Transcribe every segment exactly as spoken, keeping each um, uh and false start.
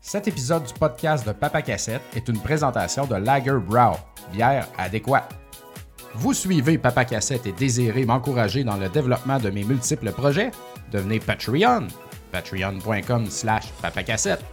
Cet épisode du podcast de Papa Cassette est une présentation de Lager Brow, bière adéquate. Vous suivez Papa Cassette et désirez m'encourager dans le développement de mes multiples projets? Devenez Patreon, patreon.com slash papacassette.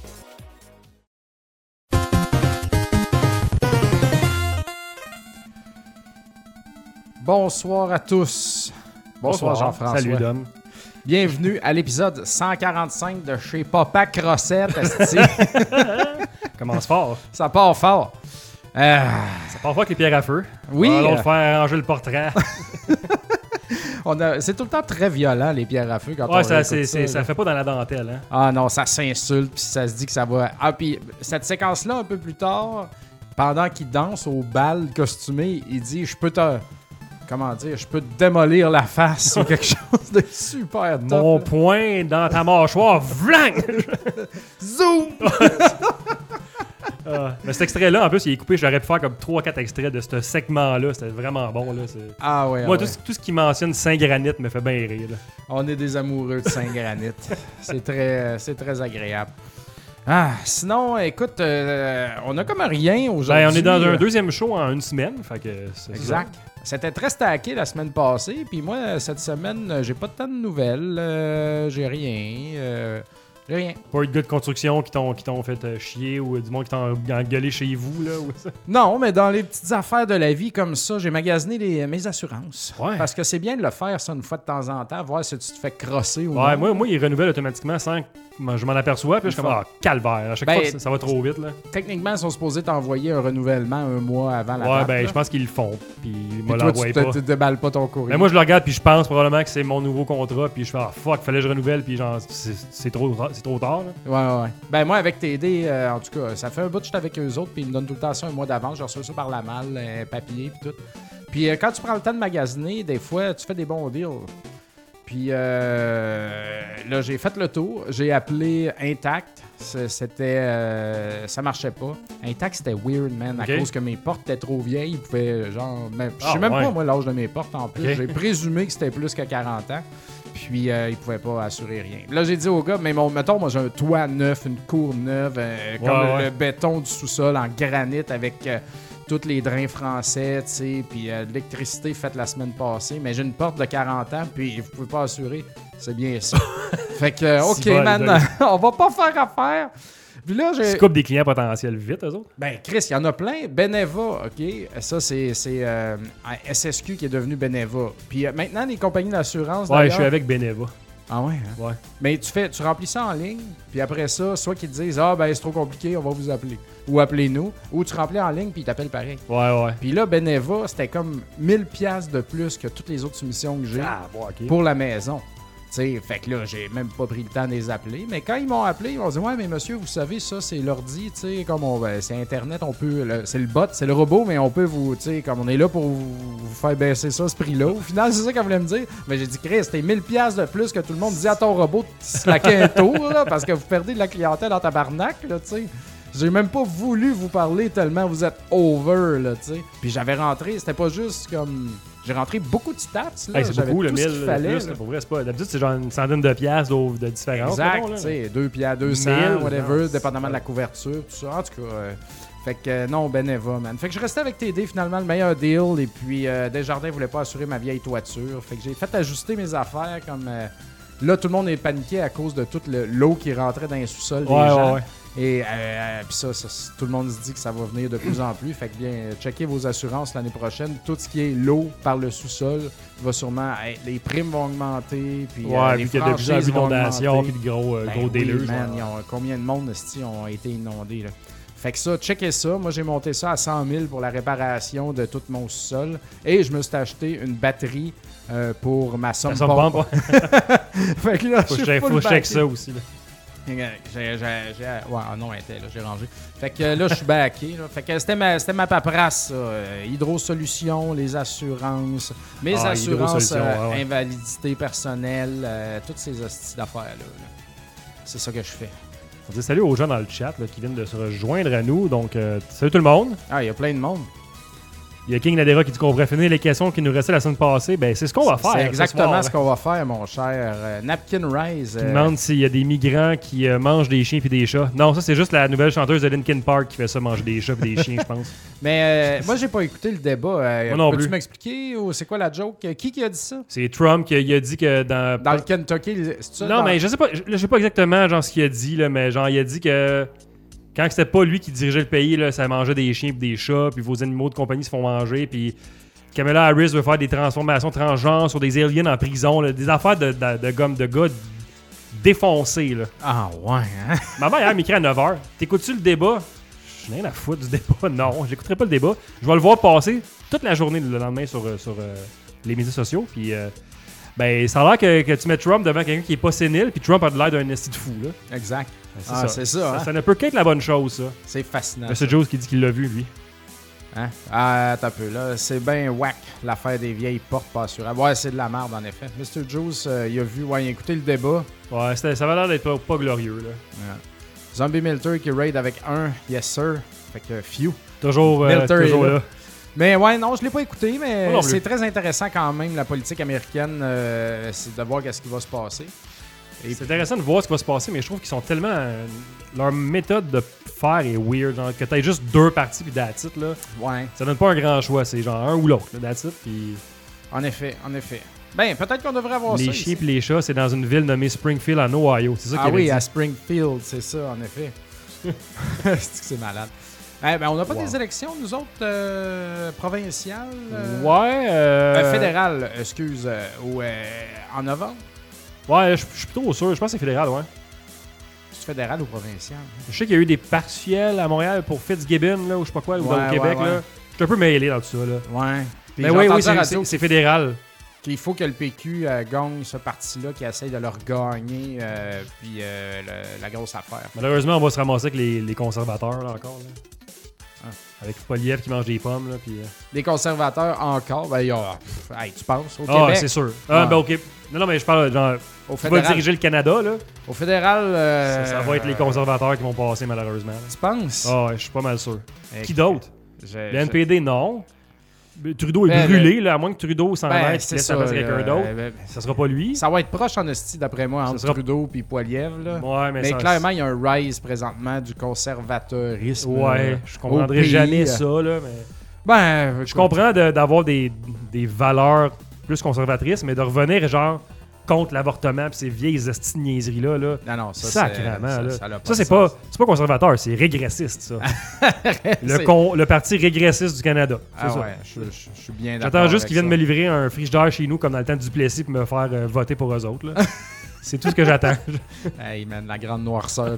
Bonsoir à tous. Bonsoir, Bonsoir Jean-François. Salut Dom. Bienvenue à l'épisode cent quarante-cinq de chez Papa Crossette. Commence fort. Ça part fort. Euh... Ça part fort avec les pierres à feu. Oui. On va faire arranger le portrait. on a... C'est tout le temps très violent, les pierres à feu. Quand ouais, on ça, c'est, ça, c'est, ça fait pas dans la dentelle. Hein? Ah non, ça s'insulte, puis ça se dit que ça va... Ah, puis cette séquence-là, un peu plus tard, pendant qu'il danse au bal costumé, il dit « Je peux te... » Comment dire, je peux te démolir la face ou quelque chose de super top. Mon là. Poing dans ta mâchoire, vlang! Zoom! uh, mais cet extrait-là, en plus, il est coupé. J'aurais pu faire comme trois quatre extraits de ce segment-là. C'était vraiment bon. Là. C'est... Ah ouais. Moi, ah tout, ouais. tout ce qui mentionne Saint-Granit me fait bien rire. Là. On est des amoureux de Saint-Granit. c'est, très, c'est très agréable. Ah, sinon, écoute, euh, on a comme rien aujourd'hui. Ben, on est dans un deuxième show en une semaine. Fait que c'est exact. Ça. C'était très stacké la semaine passée, puis moi, cette semaine, j'ai pas tant de nouvelles, euh, j'ai rien, euh, j'ai rien. Pas eu de gars de construction qui t'ont, qui t'ont fait euh, chier ou du monde qui t'ont engueulé chez vous, là, ou ça? Non, mais dans les petites affaires de la vie comme ça, j'ai magasiné les, mes assurances. Ouais. Parce que c'est bien de le faire, ça, une fois de temps en temps, voir si tu te fais crosser ou ouais, non. moi, moi, ils renouvellent automatiquement sans que je m'en aperçois, puis je suis comme, ah, calvaire. À chaque ben, fois, ça, ça va trop vite, là. Techniquement, ils sont supposés t'envoyer un renouvellement un mois avant la ouais, date. ben, là. je pense qu'ils le font, puis ils me toi, l'envoient tu pas. te, te déballes pas ton courrier. Mais moi, je le regarde, puis je pense probablement que c'est mon nouveau contrat, puis je fais, ah, fuck, fallait que je renouvelle, puis genre, c'est, c'est, trop, c'est trop tard, là. Ouais, ouais. Ben, moi, avec T D, euh, en tout cas, ça fait un bout que je suis avec eux autres, puis ils me donnent tout le temps ça un mois d'avance. Je reçois ça par la malle, euh, papier, puis tout. Puis euh, quand tu prends le temps de magasiner, des fois, tu fais des bons deals. Puis euh, là, j'ai fait le tour. J'ai appelé Intact. C'était... Euh, ça marchait pas. Intact, c'était weird, man. Okay. À cause que mes portes étaient trop vieilles. Ils pouvaient, genre... Même, je sais ah, même ouais. pas, moi, l'âge de mes portes, en plus. Okay. J'ai présumé que c'était plus que quarante ans. Puis, euh, ils pouvaient pas assurer rien. Là, j'ai dit au gars, mais mon, mettons, moi, j'ai un toit neuf, une cour neuve, euh, comme ouais, le, ouais. le béton du sous-sol en granit avec... Euh, tous les drains français, tu sais, puis euh, l'électricité faite la semaine passée, mais j'ai une porte de quarante ans, puis vous pouvez pas assurer, c'est bien ça. Fait que, euh, OK, man, on va pas faire affaire. Puis là, j'ai... Tu coupes des clients potentiels vite, eux autres? Ben, Chris, il y en a plein. Beneva, OK, ça, c'est, c'est euh, S S Q qui est devenu Beneva. Puis euh, maintenant, les compagnies d'assurance, ouais, je suis avec Beneva. Ah ouais? Hein? Ouais. Mais tu fais, tu remplis ça en ligne, puis après ça, soit qu'ils te disent « Ah, ben c'est trop compliqué, on va vous appeler. » Ou « Appelez-nous. » Ou tu remplis en ligne, puis ils t'appellent pareil. Ouais, ouais. Puis là, Beneva, c'était comme mille dollars de plus que toutes les autres soumissions que j'ai ah, bon, okay. pour la maison. T'sais, fait que là, j'ai même pas pris le temps de les appeler. Mais quand ils m'ont appelé, ils m'ont dit « Ouais, mais monsieur, vous savez, ça, c'est l'ordi, tu sais, comme on, ben, c'est Internet, on peut... Le, c'est le bot, c'est le robot, mais on peut vous... Tu sais, comme on est là pour vous, vous faire baisser ça, ce prix-là. » Au final, c'est ça qu'elle voulait me dire. Mais j'ai dit « Chris, c'était mille dollars de plus que tout le monde dit à ton robot de slacker un tour, là, parce que vous perdez de la clientèle dans tabarnak, là, tu sais. » J'ai même pas voulu vous parler tellement vous êtes over, là, tu sais. Puis j'avais rentré, c'était pas juste comme... J'ai rentré beaucoup de stats, là. Hey, c'est j'avais beaucoup, tout le ce mille, qu'il fallait. Plus, là, pour vrai, c'est pas... D'habitude, c'est genre une centaine de piastres de, de différence. Exact, tu sais, deux piastres, deux cents, whatever, dépendamment de la couverture, tout ça. En tout cas, euh, fait que euh, non, Beneva, man. Fait que je restais avec T D, finalement, le meilleur deal. Et puis, euh, Desjardins voulait pas assurer ma vieille toiture. Fait que j'ai fait ajuster mes affaires comme... Euh, là, tout le monde est paniqué à cause de toute le, l'eau qui rentrait dans les sous-sols des ouais, gens. Ouais, ouais. Et euh, puis ça, ça, tout le monde se dit que ça va venir de plus en plus. Fait que bien, checkez vos assurances l'année prochaine. Tout ce qui est l'eau par le sous-sol va sûrement être... Les primes vont augmenter. Puis ouais, euh, vu les qu'il y a de plus en plus d'inondations puis de gros, euh, ben gros oui, déluges. Man, ils ont, combien de monde esti, ont été inondés, là. Fait que ça, checkez ça. Moi, j'ai monté ça à cent mille pour la réparation de tout mon sous-sol. Et je me suis acheté une batterie euh, pour ma somme pompe. pompe. Fait que là, faut je que je check ça aussi, là. J'ai, j'ai, j'ai, ouais, ah non, elle était là, j'ai rangé. Fait que là, je suis backé. Là. Fait que c'était ma, c'était ma paperasse, ça. Euh, Hydrosolutions, les assurances, mes ah, assurances, euh, ouais, ouais. invalidité personnelle, euh, toutes ces hosties d'affaires-là. Là. C'est ça que je fais. On dit salut aux gens dans le chat là, qui viennent de se rejoindre à nous. Donc, euh, salut tout le monde. Ah, il y a plein de monde. Il Il y a King Nadera qui dit qu'on pourrait finir les questions qui nous restaient la semaine passée. Ben, c'est ce qu'on va faire. C'est exactement ce, soir, ce qu'on va faire, mon cher. Euh, Napkin Rise. Qui euh... demande s'il y a des migrants qui euh, mangent des chiens puis des chats. Non, ça, c'est juste la nouvelle chanteuse de Linkin Park qui fait ça, manger des chats puis des chiens, je pense. Mais euh, moi, j'ai pas écouté le débat. Euh, moi non peux-tu plus. m'expliquer ou c'est quoi la joke? Qui qui a dit ça? C'est Trump qui a, il a dit que dans... Dans le Kentucky, c'est ça? Non, dans... mais je sais pas, je, je sais pas exactement genre ce qu'il a dit, là, mais genre, il a dit que... Quand c'était pas lui qui dirigeait le pays, là, ça mangeait des chiens et des chats, puis vos animaux de compagnie se font manger, puis Kamala Harris veut faire des transformations transgenres sur des aliens en prison, là, des affaires de, de, de gomme de gars défoncés. Là. Ah ouais, hein? Ma mère hier m'écrit à neuf heures. T'écoutes-tu le débat? Je n'ai rien à foutre du débat. Non, j'écouterai pas le débat. Je vais le voir passer toute la journée le lendemain sur, sur euh, les médias sociaux, puis... Euh, ben, ça a l'air que, que tu mets Trump devant quelqu'un qui est pas sénile, puis Trump a de l'air d'un esti de fou, là. Exact. Ben, c'est ah, ça. c'est ça, ça, hein? ça ne peut qu'être la bonne chose, ça. C'est fascinant. C'est Joe qui dit qu'il l'a vu, lui. Hein? Ah, attends un peu, là. C'est bien whack, l'affaire des vieilles portes pas assurables. Ouais, c'est de la merde, en effet. mister Juice, euh, il a vu, ouais, il a écouté le débat. Ouais, ça avait l'air d'être pas, pas glorieux, là. Ouais. Zombie Milter qui raid avec un, yes sir. Fait que, few. Toujours, euh, toujours là. là. Mais ouais, non, je l'ai pas écouté, mais non c'est très intéressant quand même, la politique américaine, euh, c'est de voir qu'est-ce qui va se passer. Et c'est intéressant de voir ce qui va se passer, mais je trouve qu'ils sont tellement... Euh, leur méthode de faire est weird. Genre, que t'aies juste deux parties puis that's it, là. Ouais. Ça donne pas un grand choix. C'est genre un ou l'autre, là, that's it. Puis... En effet, en effet. Ben, peut-être qu'on devrait avoir les ça. Les chiens ici. et les chats, c'est dans une ville nommée Springfield, en Ohio. C'est ça Ah qu'il oui, dit. à Springfield, c'est ça, en effet. c'est que c'est malade. Eh ben, on n'a pas wow. des élections, nous autres, euh, provinciales? Euh, ouais. Euh... Euh, fédérales, excuse, euh, ou euh, en novembre? Ouais, je suis plutôt sûr. Je pense que c'est fédéral, ouais. C'est fédéral ou provincial? Je sais qu'il y a eu des partiels à Montréal pour Fitzgibbon, là, ou je sais pas quoi, ou ouais, dans le Québec, ouais, ouais. là. Je suis un peu mêlé dans tout ça, là. Ouais. Mais oui, oui, c'est, c'est, c'est fédéral. Qu'il faut que le P Q euh, gagne ce parti-là, qui essaye de leur gagner, euh, puis euh, le, la grosse affaire. Malheureusement, on va se ramasser avec les, les conservateurs, là, encore, là. Ah. Avec Poliev qui mange des pommes, là, puis... Euh... Les conservateurs, encore, ben, y a... Pff, hey, tu penses, au ah, Québec? Ah, c'est sûr. Ah, ah. ben, OK. Non, non, mais je parle, genre... Au tu fédéral... vas diriger le Canada, là. Au fédéral... Euh... Ça, ça va être les conservateurs qui vont passer, malheureusement. Tu penses? Ah, ouais, je suis pas mal sûr. Et qui d'autre? Je, le N P D, je... non. Trudeau est ben, brûlé, le... là, à moins que Trudeau s'en ben, aille et qu'il laisse sa place à quelqu'un d'autre. Ben, ça sera pas lui. Ça va être proche en hostie, d'après moi, entre sera... Trudeau et Poilievre. Là. Ouais, mais mais ça, clairement, il y a un rise présentement du conservateurisme. Ouais, je comprendrais jamais ça, là. Mais... Ben, je comprends de, d'avoir des, des valeurs plus conservatrices, mais de revenir, genre, contre l'avortement et ces vieilles esti de niaiseries-là. Là. Non, non, ça, sacrément, c'est, là. ça, ça, pas ça c'est, pas, c'est pas conservateur, c'est régressiste, ça. le, con, le parti régressiste du Canada. C'est ah ça. ouais, je, je, je suis bien d'accord. J'attends juste qu'ils viennent ça. me livrer un frigidaire chez nous, comme dans le temps du Duplessis, pour me faire euh, voter pour eux autres. Là. C'est tout ce que j'attends. Hey, man, la grande noirceur.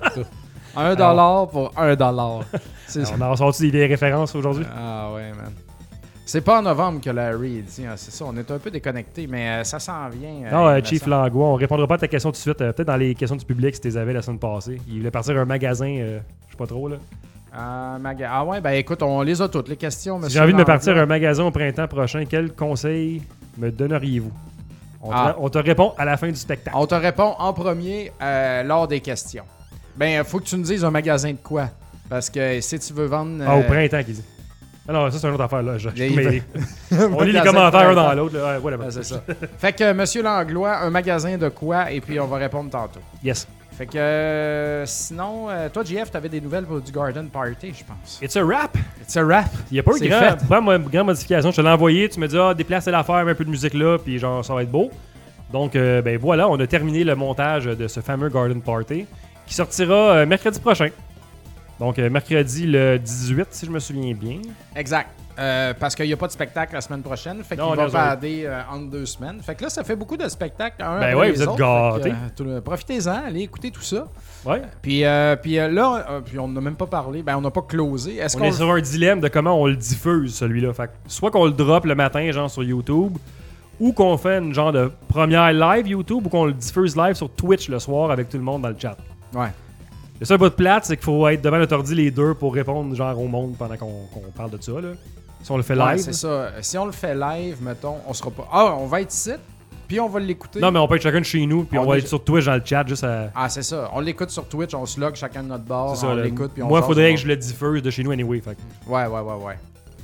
Un dollar pour un dollar. C'est on en sorti des vieilles références aujourd'hui. Ah ouais, man. C'est pas en novembre que Larry dit, hein, c'est ça, on est un peu déconnecté, mais euh, ça s'en vient. Non, euh, euh, Chief Langlois, on répondra pas à ta question tout de suite. Euh, peut-être dans les questions du public si tu les avais la semaine passée. Il voulait partir un magasin, euh, je sais pas trop là. Euh, maga- ah ouais, ben écoute, on les a toutes, les questions. Si j'ai envie de me partir un magasin au printemps prochain, quel conseil me donneriez-vous? On, ah. te, on te répond à la fin du spectacle. On te répond en premier euh, lors des questions. Ben, faut que tu nous dises un magasin de quoi. Parce que si tu veux vendre... Euh... Ah, au printemps, qu'il dit. Ah non, ça c'est une autre affaire là. Je, je veut... on lit les commentaires un dans l'autre. Là. Ouais, voilà. Ah, c'est ça. Fait que euh, Monsieur Langlois, un magasin de quoi? Et puis on va répondre tantôt. Yes. Fait que euh, sinon, euh, toi J F, t'avais des nouvelles pour du Garden Party, je pense. It's a wrap. It's a wrap. Il n'y a pas eu de grand, pas ma, grande modification. Je te l'ai envoyé, tu me dis ah déplace l'affaire, mets un peu de musique là, puis genre ça va être beau. Donc euh, ben voilà, on a terminé le montage de ce fameux Garden Party qui sortira euh, mercredi prochain. Donc, euh, mercredi le dix-huit, si je me souviens bien. Exact. Euh, parce qu'il n'y a pas de spectacle la semaine prochaine. Fait qu'il non, va bader euh, entre deux semaines. Fait que là, ça fait beaucoup de spectacles. Un ben oui, vous êtes gâtés. Euh, profitez-en, allez écouter tout ça. Ouais. Puis, euh, puis euh, là, euh, puis on n'a même pas parlé. Ben, on n'a pas closé. Est-ce on qu'on est sur un dilemme de comment on le diffuse, celui-là. Fait que soit qu'on le drop le matin, genre sur YouTube, ou qu'on fait une genre de première live YouTube, ou qu'on le diffuse live sur Twitch le soir avec tout le monde dans le chat. Ouais. Le seul bout de plate, c'est qu'il faut être devant notre ordi les deux pour répondre genre au monde pendant qu'on, qu'on parle de ça. Là. Si on le fait live. Ouais, c'est ça. Si on le fait live, mettons, on sera pas. Ah, on va être ici, puis on va l'écouter. Non, mais on peut être chacun de chez nous, puis on, on va est... être sur Twitch dans le chat juste à. Ah, c'est ça. On l'écoute sur Twitch, on se log chacun de notre bord, c'est ça, on là. l'écoute, puis on Moi, il faudrait on... que je le diffuse de chez nous anyway. Fait. Ouais, ouais, ouais, ouais.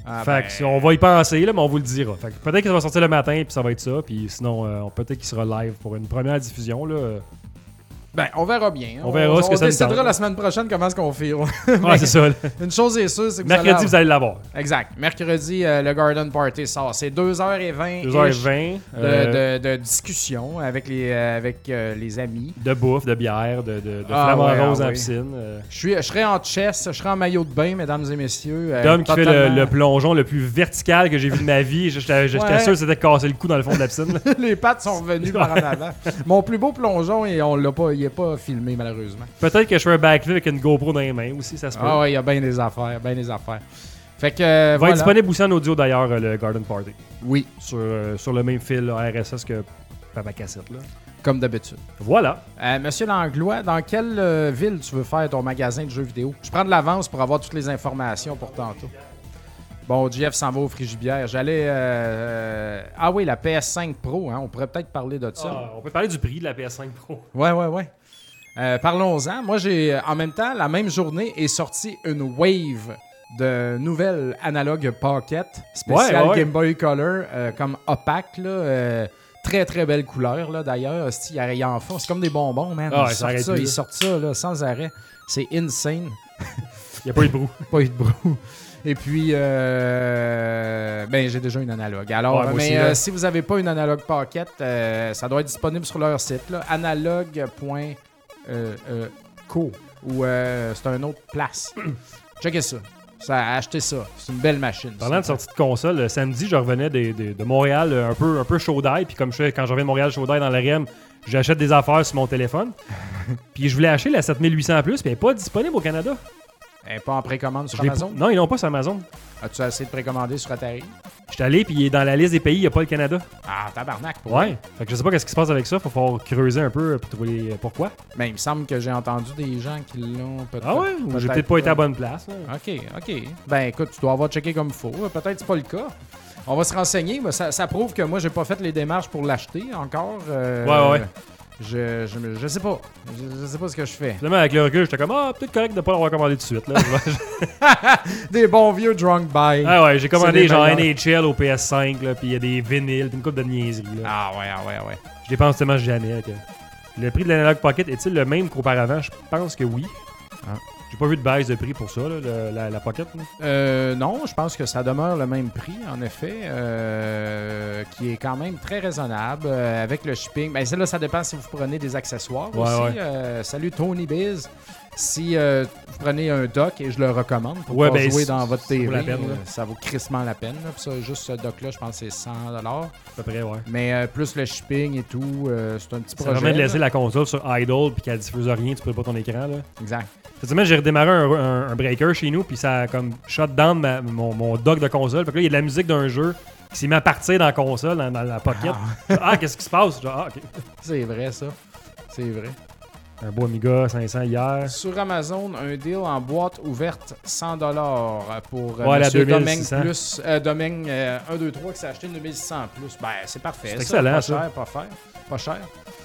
Ah, fait ben... que on va y penser, là, mais on vous le dira. Fait que peut-être que ça va sortir le matin, puis ça va être ça. Puis sinon, euh, peut-être qu'il sera live pour une première diffusion. Là. Ben, on verra bien. On verra ce que on ça nous décidera tente. la semaine prochaine comment est-ce qu'on fait. Ouais, c'est ça. Là. Une chose est sûre, c'est que Mercredi, vous allez... vous allez l'avoir. Exact. Mercredi, euh, le Garden Party sort. C'est deux heures vingt deux heures vingt. de, Euh, de, de discussion avec les, euh, avec, euh, les amis. de bouffe, de bière, de, de, de Ah, flamant ouais, rose ah, en oui. piscine. Euh. Je, suis, je serai en chess, je serai en maillot de bain, mesdames et messieurs. euh, Dom qui fait le, totalement- le plongeon le plus vertical que j'ai vu de ma vie. J'étais j'étais Ouais. sûr que c'était cassé le cou dans le fond de la piscine. là. Les pattes sont revenues par en avant. Mon plus beau plongeon, et on l'a pas, il n'est pas filmé, malheureusement. Peut-être que je fais un backflip avec une GoPro dans les mains aussi, ça se peut. Ah ouais, il y a bien des affaires, bien des affaires. Fait que, euh, Il va voilà. être disponible aussi en audio d'ailleurs, euh, le Garden Party. Oui, Sur, euh, sur le même fil là, R S S que Papa Cassette. Là. comme d'habitude. Voilà. Euh, Monsieur Langlois, dans quelle euh, ville tu veux faire ton magasin de jeux vidéo? Je prends de l'avance pour avoir toutes les informations pour tantôt. Bon, Jeff s'en va au frigibière. J'allais... euh, euh, Ah oui, la P S cinq Pro, hein, on pourrait peut-être parler de ça. Ah, on peut parler du prix de la P S cinq Pro. Ouais, ouais, ouais. Euh, parlons-en. Moi, j'ai... En même temps, la même journée est sortie une wave de nouvelles Analog Pocket spéciales Ouais, ouais. Game Boy Color, euh, comme opaque, là. euh, Très, très belle couleur, là, d'ailleurs. Il y en font. C'est comme des bonbons, man. Ah ouais, ils, ça sortent arrête ça, plus, ils là. sortent ça, là, sans arrêt. C'est insane. Il n'y a pas eu de brou. Pas eu de brou. Et puis, euh, ben, j'ai déjà une analogue. Alors, Ouais, moi mais aussi, euh, là. si vous n'avez pas une analogue Pocket, euh, ça doit être disponible sur leur site, là, analogue point co, ou euh, c'est un autre place. Checkez ça. Ça a acheté ça. C'est une belle machine. Parlant ça. de sortie de console, le samedi, je revenais des- des- de Montréal euh, un peu, un peu chaud d'ail. Puis comme je fais quand je reviens de Montréal chaud d'ail dans l'A R E M, j'achète des affaires sur mon téléphone. Puis je voulais acheter la sept mille huit cents plus, puis elle n'est pas disponible au Canada. Elle n'est pas en précommande sur Je l'ai Amazon? pas- Non, ils n'ont pas sur Amazon. As-tu essayé de précommander sur Atari? J'étais allé, puis il est dans la liste des pays, il n'y a pas le Canada. Ah, tabarnak. pour Ouais. Fait que je sais pas qu'est-ce qui se passe avec ça. Faut falloir creuser un peu pour trouver les- pourquoi. Ben, il me semble que j'ai entendu des gens qui l'ont peut-être. Ah ouais? Ou j'ai peut-être pas été à la bonne place. là. OK, OK. Ben, écoute, tu dois avoir checké comme il faut. Peut-être que c'est pas le cas. On va se renseigner. Mais ça, ça prouve que moi, j'ai pas fait les démarches pour l'acheter encore. Euh, Ouais, ouais. Je, je, me- je sais pas. Je, je sais pas ce que je fais. Finalement, avec le recul, j'étais comme, ah, peut-être correct de pas l'avoir commandé tout de suite. Là. Des bons vieux drunk buy. ah ouais, j'ai C'est commandé les genre meilleurs. N H L au P S cinq, là, puis il y a des vinyles, puis une coupe de niaiseries. Là. Ah ouais, ah ouais, ah ouais. Je dépense tellement jamais. Que... Le prix de l'Analog Pocket est-il le même qu'auparavant? Je pense que oui. Ah. J'ai pas vu de baisse de prix pour ça, là, le- la, la Pocket. là. Euh, non, je pense que ça demeure le même prix, en effet, euh, qui est quand même très raisonnable euh, avec le shipping. Ben, ça, là, ça dépend si vous prenez des accessoires Ouais, aussi. ouais. Euh, salut Tony Biz. Si euh, vous prenez un dock, et je le recommande pour Ouais, pouvoir ben, jouer c- dans votre ça T V, vaut la peine, là. euh, ça vaut crissement la peine. Là. Puis ça, juste ce dock-là, je pense que c'est cent dollars. À peu près, ouais. Mais euh, plus le shipping et tout, euh, c'est un petit Ça projet. permet de laisser là. la console sur idle puis qu'elle diffuse rien, tu peux pas ton écran. Là. Exact. Cette semaine, j'ai redémarré un, un- un breaker chez nous, puis ça a comme shut down ma- mon, mon dock de console. Fait que là, il y a de la musique d'un jeu qui s'est mis à partir dans la console, dans, dans la pocket. Ah, Ah, qu'est-ce qui se passe? Genre, ah, ok. c'est vrai, ça. C'est vrai. Un beau Amiga cinq cents hier. Sur Amazon, un deal en boîte ouverte cent dollars pour euh, Ouais, la Monsieur deux mille Domingue six cents. plus euh, Domingue euh, un, deux, trois qui s'est acheté une deux mille six cents plus. Ben, c'est parfait. C'est ça. excellent, Pas ça. cher, pas cher. Pas cher.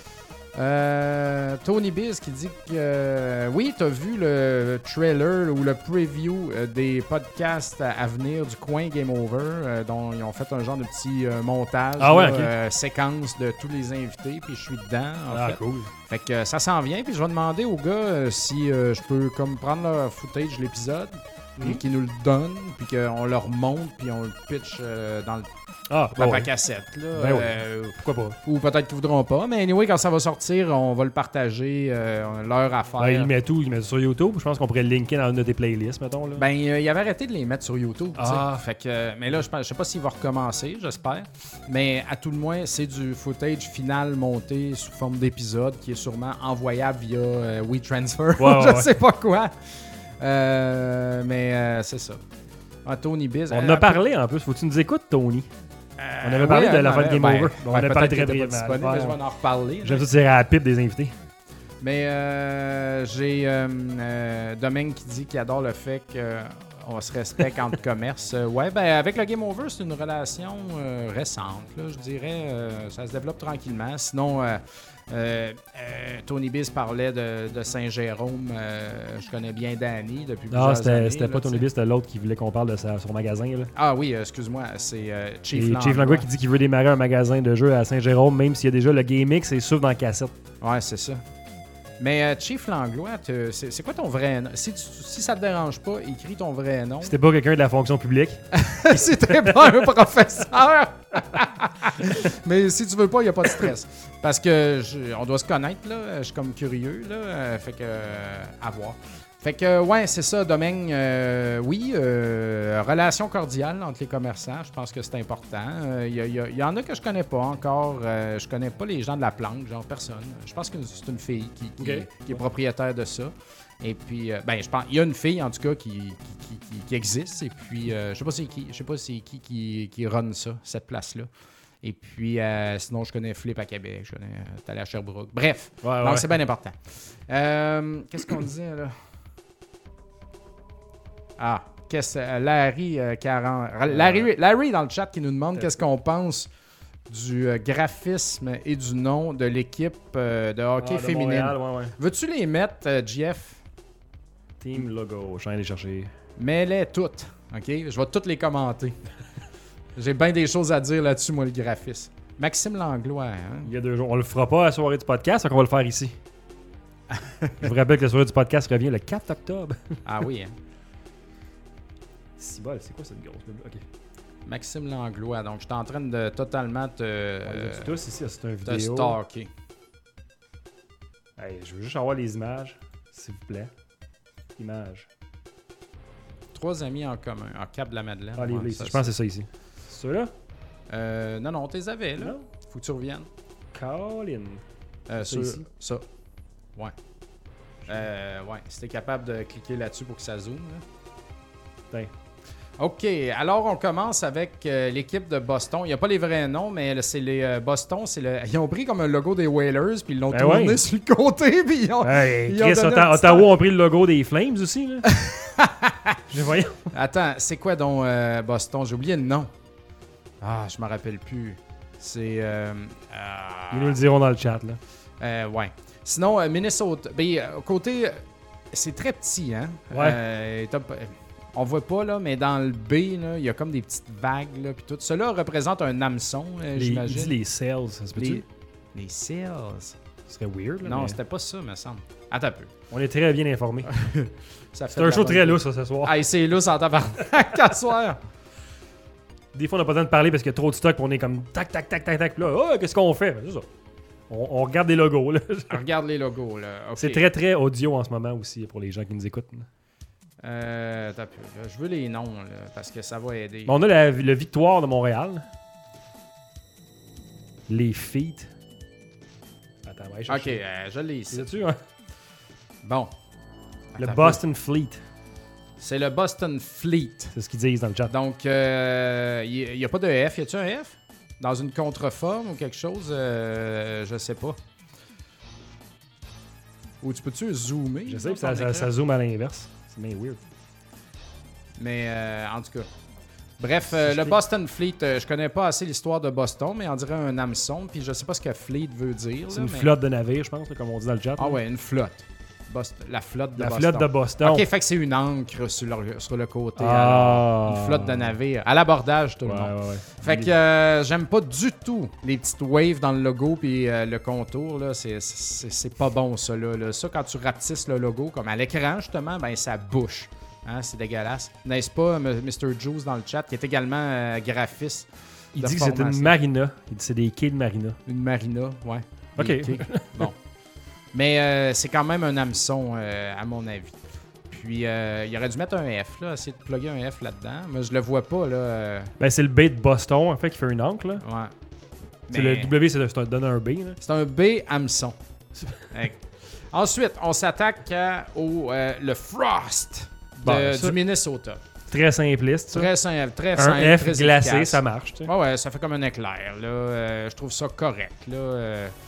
Euh, Tony Biz qui dit que euh, oui, tu as vu le trailer ou le preview euh, des podcasts à, à venir du coin Game Over, euh, dont ils ont fait un genre de petit euh, montage, Ah ouais, là, ok. euh, séquence de tous les invités, puis je suis dedans. En Ah, fait. cool. Fait que euh, ça s'en vient, puis je vais demander aux gars euh, si euh, je peux comme prendre leur footage de l'épisode, puis Mhm. qu'ils nous le donnent, puis qu'on leur montre, puis on le pitch euh, dans le Ah, bah papa ouais. cassette. Là, Ben ouais. euh, Pourquoi pas? ou peut-être qu'ils voudront pas, mais anyway, quand ça va sortir, on va le partager, euh, leur affaire. Ben, il met tout, il met sur YouTube. Je pense qu'on pourrait le linker dans une de tes playlists, mettons. Là. Ben, euh, il avait arrêté de les mettre sur YouTube. tu sais. Ah. Fait que, euh, mais là, je, pense- je sais pas s'il va recommencer, j'espère. Mais à tout le moins, c'est du footage final monté sous forme d'épisode qui est sûrement envoyable via euh, WeTransfer. Ouais, je ouais. sais pas quoi. Euh, mais euh, c'est ça. Ah, Tony Biz. On euh, en a parlé en plus. Faut que tu nous écoutes, Tony. euh, on avait parlé oui, de elle la en fin de avait- Game ben, Over. On ouais, avait parlé peut-être très qu'il était pas brièvement. disponible, mais je Ouais. vais en reparler. J'aime là. ça tirer à la pipe des invités. Mais euh, j'ai euh, euh, Domingue qui dit qu'il adore le fait que on se respecte entre commerces. Euh, ouais, ben avec le Game Over, c'est une relation euh, récente, là, je dirais. Euh, ça se développe tranquillement. Sinon, euh, euh, euh, Tony Biz parlait de, de Saint-Jérôme. Euh, je connais bien Danny depuis plusieurs Non, c'était, années. c'était là, pas Tony t'sais. Biz, c'était l'autre qui voulait qu'on parle de sa, son magasin. Là. Ah oui, euh, excuse-moi, c'est euh, Chief Et Langlois. Chief Langlois qui dit qu'il veut démarrer un magasin de jeux à Saint-Jérôme, même s'il y a déjà le GameX et souffle dans la cassette. Ouais, c'est ça. Mais euh, Chief Langlois, te- c'est, c'est quoi ton vrai nom? Si, tu, si ça te dérange pas, écris ton vrai nom. C'était pas quelqu'un de la fonction publique. C'était pas un professeur! Mais si tu veux pas, il n'y a pas de stress. Parce que je- on doit se connaître, là. Je suis comme curieux, là. Euh, fait que, euh, à voir. Fait que, ouais, c'est ça, domaine. euh, oui, euh, relation cordiale entre les commerçants, je pense que c'est important. Il y, y, y en a que je connais pas encore. Euh, je connais pas les gens de la planque, genre personne. Je pense que c'est une fille qui, qui, Okay. qui est propriétaire de ça. Et puis, euh, ben, je pense, il y a une fille, en tout cas, qui, qui, qui, qui- qui existe. Et puis, euh, je sais pas c'est qui, je sais pas c'est qui qui, qui run ça, cette place-là. Et puis, euh, sinon, je connais Philippe à Québec, je connais euh, t'es allé à Sherbrooke. Bref, Ouais, donc ouais. c'est bien important. Euh, qu'est-ce qu'on disait, là? Ah, qu'est-ce, euh, Larry, euh, quarante, Larry, Larry dans le chat qui nous demande qu'est-ce qu'on pense du euh, graphisme et du nom de l'équipe euh, de hockey Ah, de féminine. Montréal, ouais, ouais. Veux-tu les mettre, euh, Jeff? Team Logo, je vais aller chercher. Mets-les toutes, OK? Je vais toutes les commenter. J'ai bien des choses à dire là-dessus, moi, le graphisme. Maxime Langlois, hein? Il y a deux jours. On le fera pas à la soirée du podcast, donc on va le faire ici. Je vous rappelle que la soirée du podcast revient le quatre octobre. Ah oui, hein? Si bol, c'est quoi cette grosse bulle? Ok. Maxime Langlois. Donc, je suis en train de totalement te, euh, On tous ici, c'est un te vidéo. stalker. Hey, je veux juste avoir les images, s'il vous plaît. Images. Trois amis en commun. En Cap de la Madeleine. Ah, les, Ouais, les- ça, je pense que c'est ça ici. C'est ceux-là? Euh, non, non, t'es avais, là. Non. Faut que tu reviennes. Colin. Euh, Ça sur- ici? Ça. Ouais. Euh, ouais, si t'es capable de cliquer là-dessus pour que ça zoome. Là. Tiens. OK, alors on commence avec euh, l'équipe de Boston. Il n'y a pas les vrais noms, mais là, c'est les euh, Boston. C'est le... Ils ont pris comme un logo des Whalers, puis ils l'ont Ben tourné ouais. sur le côté, puis ils ont... Hey, ils ont Chris, donné Otta- un petit Ottawa temps. ont pris le logo des Flames aussi, là. Je voyons. Attends, c'est quoi donc euh, Boston? J'ai oublié le nom. Ah, je me rappelle plus. C'est... Euh, Ils nous le diront dans le chat, là. euh, ouais. Sinon, euh, Minnesota. Ben, euh, côté... euh, c'est très petit, hein? Ouais. Euh, t'as pas- on voit pas, là, mais dans le B, là, il y a comme des petites vagues, là, puis tout. Cela représente un hameçon, euh, Les, il j'imagine. dit les Cells, ça se peut-tu? Les, les Seals. Ce serait weird, là. Non, mais c'était pas ça, me semble. Attends un peu. On est très bien informés. Ça fait C'est de un la show bonne- très lousse, ça, ce soir. Ah, c'est lousse en tabarnak à soir. Des fois, on n'a pas besoin de parler parce qu'il y a trop de stock, puis on est comme tac, tac, tac, tac, tac. Puis là, oh, qu'est-ce qu'on fait? Ben, c'est ça. On, on regarde des logos, là. Regarde les logos, là. OK. C'est très, très audio en ce moment aussi pour les gens qui nous écoutent. Euh, attends un peu, là. Je veux les noms, là, parce que ça va aider. Bon, on a la, le Victoire de Montréal. Les Feet. Attends, on va aller OK, chercher. euh, je l'ai ici. C'est-tu, hein? Bon. Le Attends un Boston Fleet. peu. C'est le Boston Fleet. C'est ce qu'ils disent dans le chat. Donc, euh, il n'y a pas de F. Y a-tu un F? Dans une contreforme ou quelque chose? Euh, je sais pas. Ou tu peux-tu zoomer? Je sais, dans puis ça, ton ça, écran? ça zoome à l'inverse. C'est bien weird. Mais euh, en tout cas. Bref, euh, Si le je Boston Fleet, euh, je connais pas assez l'histoire de Boston, mais on dirait un hameçon, puis je sais pas ce que Fleet veut dire. C'est là, une mais- flotte de navires, je pense, là, comme on dit dans le chat. Ah là. ouais, une flotte. Bost- La flotte de La Boston. flotte de Boston. Ok, fait que c'est une ancre sur le, sur le côté. Ah. alors. Une flotte de navires. À l'abordage, tout Ouais, le monde. ouais, ouais. Fait que euh, j'aime pas du tout les petites waves dans le logo puis euh, le contour. Là, c'est, c'est, c'est pas bon, ça. Là, là. Ça, quand tu rapetisses le logo, comme à l'écran, justement, ben ça bouche. Hein, c'est dégueulasse. N'est-ce pas, M- mister Juice dans le chat, qui est également euh, graphiste. Il de dit que c'est une formation. marina. Il dit que c'est des quais de marina. Une marina, ouais. Ok. Des quais. Bon. Mais euh, c'est quand même un hameçon, euh, à mon avis. Puis, euh, il aurait dû mettre un F, là, essayer de plugger un F là-dedans. Mais je le vois pas, là. euh, Ben, c'est le B de Boston, en fait, qui fait une encre, là. ouais. C'est Mais- le W, c'est c'est un, donne un B, là. C'est un B hameçon. Hey. Ensuite, on s'attaque à- au euh, le Frost de- Bon, ça- du Minnesota. Très simpliste, ça. Très simple, très Un simple, F très glacé, efficace. ça marche, tu sais. Ouais, ouais, ça fait comme un éclair. Là. Euh, je trouve ça correct. Là. Euh,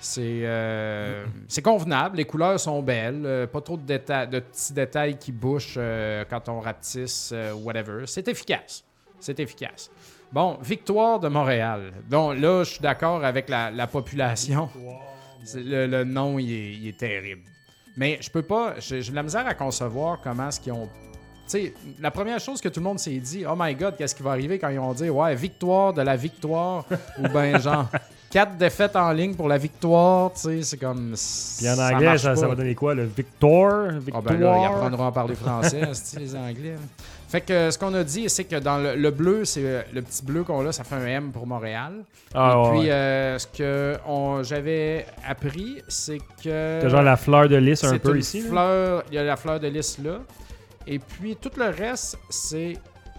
C'est, euh, c'est convenable, les couleurs sont belles, euh, pas trop de, déta- de petits détails qui bouchent euh, quand on rapetisse, euh, whatever. C'est efficace. C'est efficace. Bon, Victoire de Montréal. Donc là, je suis d'accord avec la, la population. C'est- Le, le nom, il est, il est terrible. Mais je peux pas, j'ai, j'ai de la misère à concevoir comment est-ce qu'ils ont... Tu sais, la première chose que tout le monde s'est dit, oh my God, qu'est-ce qui va arriver quand ils vont dire, ouais, victoire de la victoire, ou ben genre... Quatre défaites en ligne pour la victoire, tu sais, c'est comme... Puis en anglais, ça, ça va donner quoi, le Victor? Victoire? Ah ben là, ils apprendront à parler français, les Anglais. Fait que ce qu'on a dit, c'est que dans le, le bleu, c'est le petit bleu qu'on a, ça fait un M pour Montréal. Ah, Et ouais, puis, ouais. euh, ce que on, j'avais appris, c'est que... T'as genre la fleur de lys un c'est peu une ici. là. fleur, il y a la fleur de lys là. Et puis, tout le reste, c'est...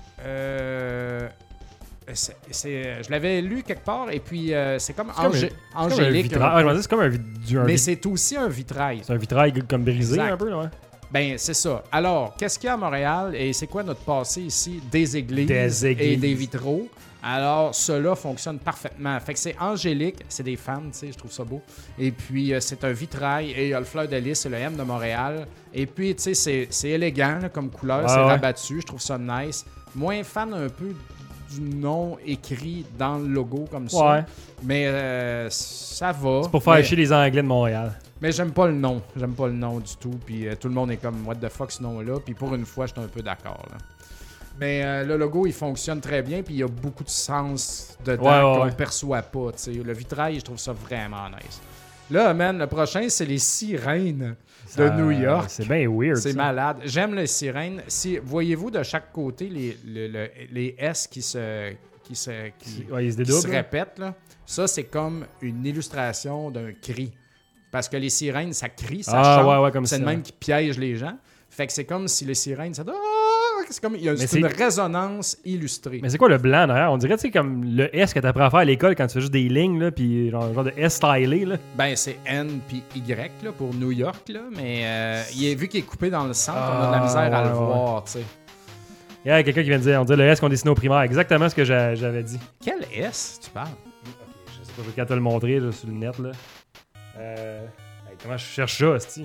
Euh, c'est, c'est- je l'avais lu quelque part, et puis euh, c'est comme, C'est comme angé- un- C'est comme un angélique. vitrail. un Ah, je peu. me dis, c'est comme un, vi- du- un Mais vi- c'est aussi un vitrail. c'est un vitrail comme brisé Exact. un peu, ouais. Ben, c'est ça. Alors, qu'est-ce qu'il y a à Montréal et c'est quoi notre passé ici? Des églises, Des et églises. des vitraux. Alors, cela fonctionne parfaitement. Fait que c'est angélique, c'est des fans, tu sais, je trouve ça beau. Et puis, euh, c'est un vitrail et il y a le fleur de lys, c'est le M de Montréal. Et puis, tu sais, c'est, c'est élégant là, comme couleur, Ah c'est ouais. rabattu, je trouve ça nice. Moins fan un peu du nom écrit dans le logo comme ça. Ouais. Mais euh, ça va. C'est pour faire Mais- chier les Anglais de Montréal. mais j'aime pas le nom. J'aime pas le nom du tout. Puis euh, tout le monde est comme, what the fuck, ce nom-là. Puis pour une fois, je suis un peu d'accord. Là. Mais euh, le logo, il fonctionne très bien. Puis il y a beaucoup de sens dedans Ouais, ouais, qu'on ouais. ne perçoit pas. T'sais. Le vitrail, je trouve ça vraiment nice. Là, man, le prochain, c'est les sirènes de Ça- New York. C'est bien weird. C'est ça. malade. J'aime les sirènes. Si, voyez-vous de chaque côté les, le- le- les S qui se, qui se, qui, Ouais, ils se qui dédoublent. se là. répètent, là. Ça, c'est comme une illustration d'un cri. Parce que les sirènes, ça crie, ça Ah, chante. ouais, ouais, comme c'est ça. le même qui piège les gens. Fait que c'est comme si les sirènes, ça... Ah! C'est comme il y a Mais c'est une c'est- résonance illustrée. Mais c'est quoi le blanc derrière? On dirait, tu sais, comme le S que t'apprends à faire à l'école quand tu fais juste des lignes, là, puis genre, genre de S stylé, là. Ben, c'est N puis Y là, pour New York, là, mais euh, il est, vu qu'il est coupé dans le centre, on a de la Ah, misère à ouais, le ouais. voir, tu sais. Il y a quelqu'un qui vient de dire, on dirait le S qu'on dessinait au primaire. Exactement ce que j'a- j'avais dit. Quel S tu parles? Je sais pas, je vais quand te le montrer là, sur le net, là. Euh... hey, comment je cherche ça, sti?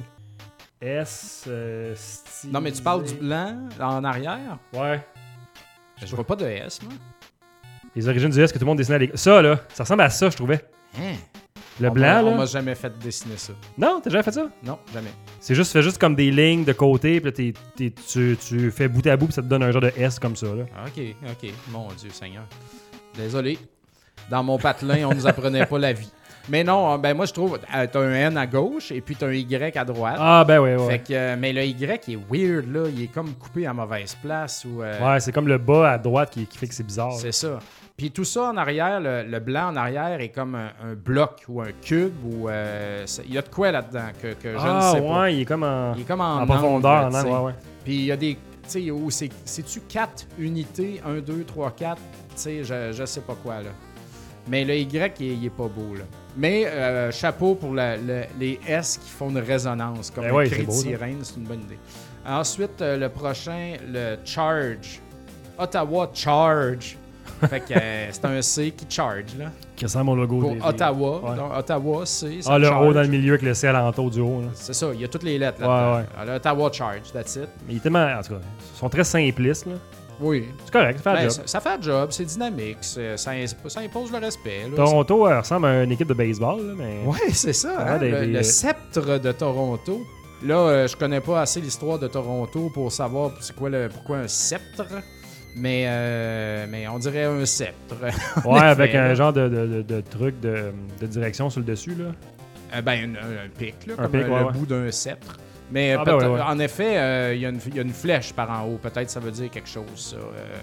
S... Euh, stylisé. Non, mais tu parles du blanc en arrière? Ouais. Je vois pas de S, moi. Les origines du S que tout le monde dessinait à l'école. Ça, là, ça ressemble à ça, je trouvais. Hein? Le On blanc, m'a- là. On m'a jamais fait dessiner ça. Non, t'as jamais fait ça? Non, jamais. C'est juste, fait juste comme des lignes de côté, puis là, t'es- t'es- tu, tu fais bout à bout, puis ça te donne un genre de S comme ça, là. Ah, ok, ok. Mon Dieu Seigneur. Désolé. Dans mon patelin, on nous apprenait pas la vie. Mais non, ben moi je trouve, euh, t'as un N à gauche et puis t'as un Y à droite. Ah, ben ouais, ouais. Fait que, euh, mais le Y il est weird là, il est comme coupé à mauvaise place ou. euh, Ouais, c'est comme le bas à droite qui, qui fait que c'est bizarre. C'est ça. Puis tout ça en arrière, le, le blanc en arrière est comme un, un bloc ou un cube ou euh, c'est- il y a de quoi là-dedans que, que je Ah, ne sais ouais, pas. il est comme en, Il est comme en, en angle, profondeur, en tu sais. angle, ouais, ouais. Puis il y a des, tu sais, où c'est, c'est-tu quatre unités, un, deux, trois, quatre, tu sais, je, je sais pas quoi là. Mais le Y, il, est- il est pas beau là. Mais euh, chapeau pour la- le- les S qui font une résonance, comme Ben un ouais, cri c'est de beau, ça. sirène, c'est une bonne idée. Ensuite, euh, le prochain, le Charge. Ottawa Charge. Fait que euh, c'est un C qui charge là. Qui ressemble au logo Pour des- des- Ottawa. Ouais. Donc Ottawa, C. ça Ah, le charge. haut dans le milieu avec le C à l'entour du haut, là. C'est ça, il y a toutes les lettres Ouais, là-dedans. ouais. Alors, Ottawa Charge, that's it. Mais il est tellement. En tout cas, ils sont très simplistes, là. Oui. C'est correct, ça fait Ben, le ça, job. ça fait un job, c'est dynamique, c'est- ça, ça impose le respect. Là. Toronto, elle ressemble à une équipe de baseball, là, mais. Oui, c'est ça. Ah, hein, des- le, des- le sceptre de Toronto. Là, euh, je connais pas assez l'histoire de Toronto pour savoir c'est quoi le, pourquoi un sceptre, mais, euh, mais on dirait un sceptre. En Ouais, effet, avec un là. genre de, de, de, de truc de, de direction sur le dessus, là. Euh, ben, un, un pic, là, Un comme pic, euh, ouais, le ouais. bout d'un sceptre. Mais euh, Ah, ben peut-être- ouais, ouais. en effet, euh, il y, a une- il y a une flèche par en haut. Peut-être ça veut dire quelque chose, ça. Euh,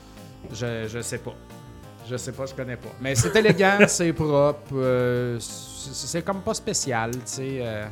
je, je sais pas. Je sais pas, je connais pas. Mais c'est élégant, c'est propre. euh, c'est c'est comme pas spécial, tu sais. euh.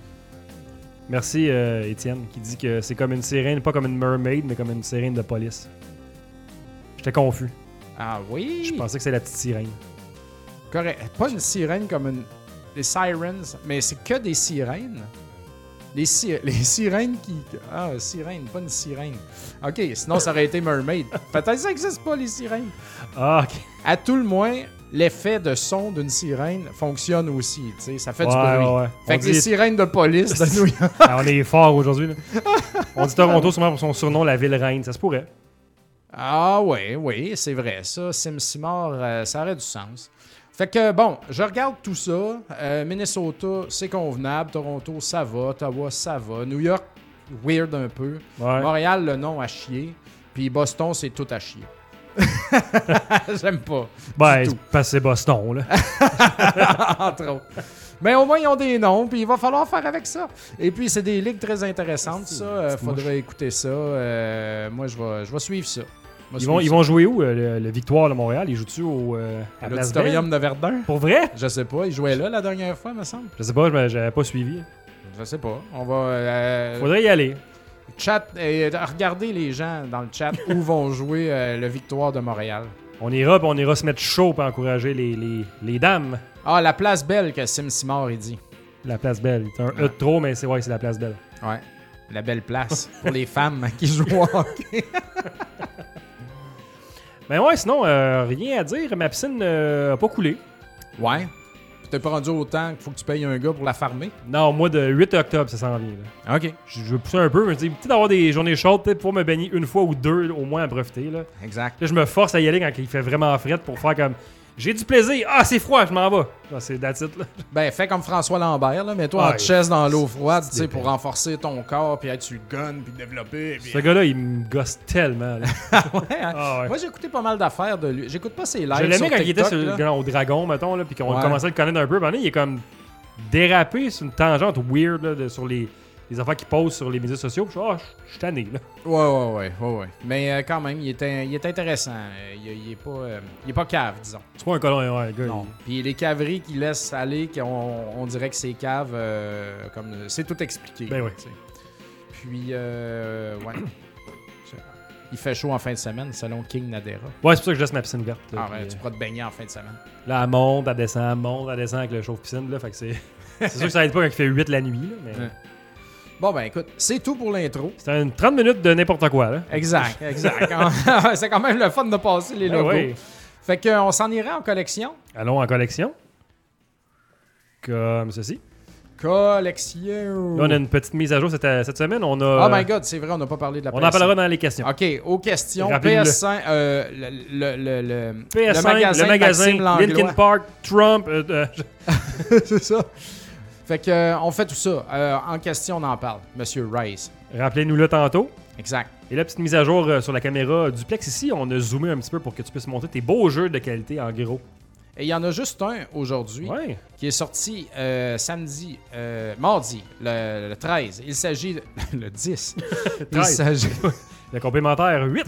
Merci, euh, Étienne, qui dit que c'est comme une sirène, pas comme une mermaid, mais comme une sirène de police. J'étais confus. Ah oui? Je pensais que c'est la petite sirène. Correct. Pas une sirène comme une. Les sirens, mais c'est que des sirènes. Les, si- les sirènes qui. Ah, sirène, pas une sirène. Ok, sinon ça aurait été mermaid. Peut-être que ça n'existe pas, les sirènes. Ah, ok. À tout le moins, l'effet de son d'une sirène fonctionne aussi. Tu sais, ça fait Ouais, du bruit. ouais, ouais. Fait On que dit- les sirènes de police de New York. Ah, on est fort aujourd'hui. Là. On dit Toronto sûrement pour son surnom, la ville reine. Ça se pourrait. Ah oui, oui, c'est vrai. Ça, SimSimor, euh, ça aurait du sens. Fait que, bon, je regarde tout ça. Euh, Minnesota, c'est convenable. Toronto, ça va. Ottawa, ça va. New York, weird un peu. Ouais. Montréal, le nom à chier. Puis Boston, c'est tout à chier. J'aime pas. Ben, du c'est parce que c'est Boston, là. Entre autres. Mais au moins, ils ont des noms, puis il va falloir faire avec ça. Et puis, c'est des ligues très intéressantes, ça. Euh, faudrait écouter ça. Euh, moi, je vais, je vais suivre ça. Je vais Ils vont, suivre ils ça. vont jouer où, euh, le, le Victoire de Montréal? Ils jouent-tu au euh, à À Place l'auditorium Belle? de Verdun? Pour vrai? Je sais pas. Ils jouaient là la dernière fois, me semble. Je sais pas, je m'a- j'avais pas suivi. Je sais pas. On va... euh, Faudrait y aller. chat, euh, regardez les gens dans le chat où vont jouer euh, le Victoire de Montréal. On ira, puis on ira se mettre chaud pour encourager les, les, les dames. Ah, la place belle que SimSimor, il dit. La Place Belle. C'est un E Ouais. de trop, mais c'est ouais, c'est la Place Belle. Ouais. La belle place pour les femmes qui jouent au hockey. Ben ouais, sinon, euh, rien à dire. Ma piscine euh, a pas coulé. Ouais. T'es pas rendu autant qu'il faut que tu payes un gars pour la farmer. Non, au mois de huit octobre, ça s'en vient. Là. OK. Je, je veux pousser un peu, mais je dis, peut-être d'avoir des journées chaudes, peut-être pour me baigner une fois ou deux, au moins à profiter. Là. Exact. Là, je me force à y aller quand il fait vraiment fret pour faire comme j'ai du plaisir. Ah, c'est froid, je m'en vais. Ah, c'est that's it, là. Ben, fais comme François Lambert, là. Mets-toi en Ouais. chaise dans l'eau froide, tu sais, dépend. pour renforcer ton corps, puis être sur le gun, puis développer. Puis... Ce gars-là, il me gosse tellement. Là. ouais, hein? Ah, ouais. Moi, j'ai écouté pas mal d'affaires de lui. J'écoute pas ses lives. Je l'aimais sur quand il était TikTok, sur, là. au Dragon, mettons, là, puis qu'on Ouais. commençait à le connaître un peu. Pendant, il est comme dérapé sur une tangente weird là, de- sur les, les affaires qu'il pose sur les médias sociaux. Puis je suis ah, je suis tanné. Là. Ouais, ouais, ouais, ouais, ouais. Mais euh, quand même, il est, in- il est intéressant. Euh, Il, il est pas, euh, il est pas cave, disons. C'est pas un colon, ouais, gars. Non. Puis les caveries qu'il laisse aller, qu'on- on dirait que c'est cave, euh, comme c'est tout expliqué. Ben ouais. tu sais. Puis, euh, ouais. Il fait chaud en fin de semaine, selon King Nadera. il- Ouais, c'est pour ça que je laisse ma piscine verte. Là, Ah puis, ouais, tu euh, pourras te baigner en fin de semaine. là, elle monte, elle descend, elle monte, elle descend avec le chauffe-piscine. Là, fait que c'est. C'est sûr que ça aide pas quand il fait huit la nuit. Là, mais... Ouais. Bon, ben écoute, c'est tout pour l'intro. C'était une trente minutes de n'importe quoi. Là. Exact, exact. C'est quand même le fun de passer les Ah logos. ouais. Fait qu'on s'en irait en collection. Allons en collection. Comme ceci. Collection. Là, on a une petite mise à jour cette, cette semaine. On a, Oh my god, c'est vrai, on n'a pas parlé de la on P S en cinq. parlera dans les questions. OK, aux questions. P Rappelez-nous-le. S cinq, euh, le, le, le, le, P S le cinq, magasin, le magasin, Maxime Langlois. Linkin Park, Trump. euh, euh, C'est ça. Fait que, euh, on fait tout ça. Euh, en question, on en parle. Monsieur Rice. Rappelez-nous-le tantôt. Exact. Et la petite mise à jour euh, sur la caméra duplex ici, on a zoomé un petit peu pour que tu puisses monter tes beaux jeux de qualité en gros. Et il y en a juste un aujourd'hui Ouais. qui est sorti euh, samedi, euh, mardi, le, le treize. Il s'agit de... le dix. Il treize. s'agit... Le complémentaire huit.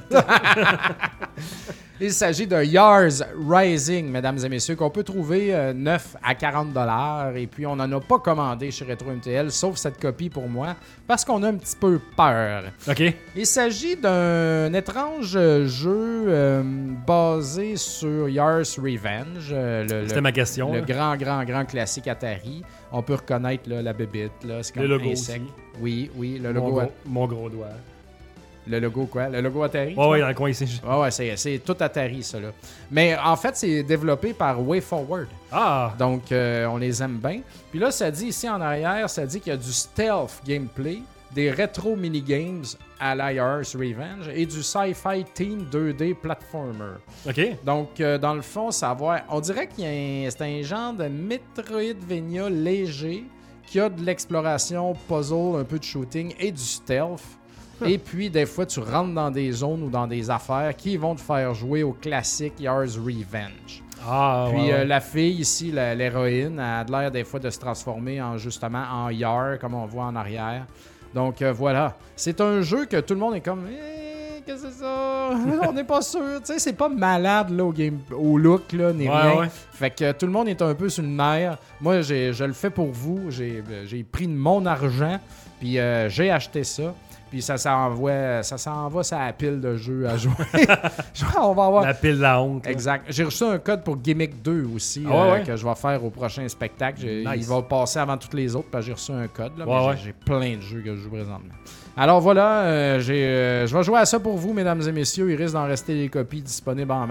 Il s'agit de Yars Rising, mesdames et messieurs, qu'on peut trouver euh, neuf à quarante dollars. Et puis, on n'en a pas commandé chez Retro M T L, sauf cette copie pour moi, parce qu'on a un petit peu peur. OK. Il s'agit d'un étrange euh, jeu euh, basé sur Yars Revenge, euh, le, C'était le- ma question. le là. grand, grand, grand classique Atari. On peut reconnaître là, la bébite, là, c'est comme Le logo insecte. aussi. Oui, oui, le Mon logo, gros, mon gros doigt. le logo quoi? Le logo Atari? Ouais, ouais, dans le coin ici. Ouais, ouais, c'est, c'est tout Atari, ça, là. Mais en fait, c'est développé par WayForward. Ah! Donc, euh, on les aime bien. Puis là, ça dit ici en arrière, ça dit qu'il y a du stealth gameplay, des rétro minigames à la Yars Revenge et du sci-fi teen deux D platformer. OK. Donc, euh, dans le fond, ça va... On dirait qu'il y a un... c'est un genre de Metroidvania léger qui a de l'exploration, puzzle, un peu de shooting et du stealth. Et puis, des fois, tu rentres dans des zones ou dans des affaires qui vont te faire jouer au classique Yars Revenge. Ah, Puis ouais, euh, ouais. la fille ici, la- l'héroïne, elle a l'air des fois de se transformer en justement en Yar, comme on voit en arrière. Donc euh, voilà. C'est un jeu que tout le monde est comme Eh, qu'est-ce que c'est ça? On n'est pas sûr. Tu sais, c'est pas malade là, au, game, au look, là, ni Ouais, rien. ouais. Fait que euh, tout le monde est un peu sur le nerf. Moi, j'ai, je le fais pour vous. J'ai, j'ai pris de mon argent, puis euh, j'ai acheté ça. Puis ça s'envoie, ça s'envoie sur la pile de jeux à jouer. On va avoir... La pile de la honte. là. Exact. J'ai reçu un code pour Gimmick deux aussi, Ah ouais, euh, ouais. que je vais faire au prochain spectacle. J'ai- Nice. Il va passer avant tous les autres parce que j'ai reçu un code. Là, Ouais, mais j'ai- ouais. j'ai plein de jeux que je joue présentement. Alors voilà, euh, j'ai, euh, je vais jouer à ça pour vous, mesdames et messieurs. Il risque d'en rester des copies disponibles en masse.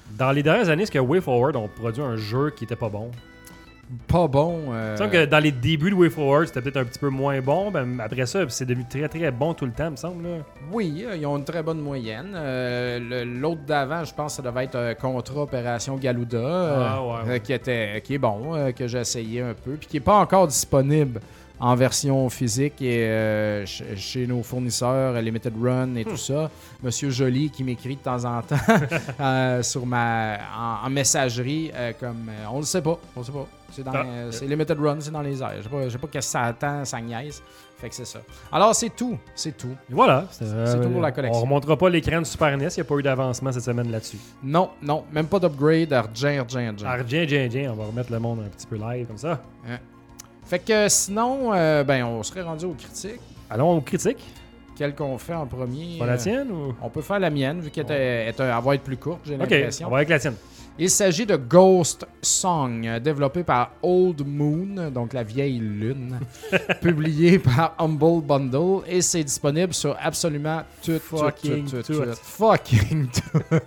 Dans les dernières années, est-ce que WayForward ont produit un jeu qui était pas bon? Pas bon. Euh... Il me semble que dans les débuts de WayForward, c'était peut-être un petit peu moins bon. Ben, après ça, c'est devenu très très bon tout le temps, me semble. Là. Oui, ils ont une très bonne moyenne. Euh, le, l'autre d'avant, je pense que ça devait être euh, Contra Opération Galuda, euh, Ah, ouais, ouais. Euh, qui, était, qui est bon, euh, que j'ai essayé un peu, puis qui n'est pas encore disponible en version physique et euh, ch- chez nos fournisseurs, Limited Run et Hmm. tout ça. Monsieur Joly qui m'écrit de temps en temps euh, sur ma, en, en messagerie, euh, comme euh, on le sait pas, on le sait pas. C'est, dans, Ah. euh, c'est Limited Run, c'est dans les airs. Je sais pas, je sais pas qu'est-ce que ça attend, ça niaise. Fait que c'est ça. Alors c'est tout, c'est tout. Et voilà. C'est tout pour la collection. On remontera pas l'écran du Super N E S, il n'y a pas eu d'avancement cette semaine là-dessus. Non, non, même pas d'upgrade, argent, argent, argent. Argent, argent, argent, on va remettre le monde un petit peu live comme ça. Hein. Fait que sinon, euh, ben on serait rendu aux critiques. Allons aux critiques. Quelle qu'on fait en premier? Pas la euh, tienne ou... On peut faire la mienne, vu qu'elle est- est un- elle va être plus courte, j'ai Ok, l'impression. on va avec la tienne. Il s'agit de Ghost Song, euh, développé par Old Moon, donc la vieille lune, publié par Humble Bundle, et c'est disponible sur absolument tout, Fucking tout, tout, tout. tout. Fucking tout.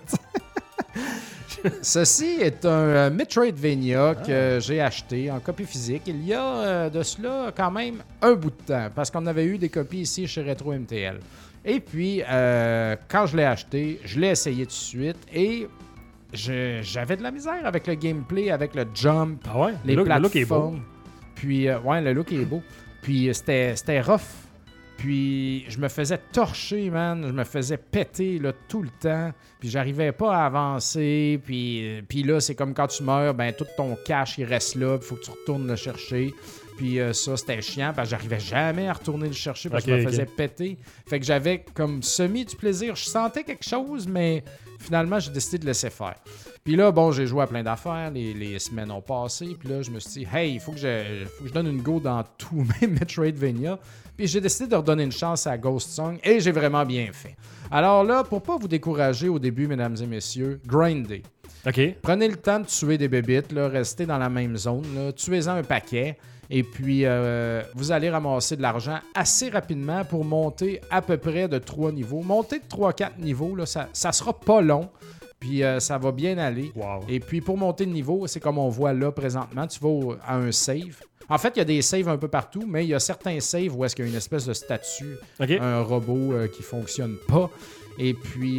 Ceci est un euh, Metroidvania que j'ai acheté en copie physique il y a euh, de cela quand même un bout de temps, parce qu'on avait eu des copies ici chez Retro M T L. Et puis, euh, quand je l'ai acheté, je l'ai essayé tout de suite et je- j'avais de la misère avec le gameplay, avec le jump, Ah ouais? les le, look, le plateformes. look est beau. Puis, euh, ouais, le look est beau. Puis, euh, c'était, c'était rough. Puis, je me faisais torcher, man. Je me faisais péter là, tout le temps. Puis, j'arrivais pas à avancer. Puis, euh, puis là, c'est comme quand tu meurs, ben tout ton cash, il reste là. Il faut que tu retournes le chercher. Puis euh, ça, c'était chiant parce que j'arrivais jamais à retourner le chercher parce que Ok, je me ok. faisais péter. Fait que j'avais comme semi du plaisir. Je sentais quelque chose, mais finalement, j'ai décidé de laisser faire. Puis là, bon, j'ai joué à plein d'affaires. Les, les semaines ont passé. Puis là, je me suis dit, hey, il faut que je, faut que je donne une go dans tous mes Metroidvania. Puis j'ai décidé de redonner une chance à Ghost Song et j'ai vraiment bien fait. Alors là, pour pas vous décourager au début, mesdames et messieurs, grindez. Ok. Prenez le temps de tuer des bébites, là, restez dans la même zone, là, tuez-en un paquet. Et puis, euh, vous allez ramasser de l'argent assez rapidement pour monter à peu près de trois niveaux. Monter de trois à quatre niveaux, là, ça, ça sera pas long. Puis, euh, ça va bien aller. Wow. Et puis, pour monter de niveau, c'est comme on voit là présentement. Tu vas au- à un save. En fait, il y a des saves un peu partout, mais il y a certains saves où est-ce qu'il y a une espèce de statue, Ok. un robot euh, qui fonctionne pas. Et puis,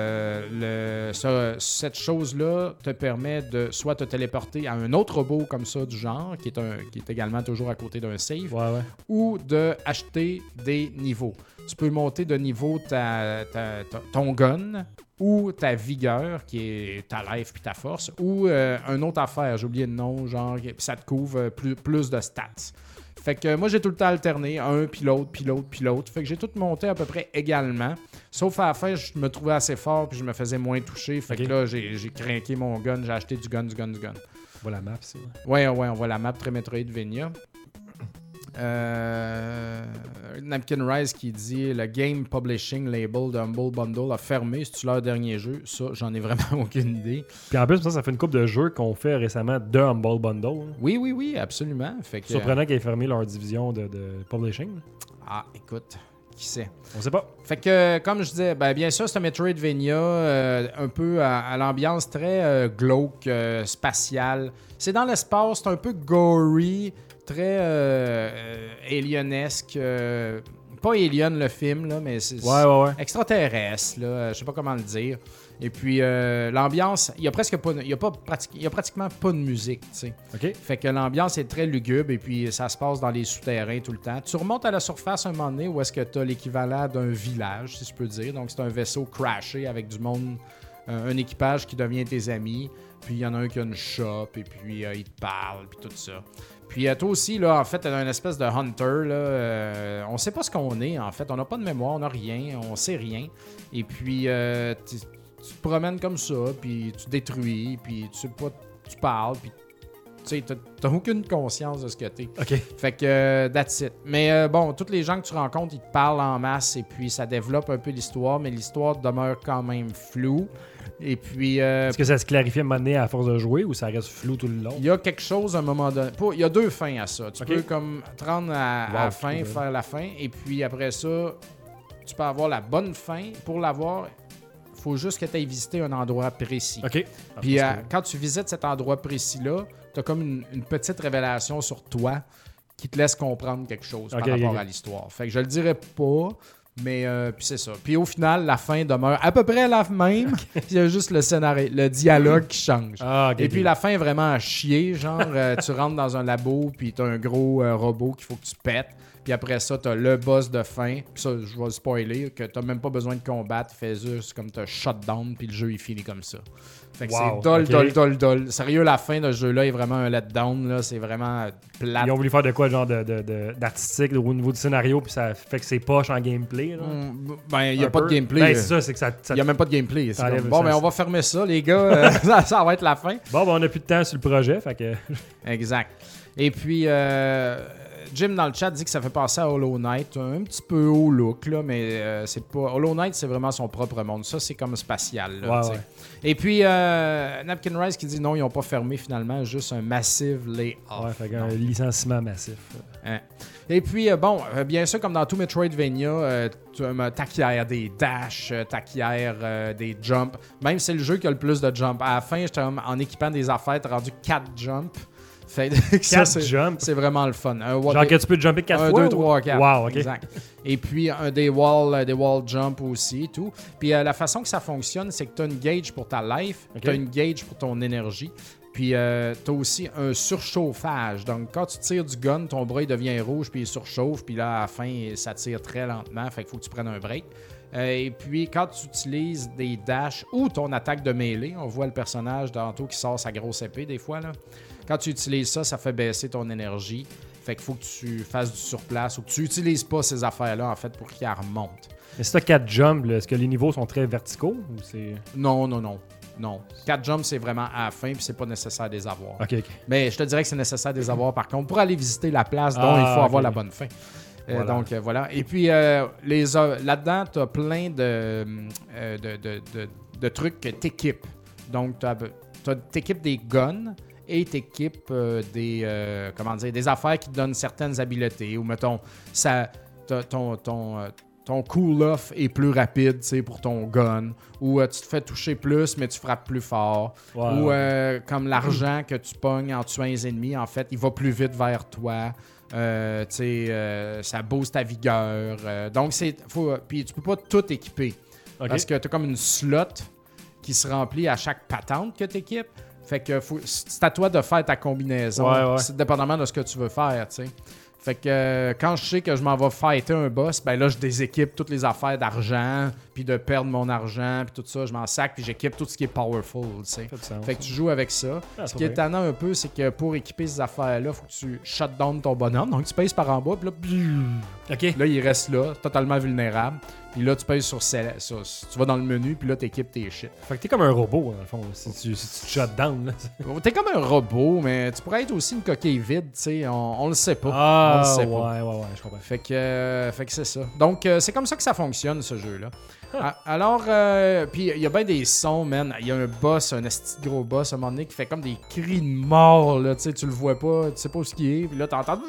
euh, le, ça- cette chose-là te permet de soit te téléporter à un autre robot comme ça du genre, qui est, un, qui est également toujours à côté d'un save, Ouais, ouais. ou de acheter des niveaux. Tu peux monter de niveau ta, ta- ta- ton gun ou ta vigueur, qui est ta life puis ta force, ou euh, une autre affaire, j'ai oublié le nom, genre, puis ça te couvre euh, plus, plus de stats. Fait que euh, moi, j'ai tout le temps alterné, un, puis l'autre, puis l'autre, puis l'autre. Fait que j'ai tout monté à peu près également. Sauf à la fin, je me trouvais assez fort, puis je me faisais moins toucher. Fait Ok. que là, j'ai, j'ai craqué mon gun, j'ai acheté du gun, du gun, du gun. Voilà la map, ça. Ouais, ouais, on voit la map très Metroidvania. Euh, Napkin Rise qui dit le Game Publishing Label de Humble Bundle a fermé. C'est-tu leur dernier jeu? Ça, j'en ai vraiment aucune idée. Puis en plus, ça, ça fait une couple de jeux qu'on fait récemment de Humble Bundle. hein. Oui, oui, oui, absolument. Fait que, Surprenant qu'ils aient fermé leur division de, de publishing. Ah, écoute, qui sait? On sait pas. Fait que, comme je disais, ben, bien sûr, c'est un Metroidvania euh, un peu à, à l'ambiance très euh, glauque, euh, spatiale. C'est dans l'espace, c'est un peu gory, très euh, euh, alienesque. euh, pas Alien le film, là, mais c'est Ouais, ouais, ouais. extraterrestre, là, euh, je sais pas comment le dire. Et puis, euh, l'ambiance, il y a presque pas, il y a pas prati- il y a pratiquement pas de musique, tu sais. Ok. Fait que l'ambiance est très lugubre et puis ça se passe dans les souterrains tout le temps. Tu remontes à la surface un moment donné où est-ce que tu as l'équivalent d'un village, si je peux dire. Donc, c'est un vaisseau crashé avec du monde, euh, un équipage qui devient tes amis. Puis, il y en a un qui a une shop et puis euh, il te parle, puis tout ça. Puis, euh, toi aussi, là, en fait, t'es une espèce de hunter, là. euh, on sait pas ce qu'on est, en fait. On n'a pas de mémoire, on n'a rien, on sait rien. Et puis, euh, tu tu te promènes comme ça, puis tu détruis, puis tu sais pas, tu parles, puis tu sais, t'as- t'as aucune conscience de ce que t'es. Ok. Fait que, euh, that's it. Mais euh, bon, tous les gens que tu rencontres, ils te parlent en masse, et puis ça développe un peu l'histoire, mais l'histoire demeure quand même floue. Et puis, euh, Est-ce que ça se clarifie à un moment donné à force de jouer ou ça reste flou tout le long? il y a quelque chose à un moment donné. pas- Il y a deux fins à ça. Tu Ok. peux comme te rendre à, à Wow, la fin, cool. faire la fin, et puis après ça, tu peux avoir la bonne fin. Pour l'avoir, Il faut juste que tu ailles visiter un endroit précis. OK. Puis Ah, euh, quand tu visites cet endroit précis-là, tu as comme une, une petite révélation sur toi qui te laisse comprendre quelque chose okay, par rapport okay. à l'histoire. Fait que je le dirais pas, mais euh, puis c'est ça. Puis au final, la fin demeure à peu près la même. Okay. Il y a juste le scénario, le dialogue qui change. Ah, okay, Et puis okay. la fin est vraiment à chier. Genre, euh, tu rentres dans un labo, puis tu as un gros euh, robot qu'il faut que tu pètes. Puis après ça, t'as le boss de fin. Puis ça, je vais spoiler, que t'as même pas besoin de combattre. Fais juste comme t'as shutdown, puis le jeu, il finit comme ça. Fait que wow, c'est dol, okay. dol, dol, dol. Sérieux, la fin de ce jeu-là est vraiment un letdown. Là. C'est vraiment plate. Ils ont voulu faire de quoi, genre de, de, de, d'artistique au niveau du scénario, puis ça fait que c'est poche en gameplay. Là. Mm, ben, il n'y a un pas peu. de gameplay. Ben, c'est ça, c'est que ça... Il n'y a même pas de gameplay. Ça comme, bon, ben, on va fermer ça, les gars. ça, ça va être la fin. Bon, ben, on n'a plus de temps sur le projet, fait que... Exact. Et puis... Euh... Jim dans le chat dit que ça fait penser à Hollow Knight, un petit peu haut look, là, mais euh, c'est pas. Hollow Knight, c'est vraiment son propre monde. Ça, c'est comme spatial. Là, ouais, ouais. Et puis, euh, Napkin Rice qui dit non, ils n'ont pas fermé finalement, juste un massive layoff. Ouais, fait un licenciement massif. Hein. Et puis, euh, bon, euh, bien sûr, comme dans tout Metroidvania, euh, tu euh, t'acquières des dashs, euh, t'acquières euh, des jumps. Même si c'est le jeu qui a le plus de jumps. À la fin, j'étais en équipant des affaires, t'as rendu quatre jumps. Fait que ça, c'est, c'est vraiment le fun. Un, Genre que tu peux jumper quatre un, fois? deux, trois, quatre. Wow, OK. Exact. Et puis, un des wall, des wall jump aussi et tout. Puis, euh, la façon que ça fonctionne, c'est que tu as une gauge pour ta life, okay. tu as une gauge pour ton énergie. Puis, euh, tu as aussi un surchauffage. Donc, quand tu tires du gun, ton bras il devient rouge, puis il surchauffe. Puis là, à la fin, ça tire très lentement. Fait qu'il faut que tu prennes un break. Euh, et puis, quand tu utilises des dashs ou ton attaque de mêlée, on voit le personnage tantôt qui sort sa grosse épée des fois, là. Quand tu utilises ça, ça fait baisser ton énergie. Fait qu'il faut que tu fasses du surplace ou que tu n'utilises pas ces affaires-là, en fait, pour qu'ils remontent. Mais si tu as quatre jumps, là, est-ce que les niveaux sont très verticaux ou c'est... Non, non, non. Non. quatre jumps, c'est vraiment à la fin, puis c'est pas nécessaire de les avoir. OK, OK. Mais je te dirais que c'est nécessaire de les avoir, par contre, pour aller visiter la place dont ah, il faut okay. avoir la bonne fin. Euh, voilà. Donc, euh, voilà. Et puis, euh, les, euh, là-dedans, tu as plein de, euh, de, de, de, de trucs que tu équipes. Donc, tu équipes des guns et tu équipes euh, des, euh, comment dire, des affaires qui te donnent certaines habiletés. Ou, mettons, ça, ton, ton, euh, ton cool-off est plus rapide pour ton gun. Ou euh, tu te fais toucher plus, mais tu frappes plus fort. Wow. Ou, euh, comme l'argent que tu pognes en tuant les ennemis, en fait, il va plus vite vers toi. Euh, tu sais, euh, ça booste ta vigueur. Euh, donc, c'est. Faut, puis tu peux pas tout équiper. Okay. Parce que tu as comme une slot qui se remplit à chaque patente que tu équipes. Fait que faut, c'est à toi de faire ta combinaison. Ouais, ouais. C'est dépendamment de ce que tu veux faire, tu sais. Fait que euh, quand je sais que je m'en vais fighter un boss, ben là, je déséquipe toutes les affaires d'argent, puis de perdre mon argent, puis tout ça, je m'en sac, puis j'équipe tout ce qui est powerful, tu sais. Fait que tu joues avec ça. Ah, ce qui est tannant un peu, c'est que pour équiper ces affaires-là, faut que tu shut down ton bonhomme. Donc, tu pèses par en bas, puis là, okay. là, il reste là, totalement vulnérable. Puis là, tu pèses sur, sur, sur... Tu vas dans le menu, puis là, tu équipes tes shit. Fait que t'es comme un robot, dans le fond, si tu, si tu shut down. Là. T'es comme un robot, mais tu pourrais être aussi une coquille vide, tu sais. On, on le sait pas. Ah, on le sait ouais, pas. ouais, ouais, je comprends. Fait que, euh, fait que c'est ça. Donc, euh, c'est comme ça que ça fonctionne, ce jeu-là. Ah. Alors, euh, puis il y a bien des sons, man. Il y a un boss, un esti gros boss, à un moment donné, qui fait comme des cris de mort, là. Tu sais, tu le vois pas, tu sais pas où ce qu'il est. Puis là, t'entends...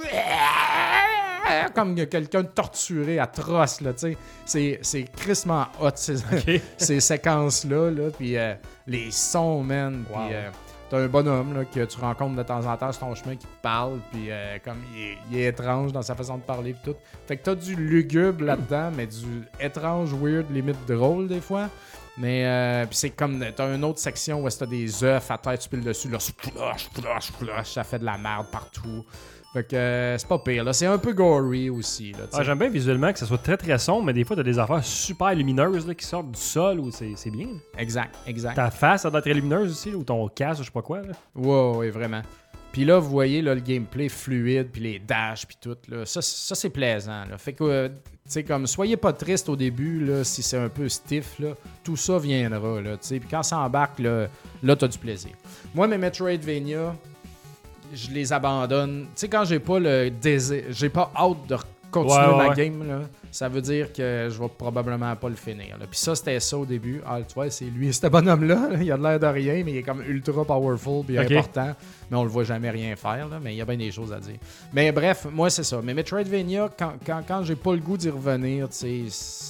comme quelqu'un torturé, atroce, là, tu sais. C'est, c'est crissement hot, ces, okay. ces séquences-là, là. Puis euh, les sons, man. Puis wow. euh, t'as un bonhomme, là, que tu rencontres de temps en temps sur ton chemin qui te parle, puis euh, comme il est, il est étrange dans sa façon de parler, puis tout. Fait que t'as du lugubre là-dedans, mais du étrange, weird, limite drôle, des fois. Mais euh, puis c'est comme, t'as une autre section où t'as des œufs à terre, tu piles dessus, là, splosh, splosh, splosh, ça fait de la merde partout. Fait que euh, c'est pas pire, là. C'est un peu gory aussi, là. Ah, j'aime bien visuellement que ça soit très très sombre, mais des fois t'as des affaires super lumineuses là, qui sortent du sol, ou c'est, c'est bien. Exact, exact. Ta face, ça doit être très lumineuse aussi, là, ou ton casque, je sais pas quoi, là. Ouais, ouais, vraiment. Puis là, vous voyez là, le gameplay fluide, puis les dashs, puis tout, là. Ça, ça c'est plaisant, là. Fait que, euh, tu sais, comme, soyez pas triste au début, là, si c'est un peu stiff, là. Tout ça viendra, là, tu sais. Puis quand ça embarque, là, là, t'as du plaisir. Moi, mes Metroidvania... je les abandonne. Tu sais, quand j'ai pas le désir, j'ai pas hâte de continuer ouais, ouais, ma ouais. game, là, ça veut dire que je vais probablement pas le finir. Là. Puis ça, c'était ça au début. Ah, tu vois, c'est lui, ce bonhomme-là, là, il a de l'air de rien, mais il est comme ultra powerful puis okay. important. Mais on le voit jamais rien faire, là, mais il y a bien des choses à dire. Mais bref, moi, c'est ça. Mais Metroidvania, quand, quand, quand j'ai pas le goût d'y revenir, tu sais,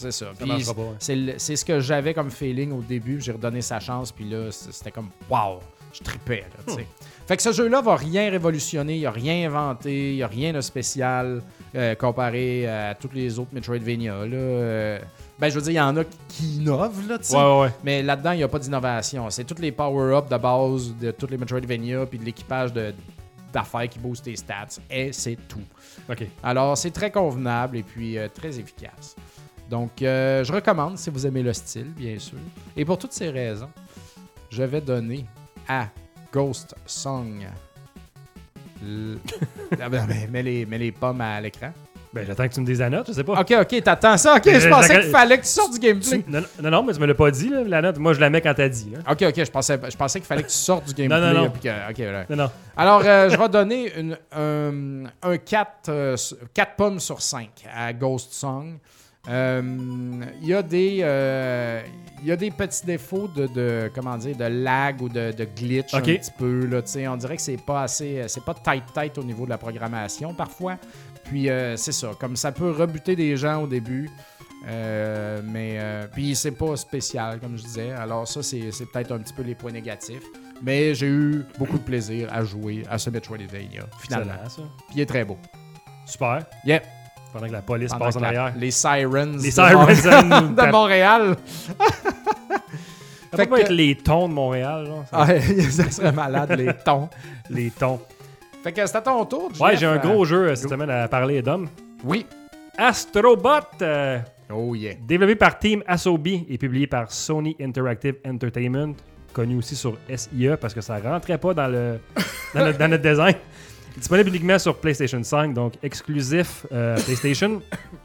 c'est ça. Ça Puis marchera pas. Ouais. c'est, le- c'est ce que j'avais comme feeling au début. J'ai redonné sa chance, puis là, c'était comme wow, je tripais. Là, tu sais. Fait que ce jeu-là va rien révolutionner, il a rien inventé, il n'y a rien de spécial euh, comparé à tous les autres Metroidvania. Là. Euh, ben, je veux dire, il y en a qui innovent, là, tu sais. Ouais, ouais, ouais. Mais là-dedans, il n'y a pas d'innovation. C'est tous les power-ups de base de tous les Metroidvania, puis de l'équipage de, d'affaires qui boostent tes stats, et c'est tout. OK. Alors, c'est très convenable et puis euh, très efficace. Donc, euh, je recommande si vous aimez le style, bien sûr. Et pour toutes ces raisons, je vais donner à Ghost Song. L... Ah ben, ben, mets, les, mets les pommes à l'écran. Ben, j'attends que tu me dises la note, je sais pas. Ok, ok, t'attends ça. Ok, Mais je je- pensais je- qu'il fallait que tu sortes du gameplay. Tu- Non, non, non, mais tu me l'as pas dit, là, la note. Moi, je la mets quand t'as dit. Là. Ok, ok, je pensais, je pensais qu'il fallait que tu sortes du gameplay. Non, non, non. puis que- ok, voilà. Non, non. Alors, euh, je vais donner une, un, un quatre, euh, quatre pommes sur cinq à Ghost Song. Euh, Il y a des euh, il y a des petits défauts de, de comment dire de lag ou de, de glitch Ok. un petit peu là, tu sais, on dirait que c'est pas assez c'est pas tight tight au niveau de la programmation parfois. Puis euh, c'est ça, comme ça peut rebuter des gens au début. Euh, mais euh, puis c'est pas spécial comme je disais. Alors ça c'est, c'est peut-être un petit peu les points négatifs. Mais j'ai eu beaucoup de plaisir à jouer à ce Metroidvania finalement. Excellent, ça. Puis il est très beau. Super. Yep. Pendant que la police Pendant passe en que la- arrière. Les sirens. Les de sirens Montréal- nous de tapent. Montréal. Ça Fait peut pas que- être les tons de Montréal, genre. ça. Ouais, ça serait malade, les tons. Les tons. Fait que c'est à ton tour, Jeff. Ouais, j'ai un Euh, gros jeu euh, cette semaine à parler d'hommes. Oui. Astrobot, euh, Oh yeah. développé par Team Asobi et publié par Sony Interactive Entertainment, connu aussi sur S I E parce que ça rentrait pas dans, le, dans, notre, dans notre design. Disponible uniquement sur PlayStation cinq, donc exclusif euh, PlayStation.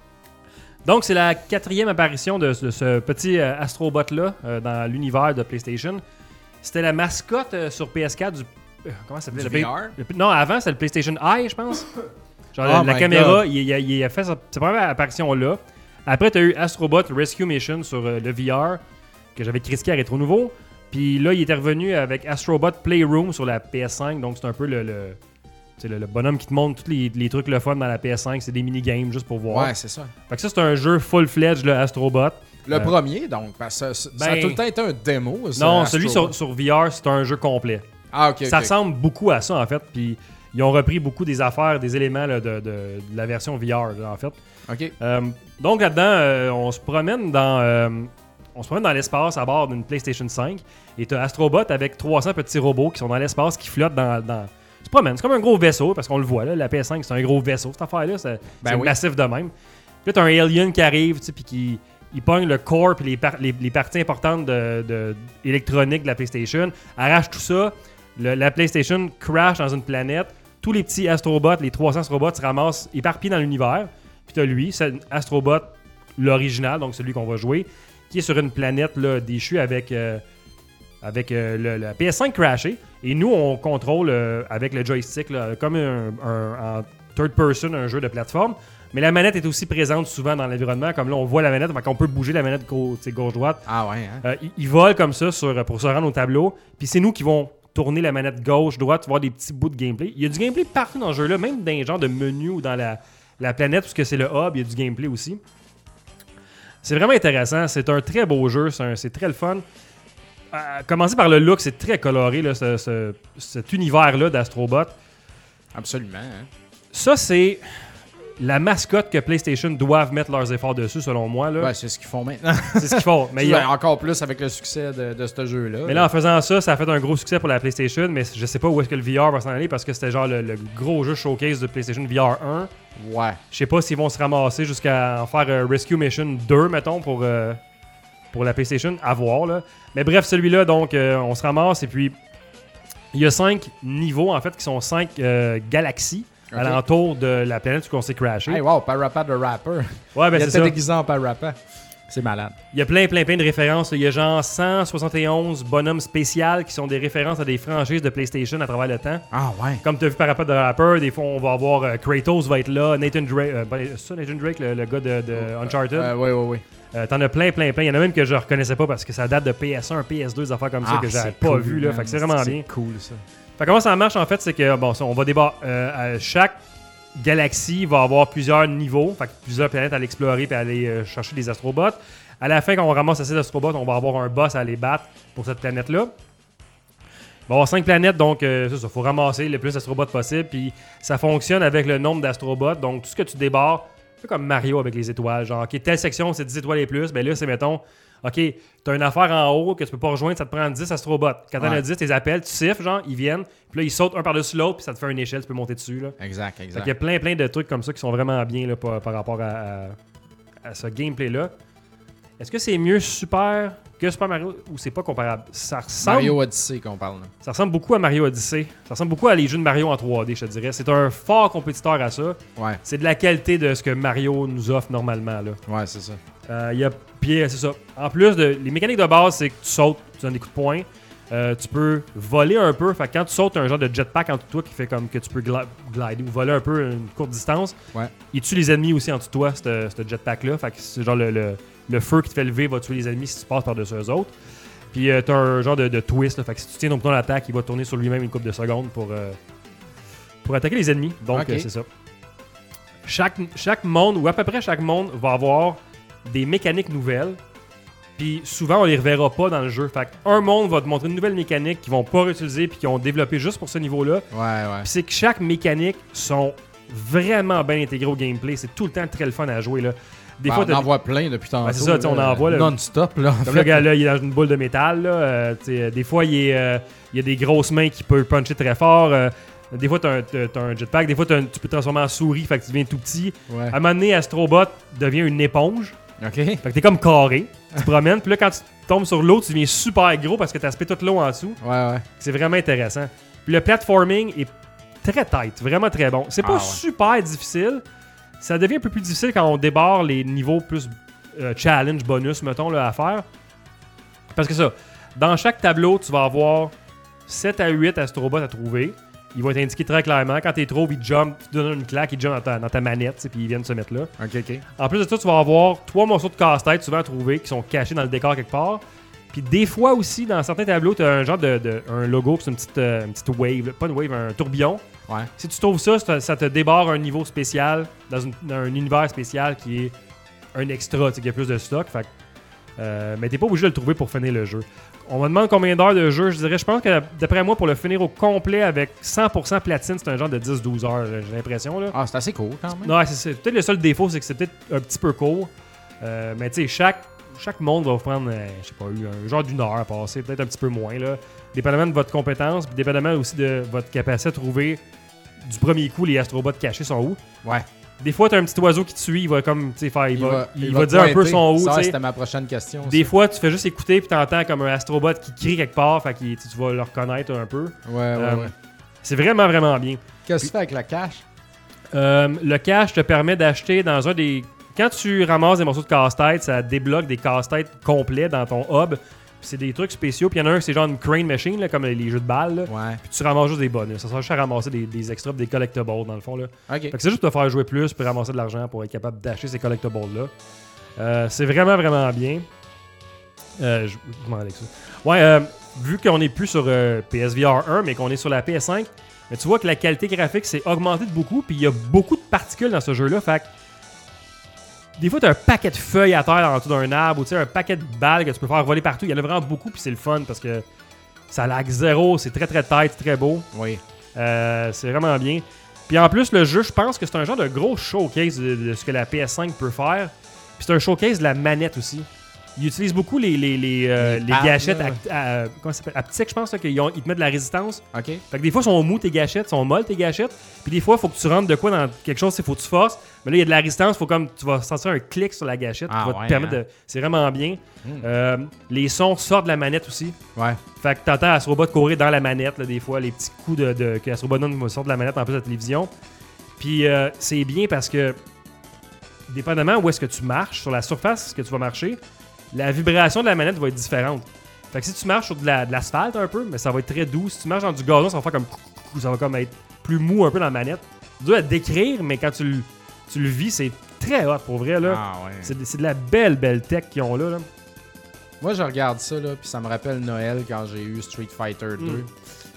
Donc, c'est la quatrième apparition de, de ce petit euh, Astrobot-là euh, dans l'univers de PlayStation. C'était la mascotte euh, sur P S quatre du... euh, comment ça s'appelait? Du Le Play- V R? le- non, avant, c'était le PlayStation Eye, je pense. Genre, Oh la, la my caméra, God. il, il a, il a fait sa, sa première apparition-là. Après, tu as eu Astrobot Rescue Mission sur euh, le V R, que j'avais critiqué à Rétro Nouveau. Puis là, il était revenu avec Astrobot Playroom sur la P S cinq. Donc, c'est un peu le, le, c'est le, le bonhomme qui te montre tous les, les trucs le fun dans la P S cinq. C'est des mini-games juste pour voir. Ouais, c'est ça. Fait que ça, c'est un jeu full-fledged, le Astrobot. Le Euh, premier, donc, parce que ça, ça a ben- tout le temps été un démo. ça, Non, Astro. celui sur, sur V R, c'est un jeu complet. Ah, ok, Ça ok. ressemble beaucoup à ça, en fait. Puis ils ont repris beaucoup des affaires, des éléments là, de, de- de la version V R, là, en fait. Ok. Euh, donc là-dedans, euh, on se promène dans euh, on se promène dans l'espace à bord d'une PlayStation cinq et tu as Astrobot avec trois cents petits robots qui sont dans l'espace, qui flottent dans... dans... Se promènent. C'est comme un gros vaisseau, parce qu'on le voit, là, la P S cinq, c'est un gros vaisseau, cette affaire-là. C'est, Ben c'est oui. massif de même. Puis là, tu as un alien qui arrive, tu sais, puis qui... Il pogne le core puis les, par- les, les parties importantes de, de- électroniques de la PlayStation, arrache tout ça, le- la PlayStation crash dans une planète, tous les petits Astrobots, les trois cents Astrobots se ramassent éparpillés dans l'univers, puis t'as lui, c'est Astrobot, l'original, donc celui qu'on va jouer, qui est sur une planète là, déchue avec, euh, avec euh, le, la P S cinq crashée, et nous on contrôle euh, avec le joystick là, comme un, un- en third person, un jeu de plateforme. Mais la manette est aussi présente souvent dans l'environnement. Comme là, on voit la manette, fait qu'on peut bouger la manette gau- gauche-droite. Ah, ouais, hein. Euh, il, il vole comme ça sur, pour se rendre au tableau. Puis c'est nous qui vont tourner la manette gauche-droite, voir des petits bouts de gameplay. Il y a du gameplay partout dans le jeu-là, même dans les genres de menus ou dans la, la planète, puisque c'est le hub, il y a du gameplay aussi. C'est vraiment intéressant. C'est un très beau jeu. C'est, un- c'est très le fun. Euh, commencer par le look, c'est très coloré, là, ce- ce- cet univers-là d'Astrobot. Absolument. Hein. Ça, c'est la mascotte que PlayStation doivent mettre leurs efforts dessus, selon moi. Là. Ouais, c'est ce qu'ils font maintenant. C'est ce qu'ils font. Mais, ils ont- encore plus avec le succès de, de ce jeu-là. mais là, en faisant ça, ça a fait un gros succès pour la PlayStation, mais je sais pas où est-ce que le V R va s'en aller parce que c'était genre le, le gros jeu showcase de PlayStation V R un. Ouais. Je sais pas s'ils vont se ramasser jusqu'à en faire euh, Rescue Mission deux, mettons, pour, euh, pour la PlayStation. À voir, là. Mais bref, celui-là, donc, euh, on se ramasse et puis il y a cinq niveaux, en fait, qui sont cinq euh, galaxies Ok. alentour de la planète où on s'est crashé. Hey, wow, Parappa the Rapper. Ouais, ben Il c'est était ça. déguisé en Parappa. C'est malade. Il y a plein, plein, plein de références. Il y a genre cent soixante et onze bonhommes spéciaux qui sont des références à des franchises de PlayStation à travers le temps. Ah, ouais. Comme tu as vu par rapport de Rapper, des fois on va avoir euh, Kratos va être là, Nathan Drake, euh, ben, ça, Nathan Drake, le, le gars de, de Uncharted. Euh, oui, oui, oui. Euh, T'en as plein, plein, plein. Il y en a même que je reconnaissais pas parce que ça date de P S un, P S deux, des affaires comme ça Ah, que j'avais c'est pas cool, vu. Là. man. Fait que c'est vraiment bien. C'est cool, ça. Fait que comment ça marche en fait, c'est que bon, ça, on va débarquer. Euh, à chaque galaxie va avoir plusieurs niveaux, fait que plusieurs planètes à l'explorer et à aller euh, chercher des astrobots. À la fin, quand on ramasse assez d'astrobots, on va avoir un boss à aller battre pour cette planète-là. Il va y avoir cinq planètes, donc euh, c'est ça, il faut ramasser le plus d'astrobots possible. Puis ça fonctionne avec le nombre d'astrobots. Donc tout ce que tu débarres, c'est comme Mario avec les étoiles. Genre, OK, telle section, c'est dix étoiles et plus. Ben là, c'est, mettons, OK, t'as une affaire en haut que tu peux pas rejoindre, ça te prend dix astrobots. Quand t'en Ouais. as dix, tu les appelles, tu siffles, genre, ils viennent. Puis là, ils sautent un par-dessus l'autre, puis ça te fait une échelle, tu peux monter dessus. Là. Exact, Fait exact. qu'il y a plein, plein de trucs comme ça qui sont vraiment bien là, par, par rapport à, à, à ce gameplay-là. Est-ce que c'est mieux Super que Super Mario ou c'est pas comparable? Ça ressemble, Mario Odyssey qu'on parle. Là. ça ressemble beaucoup à Mario Odyssey. Ça ressemble beaucoup à les jeux de Mario en trois D, je te dirais. C'est un fort compétiteur à ça. Ouais, C'est de la qualité de ce que Mario nous offre normalement. Là. ouais, c'est ça. Euh, y a, puis euh, c'est ça. En plus, de, les mécaniques de base, c'est que tu sautes, tu donnes des coups de poing. Euh, tu peux voler un peu. Fait que quand tu sautes, tu as un genre de jetpack en dessous de toi qui fait comme que tu peux gli- glider ou voler un peu une courte distance. Ouais. Il tue les ennemis aussi en dessous de toi, ce jetpack-là. Fait que c'est genre le, le, le feu qui te fait lever va tuer les ennemis si tu passes par-dessus eux autres. Puis euh, tu as un genre de, de twist. Là. Fait que si tu tiens ton bouton d'attaque, il va tourner sur lui-même une couple de secondes pour, euh, pour attaquer les ennemis. Donc Ok. euh, c'est ça. Chaque, chaque monde, ou à peu près chaque monde, va avoir des mécaniques nouvelles. Puis souvent, on les reverra pas dans le jeu. Fait qu'un monde va te montrer une nouvelle mécanique qu'ils vont pas réutiliser puis qu'ils ont développé juste pour ce niveau-là. Ouais, ouais. Puis c'est que chaque mécanique sont vraiment bien intégrées au gameplay. C'est tout le temps très le fun à jouer. Là. Des Ben, fois, on t'as en voit plein depuis tantôt. Ben, c'est ça, tu sais, on là, en voit, là. non-stop. Là, en comme fait. le gars là, il est dans une boule de métal. Là. Euh, tu sais, des fois, il, est, euh, il y a des grosses mains qui peuvent puncher très fort. Euh, des fois, tu as, as un jetpack. Des fois, t'as un- tu peux te transformer en souris. Fait que tu deviens tout petit. Ouais. À un moment donné, Astrobot devient une éponge. OK. Fait que t'es comme carré. Tu te promènes. Puis là, quand tu tombes sur l'eau, tu deviens super gros parce que t'as aspect toute l'eau en dessous. Ouais, ouais. C'est vraiment intéressant. Puis le platforming est très tight, vraiment très bon. C'est pas Ah ouais. super difficile. Ça devient un peu plus difficile quand on débarre les niveaux plus euh, challenge, bonus, mettons, là, à faire. Parce que ça, dans chaque tableau, tu vas avoir sept à huit astrobots à trouver. Ils vont être indiqués très clairement. Quand tu les trouves, ils jump, tu te donnes une claque, ils jump dans ta, dans ta manette, puis ils viennent se mettre là. OK, OK. En plus de ça, tu vas avoir trois morceaux de casse-tête souvent à trouver qui sont cachés dans le décor quelque part. Puis des fois aussi, dans certains tableaux, tu as un genre de, de un logo, c'est une petite, euh, une petite wave, pas une wave, un tourbillon. Ouais. Si tu trouves ça, ça, ça te débarre un niveau spécial, dans, une- dans un univers spécial qui est un extra, tu sais, qui a plus de stock. Fait que, euh, mais t'es pas obligé de le trouver pour finir le jeu. On me demande combien d'heures de jeu, je dirais, je pense que d'après moi, pour le finir au complet avec cent pour cent platine, c'est un genre de dix à douze heures, j'ai l'impression. Là. Ah, c'est assez cool quand même. Non, c'est, c'est peut-être le seul défaut, c'est que c'est peut-être un petit peu court. Euh, mais tu sais, chaque, chaque monde va vous prendre, euh, je sais pas, un genre d'une heure à passer, peut-être un petit peu moins. Là. Dépendamment de votre compétence, puis dépendamment aussi de votre capacité à trouver du premier coup les astrobots cachés sont où. Ouais. Des fois, t'as un petit oiseau qui te suit, il va comme, tu sais, faire, il, Il va, va, il il va va dire un peu pointer. son où, Ça, tu sais. c'était ma prochaine question. Des ça. fois, tu fais juste écouter, puis t'entends comme un astrobot qui crie quelque part, fait que tu tu vas le reconnaître un peu. Ouais, ouais, Euh, ouais. C'est vraiment, vraiment bien. Qu'est-ce que tu fais avec la cash? Euh, le cash te permet d'acheter dans un des... Quand tu ramasses des morceaux de casse-tête, ça débloque des casse-têtes complets dans ton hub. Puis c'est des trucs spéciaux. Puis il y en a un, c'est genre une crane machine, là, comme les, les jeux de balles. Là. Ouais. Puis tu ramasses juste des bonus. Ça sert juste à ramasser des, des extras, des collectibles dans le fond. Là. OK. Fait que c'est juste pour te faire jouer plus, puis ramasser de l'argent pour être capable d'acheter ces collectibles-là. Euh, c'est vraiment, vraiment bien. Euh, je je m'en allais avec ça. Ouais, euh, vu qu'on n'est plus sur euh, P S V R un, mais qu'on est sur la P S cinq, mais tu vois que la qualité graphique s'est augmentée de beaucoup, puis il y a beaucoup de particules dans ce jeu-là. Fait que des fois, tu as un paquet de feuilles à terre en dessous d'un arbre, ou tu sais, un paquet de balles que tu peux faire voler partout. Il y en a vraiment beaucoup, puis c'est le fun parce que ça lag zéro, c'est très très tight, c'est très beau. Oui. Euh, c'est vraiment bien. Puis en plus, le jeu, je pense que c'est un genre de gros showcase de, de ce que la P S cinq peut faire. Puis c'est un showcase de la manette aussi. Ils utilisent beaucoup les, les, les, euh, Les les pads, gâchettes là, act- à- comment ça s'appelle? Haptiques, je pense, là, qu'ils ont- ils te mettent de la résistance. OK. Fait que des fois, sont mous tes gâchettes, sont molles tes gâchettes. Puis des fois, il faut que tu rentres de quoi dans quelque chose, il faut que tu forces. Mais là, il y a de la résistance, faut comme tu vas sentir un clic sur la gâchette Ah qui va ouais, te permettre hein? de. C'est vraiment bien. Mm. Euh, les sons sortent de la manette aussi. Ouais. Fait que t'entends Astrobot courir dans la manette, là, des fois, les petits coups de, de, que Astrobot donne sortent de la manette en plus de la télévision. Puis euh, c'est bien parce que, dépendamment où est-ce que tu marches, sur la surface que tu vas marcher, la vibration de la manette va être différente. Fait que si tu marches sur de, la, de l'asphalte un peu, mais ça va être très doux. Si tu marches dans du gazon, ça va faire comme coucou, ça va comme être plus mou un peu dans la manette. C'est dur à décrire, mais quand tu le, tu le vis, c'est très hot pour vrai. Là. Ah ouais. C'est, de- c'est de la belle, belle tech qu'ils ont là. là. Moi, je regarde ça, là, puis ça me rappelle Noël quand j'ai eu Street Fighter deux. Mm.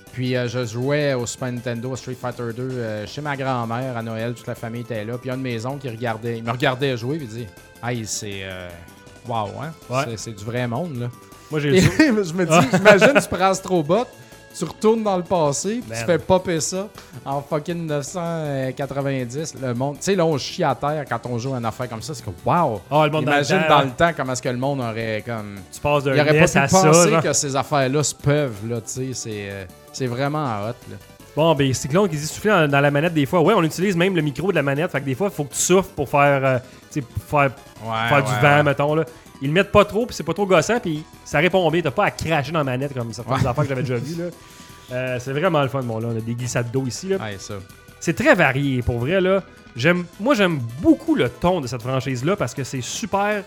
Puis euh, je jouais au Super Nintendo, à Street Fighter deux, euh, chez ma grand-mère à Noël, toute la famille était là. Puis il y a une maison qui regardait, il me regardait jouer, puis il dit « Hey, c'est... Euh, wow, hein? Ouais. C'est, c'est du vrai monde, là. » Moi, j'ai Et le je me dis, imagine, tu prends Astrobot, tu retournes dans le passé, puis Man. tu fais popper ça en fucking neuf cent quatre-vingt-dix. Le monde, tu sais, là, on chie à terre quand on joue à une affaire comme ça. C'est comme, wow! Ah, le monde dans le Imagine temps, dans ouais. le temps comment est-ce que le monde aurait comme. Tu passes d'un Il aurait N E S pas à pu penser ça. Genre. que ces affaires-là se peuvent, là, tu sais. C'est, euh, c'est vraiment hot, là. Bon, ben, Cyclone qui dit souffler dans, dans la manette des fois. Ouais, on utilise même le micro de la manette. Fait que des fois, il faut que tu souffles pour faire, euh, tu sais, pour faire, Ouais, faire ouais, du ouais. vent, mettons. Là. Ils le mettent pas trop, puis c'est pas trop gossant, puis ça répond bien. T'as pas à cracher dans la manette comme certaines Ouais. affaires que j'avais déjà vues. Là. Euh, c'est vraiment le fun, bon, là. On a des glissades d'eau ici. Là. Ouais, ça. C'est très varié, pour vrai. Là. J'aime, moi, j'aime beaucoup le ton de cette franchise-là parce que c'est super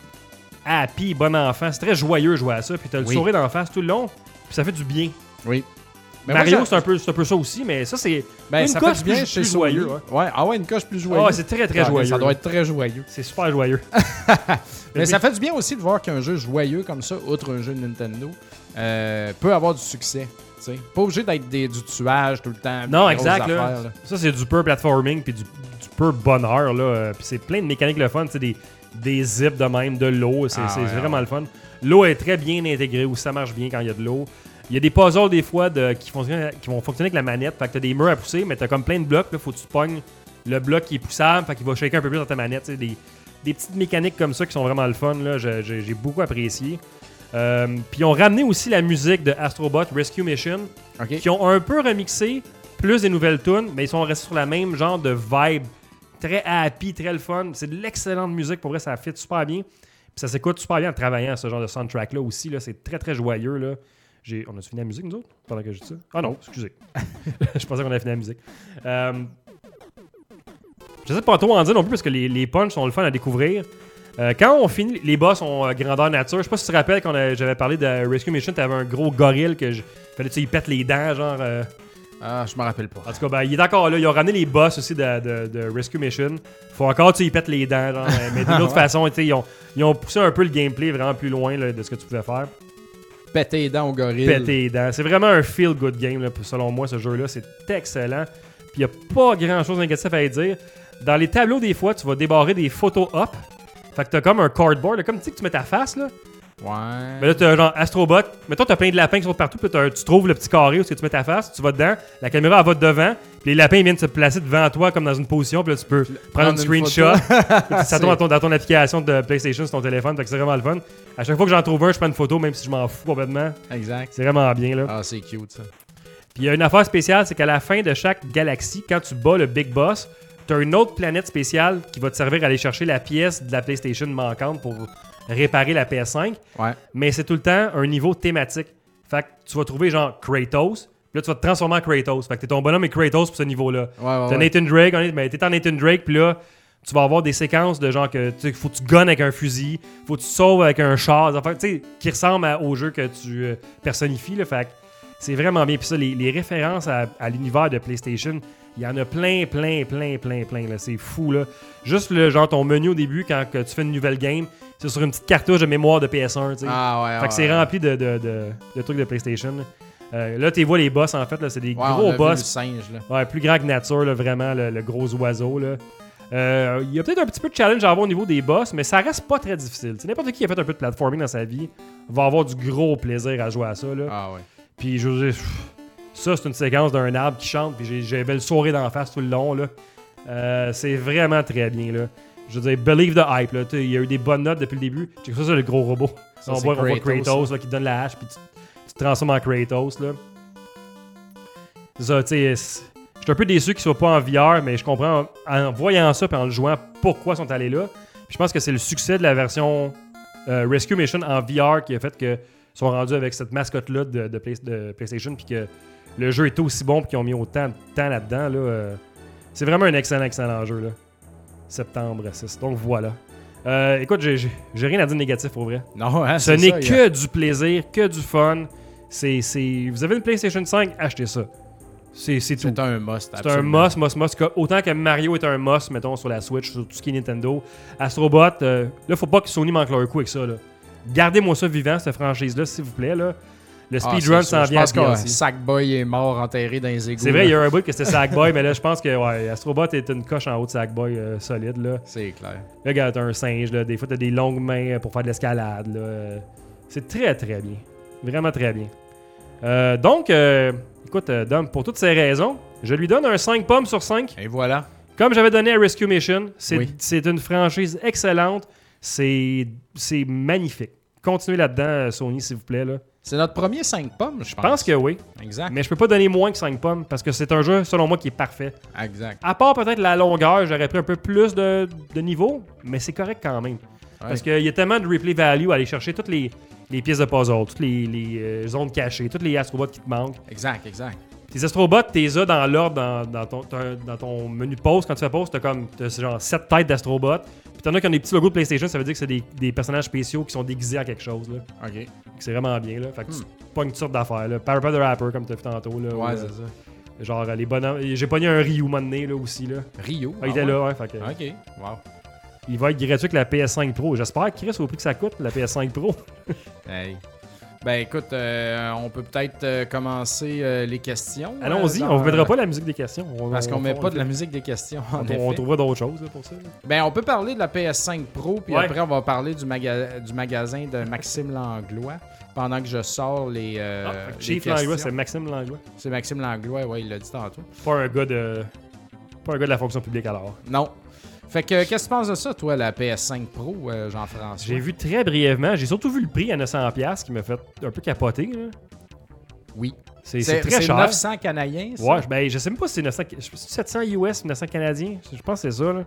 happy, bon enfant. C'est très joyeux jouer à ça, puis t'as le Oui. sourire d'en face tout le long, puis ça fait du bien. Oui. Mais moi, Mario, j'ai- c'est un, peu, c'est un peu ça aussi, mais ça, c'est Ben, une ça coche fait du bien plus, chez plus Sony. joyeux. Ouais. Ouais, ah ouais, une coche plus joyeuse. Ah, c'est très, très Ah, joyeux. Ça doit là. être très joyeux. C'est super joyeux. Mais ça fait du bien aussi de voir qu'un jeu joyeux comme ça, outre un jeu de Nintendo, euh, peut avoir du succès. T'sais. Pas obligé d'être des, du tuage tout le temps. Non, des exact. grosses Là. affaires, là. Ça, c'est du pur platforming puis du, du pur bonheur. Là. Euh, Puis c'est plein de mécaniques le fun. Tu sais, des, des zips de même, de l'eau. C'est Ah, c'est ouais, vraiment ouais. le fun. L'eau est très bien intégrée ou ça marche bien quand il y a de l'eau. Il y a des puzzles des fois de, qui, fonctionnent, qui vont fonctionner avec la manette. Fait que t'as des murs à pousser, mais t'as comme plein de blocs. Là, faut que tu pognes le bloc qui est poussable. Fait qu'il va shaker un peu plus dans ta manette. Tu sais, Des, des petites mécaniques comme ça qui sont vraiment le fun. Là. Je- je- J'ai beaucoup apprécié. Euh, Puis ils ont ramené aussi la musique de Astrobot Rescue Mission, OK. qui ont un peu remixé, plus des nouvelles tunes, mais ils sont restés sur la même genre de vibe. Très happy, très le fun. C'est de l'excellente musique. Pour vrai, ça fit super bien. Puis ça s'écoute super bien en travaillant ce genre de soundtrack-là aussi. Là. C'est très, très joyeux. Là. J'ai... On a-tu fini la musique, nous autres, pendant que je dis ça? Ah non, excusez. Je pensais qu'on avait fini la musique. Euh... Je sais pas trop en dire non plus, parce que les, les punchs sont le fun à découvrir. Euh, quand on finit, les boss ont euh, grandeur nature. Je sais pas si tu te rappelles quand on a- j'avais parlé de Rescue Mission, t'avais un gros gorille que je... fallait que tu lui pètes les dents, genre... euh, Ah, je me rappelle pas. En tout cas, ben, il est encore là. Ils ont ramené les boss aussi de, de, de Rescue Mission. Faut encore que tu y pètes les dents, genre, mais d'une autre Ouais. façon, tu sais, ils ont, ils ont poussé un peu le gameplay vraiment plus loin là, de ce que tu pouvais faire. Péter les dents au gorille. Péter les dents. C'est vraiment un feel-good game, là, selon moi, ce jeu-là. C'est excellent. Puis il n'y a pas grand-chose de négatif à y dire. Dans les tableaux, des fois, tu vas débarrer des photos up. Fait que t'as comme un cardboard, là, comme tu sais que tu mets ta face, là. Ouais. Mais là, t'as genre Astrobot. Mettons, t'as plein de lapins qui sont partout, puis t'as- tu trouves le petit carré où est-ce que tu mets ta face, tu vas dedans, la caméra, elle va devant, puis les lapins ils viennent se placer devant toi comme dans une position, puis là, tu peux prendre une screenshot. Puis ça tombe dans ton, dans ton application de PlayStation sur ton téléphone, fait que c'est vraiment le fun. À chaque fois que j'en trouve un, je prends une photo, même si je m'en fous complètement. Exact. C'est vraiment bien, là. Ah, c'est cute, ça. Puis il y a une affaire spéciale, c'est qu'à la fin de chaque galaxie, quand tu bats le Big Boss, t'as une autre planète spéciale qui va te servir à aller chercher la pièce de la PlayStation manquante pour réparer la P S cinq. Ouais. Mais c'est tout le temps un niveau thématique. Fait que tu vas trouver genre Kratos, puis là tu vas te transformer en Kratos. Fait que t'es ton bonhomme et Kratos pour ce niveau-là. Ouais, ouais, T'as ouais. Nathan Drake, on est- ben, t'es en Nathan Drake, puis là tu vas avoir des séquences de genre que tu sais, faut que tu gunnes avec un fusil, faut que tu te sauves avec un char, des affaires, tu sais, qui ressemblent à- au jeu que tu euh, personnifies. Là, fait que c'est vraiment bien. Puis ça, les, les références à, à l'univers de PlayStation, il y en a plein, plein, plein, plein, plein. Là. C'est fou. Là. Juste le genre ton menu au début, quand que tu fais une nouvelle game, c'est sur une petite cartouche de mémoire de P S un. tu sais. Ah, ouais, Fait ouais, que c'est ouais. rempli de, de, de, de trucs de PlayStation. Là, euh, là tu vois les boss, en fait. Là, c'est des Ouais, on gros a vu boss. le singe, là. Ouais, plus grand que nature, là, vraiment, le, le gros oiseau. Là. Euh, il y a peut-être un petit peu de challenge à avoir au niveau des boss, mais ça reste pas très difficile. T'sais, n'importe qui qui a fait un peu de platforming dans sa vie va avoir du gros plaisir à jouer à ça. Là. Ah, ouais. Puis je veux dire, pff, ça, c'est une séquence d'un arbre qui chante, puis j'ai- j'avais le sourire d'en face tout le long. Là. Euh, c'est vraiment très bien. Là. Je veux dire, believe the hype. Là. T'sais, il y a eu des bonnes notes depuis le début. C'est ça, c'est le gros robot. Ça, on, c'est voit, on voit Kratos, Kratos ça. là, qui te donne la hache, puis tu, tu te transformes en Kratos. Là. C'est ça, tu sais. c'est- Je suis un peu déçu qu'ils soient pas en V R, mais je comprends en, en voyant ça et en le jouant pourquoi ils sont allés là. Puis je pense que c'est le succès de la version euh, Rescue Mission en V R qui a fait qu'ils sont rendus avec cette mascotte-là de, de, Play- de PlayStation, puis que le jeu était aussi bon, puis qu'ils ont mis autant de temps là-dedans. Là, euh, c'est vraiment un excellent, excellent jeu. Là. Septembre six. Donc voilà. Euh, écoute, j'ai, j'ai, j'ai rien à dire de négatif pour vrai. Non, hein, Ce c'est n'est ça, il y que a- du plaisir, que du fun. C'est, c'est... Vous avez une PlayStation cinq, achetez ça. C'est, c'est tout. C'est un must. C'est un must, must, must. Que- Autant que Mario est un must, mettons, sur la Switch, sur tout ce qui est Nintendo. Astrobot, euh, là, faut pas que Sony manque leur coup avec ça. Là. Gardez-moi ça vivant, cette franchise-là, s'il vous plaît. Là. Le Ah, speedrun c'est s'en sûr. vient à Je pense que D L C. Sackboy est mort enterré dans les égouts. C'est vrai, il y là. a un bout que c'était Sackboy, mais là, je pense que ouais, Astrobot est une coche en haut de Sackboy euh, solide. Là. C'est clair. Là, regarde, t'as un singe, là. Des fois, t'as des longues mains pour faire de l'escalade. Là. Euh, C'est très, très bien. Vraiment très bien. Euh, donc, euh, écoute, euh, Dom, pour toutes ces raisons, je lui donne un cinq pommes sur cinq. Et voilà. Comme j'avais donné à Rescue Mission, c'est Oui. c'est une franchise excellente. C'est c'est magnifique. Continuez là-dedans, Sony, s'il vous plaît. Là. C'est notre premier cinq pommes, je Je pense. pense que oui. Exact. Mais je peux pas donner moins que cinq pommes parce que c'est un jeu, selon moi, qui est parfait. Exact. À part peut-être la longueur, j'aurais pris un peu plus de, de niveau, mais c'est correct quand même. Ouais. Parce qu'il y a tellement de replay value à aller chercher toutes les, les pièces de puzzle, toutes les, les euh, zones cachées, toutes les astrobots qui te manquent. Exact, exact. Tes astrobots, t'es as dans l'ordre dans, dans, ton, t'as- dans ton menu de pause. Quand tu fais pause, t'as comme t'as genre sept têtes d'astrobots. Puis t'en as qui ont des petits logos de PlayStation, ça veut dire que c'est des, des personnages spéciaux qui sont déguisés en quelque chose. Là. OK. C'est vraiment bien. Là. Fait que Hmm. tu pognes toutes sortes d'affaires. Là. Parapet the Rapper, comme t'as fait tantôt. Là, Ouais, ou, c'est euh, ça. genre les bonhommes. J'ai pogné un Ryu Monday là aussi. Là. Rio. Ah, il était ouais. là, ouais. Fait que, OK. Wow. il va être gratuit avec la P S cinq Pro. J'espère, Chris, au prix que ça coûte, la P S cinq Pro. Hey. Ben écoute, euh, on peut peut-être euh, commencer euh, les questions. Allons-y, euh, on ne dans- mettra pas la musique des questions. On- Parce qu'on on- met on- pas de la musique des questions, en On, effet. on trouvera d'autres choses là, pour ça. là. Ben, on peut parler de la P S cinq Pro, puis Ouais. après, on va parler du, maga- du magasin de Maxime Langlois, pendant que je sors les, euh, Ah, fait que les Chief questions. Langlois, c'est Maxime Langlois. C'est Maxime Langlois, ouais, il l'a dit tantôt. Pas un gars de. Pas un gars de la fonction publique alors. Non. Fait que, qu'est-ce que tu penses de ça, toi, la P S cinq Pro, euh, Jean-François? J'ai vu très brièvement, j'ai surtout vu le prix à neuf cents dollars qui m'a fait un peu capoter. là. Oui. C'est c'est très c'est cher. neuf cents canadiens, ça? Ouais, je- ben, je sais même pas si c'est neuf cents, je sais pas si c'est sept cents U S ou neuf cents canadiens. Je pense que c'est ça. Là.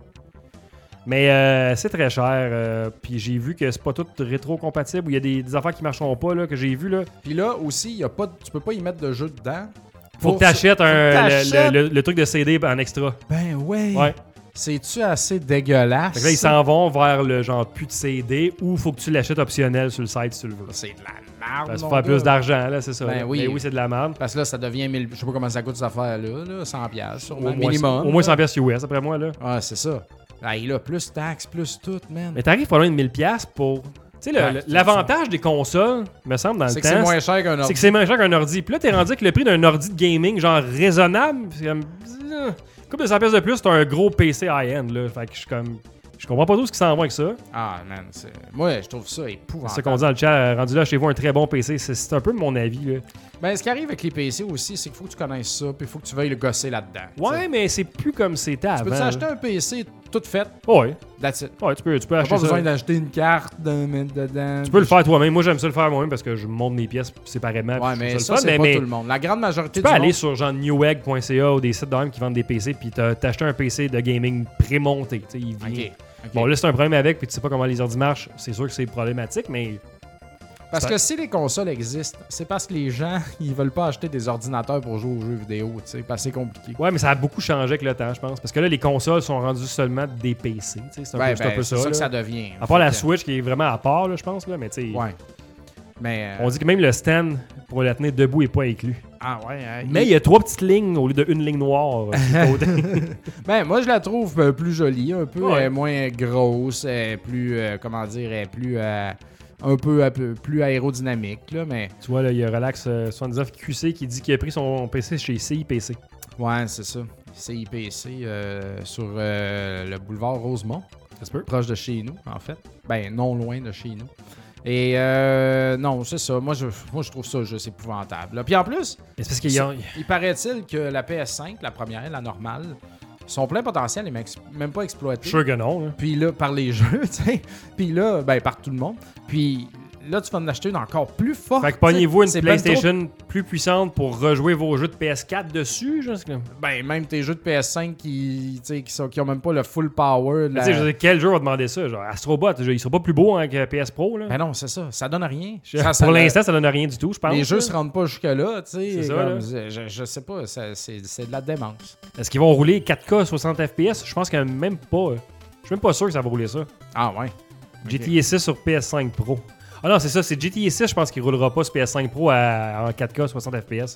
Mais euh, c'est très cher. euh, Puis j'ai vu que c'est pas tout rétro-compatible. Il y a des, des affaires qui marcheront pas là, que j'ai vu. Là. Puis là, aussi, y a pas, de- tu peux pas y mettre de jeu dedans. Faut Pour que t'achètes ça- faut un- que le, t'achètes. le- le- le truc de C D en extra. Ben ouais. Ouais. C'est-tu assez dégueulasse? Fait que là, ils s'en vont vers le genre plus de C D ou faut que tu l'achètes optionnel sur le site si tu le veux. C'est de la merde, Parce qu'il mon faut faire gars. plus d'argent, là, c'est ça. Ben là. oui. Mais oui, c'est de la merde. Parce que là, ça devient mille... Je sais pas comment ça coûte cette affaire-là, là. cent piastres, sûrement, Au moins, minimum. au moins là. cent piastres U S, après moi, là. Ah, c'est ça. Hey, là, plus taxes, plus tout, man. Mais t'arrives pas loin de mille piastres pour... Tu sais, le- Ouais, le- c'est l'avantage des consoles, me semble, dans le C'est temps... que c'est moins cher qu'un c'est ordi. que c'est moins cher qu'un ordi. Puis là, t'es rendu avec le prix d'un ordi de gaming, genre raisonnable. C'est comme... euh, Comme de cent piastres de plus, t'as un gros P C high-end, là. Fait que je suis comme... Je comprends pas tout ce qui s'en va avec ça. Ah, man, c'est... Moi, je trouve ça C'est épouvantable. ça qu'on dit dans le chat. Rendu là, chez vous, un très bon P C. C'est- C'est un peu mon avis, là. Ben, ce qui arrive avec les P C aussi, c'est qu'il faut que tu connaisses ça, puis il faut que tu veuilles le gosser là-dedans. Ouais, mais c'est plus comme c'était Tu avant. peux-tu là. acheter un P C tout fait, Ouais. that's it. Ouais, tu peux, tu peux T'as acheter pas ça. besoin d'acheter une carte, de mettre dedans. Tu peux le faire toi-même. Moi, j'aime ça le faire moi-même parce que je monte mes pièces séparément. Ouais, puis je mais trouve ça, le c'est fun, pas mais, tout le monde. La grande majorité tu peux du aller monde... sur genre newegg point c a ou des sites de même qui vendent des P C puis t'as- t'acheter un P C de gaming pré-monté. Tu sais, il vient. OK. OK. Bon, là, c'est un problème avec puis tu sais pas comment les ordi marchent. C'est sûr que c'est problématique, mais Parce ça- que si les consoles existent, c'est parce que les gens, ils veulent pas acheter des ordinateurs pour jouer aux jeux vidéo, tu sais, parce que c'est compliqué. ouais, mais ça a beaucoup changé avec le temps, je pense. Parce que là, les consoles sont rendues seulement des P C. tu sais, C'est un, Ouais, peu- c'est un ben, peu c'est ça. ça que là. ça devient. À part la Fait que- Switch qui est vraiment à part, là, je pense. Là, mais tu sais, Ouais. Mais... euh, on dit que même le stand pour la tenir debout est pas inclus. Ah ouais, hein, Mais il y a trois petites lignes au lieu d'une ligne noire. euh, sur le côté. Ben, moi, je la trouve euh, plus jolie, un peu Ouais. euh, moins grosse, euh, plus, euh, comment dire, euh, plus, euh, un peu, un peu plus aérodynamique, là, mais... Tu vois, là, il y a Relax euh, soixante-dix-neuf Q C qui dit qu'il a pris son P C chez C I P C. Ouais, c'est ça. C I P C euh, sur euh, le boulevard Rosemont, Ça se peut. proche de chez nous, en fait. Ben, non loin de chez nous. Et euh, non, c'est ça. Moi je, moi, je trouve ça juste épouvantable. là. Puis en plus, Mais c'est parce qu'il y a... il paraît-il que la P S cinq, la première, la normale, son plein potentiel n'est même- même pas exploité. Sûr que non. Là. Puis là, par les jeux, tu sais. Puis là, ben, par tout le monde. Puis là, tu vas en acheter une encore plus forte. Fait que pognez-vous une C'est ben PlayStation plus puissante pour rejouer vos jeux de P S quatre dessus. Genre, c'est comme- trop- Ben, même tes jeux de P S cinq qui, tu sais, qui, sont, qui ont même pas le full power. de Mais la- tu sais, je veux dire, quel jeu va demander ça? Genre, Astrobot, il sera pas plus beau hein, que P S Pro. Là. Ben non, c'est ça. Ça donne rien. Je- Ça- ça- pour l'instant, ça donne rien du tout, je pense. les jeux là. se rendent pas jusque-là, tu sais. C'est ça, comme- là. Je, je sais pas, ça- c'est c'est de la démence. Est-ce qu'ils vont rouler quatre K soixante F P S? Je pense que même pas. euh, Je suis même pas sûr que ça va rouler ça. Ah ouais. G T A six sur P S cinq Pro. Ah non, c'est ça, c'est G T A six, je pense qu'il roulera pas sur P S cinq Pro à, en quatre K soixante F P S.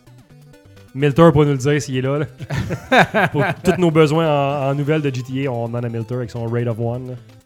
Milter pour nous le dire s'il est là. là. Pour tous nos besoins en, en nouvelles de G T A, on en a Milter avec son Rate of One. là.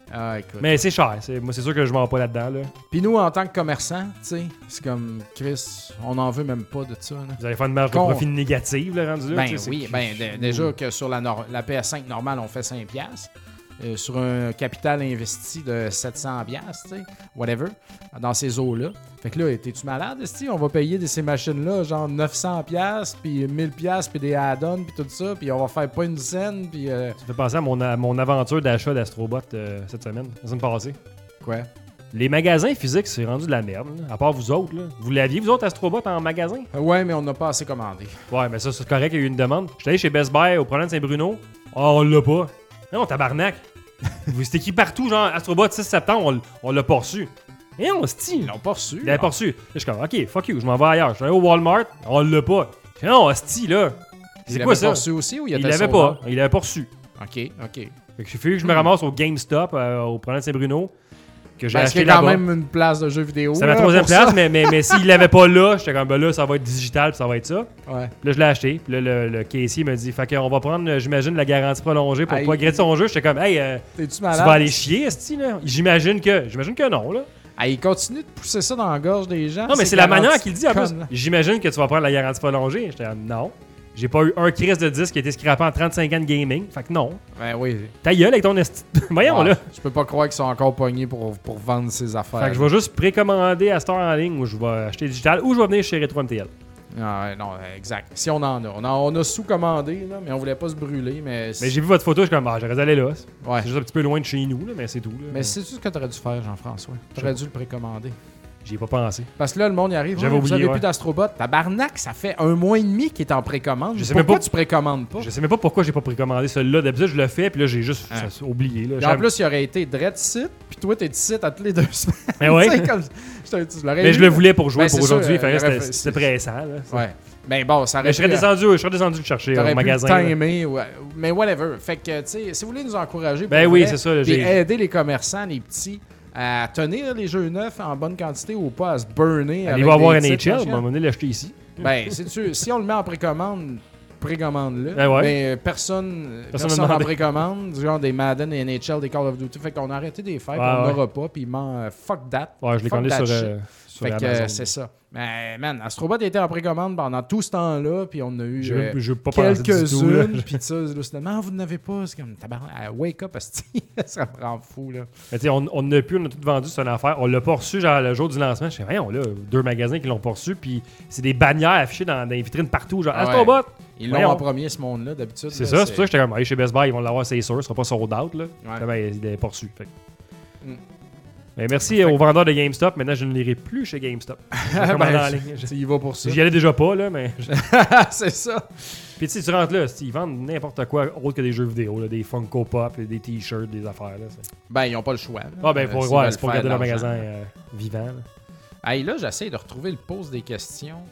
Ah, écoute. Mais c'est cher. C'est, moi, c'est sûr que je m'en vais pas là-dedans. Là. Puis nous, en tant que commerçants, tu sais, c'est comme Chris, on n'en veut même pas de ça. Là. Vous allez faire une marge Con. de profit négative, là, rendu là. Ben c'est oui, que- ben d- déjà que sur la, nor- la P S cinq normale, on fait cinq piastres. Euh, sur un capital investi de sept cents piastres, tu sais, whatever, dans ces eaux-là. Fait que là, t'es-tu malade, esti? On va payer de ces machines-là, genre neuf cents piastres, puis mille piastres, puis des add-ons, puis tout ça, puis on va faire pas une scène, puis... Euh... Ça fait penser à mon, à mon aventure d'achat d'Astrobot euh, cette semaine, la semaine passée. Quoi? Les magasins physiques, c'est rendu de la merde, là, à part vous autres. Là. Vous l'aviez, vous autres, Astrobot, en magasin? Euh, ouais, mais on n'a pas assez commandé. Ouais, mais ça, c'est correct, il y a eu une demande. J'étais allé chez Best Buy au problème de Saint-Bruno. Oh, on l'a pas. Non, tabarnak. C'est écrit partout, genre Astrobot six septembre, on, l- on l'a pas reçu. Et on se tient. Ils l'ont pas reçu. Il l'avait pas reçu. Là, je suis comme, ok, fuck you, je m'en vais ailleurs. Je suis allé au Walmart, on l'a pas. Je dis, non, hostie, là. Il C'est l'avait quoi pas ça? reçu aussi ou il Il était l'avait sold out? pas. Il l'avait pas reçu. OK, OK. Fait que j'ai fallu que je me ramasse au GameStop, euh, au problème de Saint-Bruno, que j'ai Parce acheté qu'il y a quand là-bas. même une place de jeux vidéo. C'est ma là, troisième pour ça. place, mais, mais, mais s'il l'avait pas là, j'étais comme, ben là, ça va être digital, puis ça va être ça. Ouais. Puis là, je l'ai acheté. Puis là, le, le caissier me dit, fait qu'on va prendre, euh, j'imagine, la garantie prolongée pour Hey. pas gratter son jeu. J'étais comme, hey, euh, T'es-tu tu malade? vas aller chier, esti, là? J'imagine que, j'imagine que non, là. Ah, il continue de pousser ça dans la gorge des gens. Non, mais c'est la garanti manière qu'il dit, en plus. conne, là. J'imagine que tu vas prendre la garantie prolongée. J'étais comme, non. J'ai pas eu un crise de disque qui a été scrappé en trente-cinq ans de gaming. Fait que non. Ben oui. Ta gueule avec ton esti. Voyons, Ouais, là. Je peux pas croire qu'ils sont encore pognés pour, pour vendre ces affaires. Fait que je vais juste précommander à Store en ligne ou je vais acheter digital ou je vais venir chez Retro M T L. Ah, ouais, non, exact. Si on en a. On, a, on a sous-commandé, là, mais on voulait pas se brûler. Mais, Mais j'ai vu votre photo, je suis comme, ah, j'aurais dû aller là. Ouais. C'est juste un petit peu loin de chez nous, là, mais c'est tout. Là. Mais sais-tu ce que t'aurais dû faire, Jean-François? T'aurais dû le précommander. J'y ai pas pensé. Parce que là, le monde y arrive. J'avais Ouais, oublié, vous avez ouais. plus d'Astrobot. Tabarnak, ça fait un mois et demi qu'il est en précommande. Je sais Pourquoi même pas- tu précommandes pas? Je sais même pas pourquoi j'ai pas précommandé celui-là. D'habitude, je le fais, puis là, j'ai juste Ah. ça, oublié. Là. Puis en J'ai- plus, il aurait été dread site, puis toi, t'es site à toutes les deux semaines. Mais ouais. Tu sais, comme- je te- tu l'aurais Mais je eu, le là. voulais pour jouer Ben, pour c'est sûr, aujourd'hui. euh, fait que il aurait c'était fait- c'était pressant. Là, ça. Ouais. Mais bon, ça aurait Mais je serais pu- descendu, je serais descendu le chercher T'aurais au pu magasin. le là. timer, ouais. Mais whatever. Fait que, tu sais, si vous voulez nous encourager, Ben pour oui, vrai, c'est ça, là, puis j'ai- aider les commerçants, les petits, à tenir les jeux neufs en bonne quantité ou pas à se burner. Allez avec voir voir des N H titres L, machins. on va venir l'acheter ici. Ben, c'est sûr, si on le met en précommande, précommande-le. Ben ouais. Mais euh, personne, Personne personne, n'a en demandé. précommande, genre des Madden, des N H L, des Call of Duty. Fait qu'on a arrêté des fêtes, Ouais, on ouais. n'aura pas, puis man, euh, fuck that. Ouais, je l'ai Fuck commandé that sur, shit. euh, sur Fait que Amazon. euh, c'est ça. Mais man, Astrobot était en précommande pendant tout ce temps-là, puis on a eu J'ai euh, même- j'ai pas pensé du tout, là. quelques-unes, puis ça, là, soudainement, ah, vous n'avez pas, c'est comme, tabarnak, ah, wake up, asti. Ça me rend fou, là. Mais tu sais, on on n'a plus, on a tout vendu, c'est une affaire. On l'a pas reçu genre le jour du lancement. Je sais, voyons, là, deux magasins qui l'ont pas reçu, puis c'est des bannières affichées dans, dans les vitrines partout, genre Ah ouais. Astrobot. Ils l'ont Voyons. en premier, ce monde-là, d'habitude. C'est là, ça, c'est pour ça que j'étais comme, hey, chez Best Buy, ils vont l'avoir, c'est sûr, ce sera pas sold out, là. Ouais. Ben, il l'avait pas reçu. Fait que- Mm. Mais merci aux vendeurs de GameStop. Maintenant, je ne l'irai plus chez GameStop. Je vais commander en Ben, ligne. tu y vas pour ça. J'y allais déjà pas, là, mais. C'est ça. Puis tu sais, tu rentres là, ils vendent n'importe quoi autre que des jeux vidéo, là, des Funko Pop, des t-shirts, des affaires. Là, c'est- Ben, ils n'ont pas le choix. là. ah, ben, Euh, pour, s'ils ouais, veulent c'est pour faire garder de leur l'argent. magasin euh, vivant. là. Hey, là, j'essaie de retrouver le pose des questions.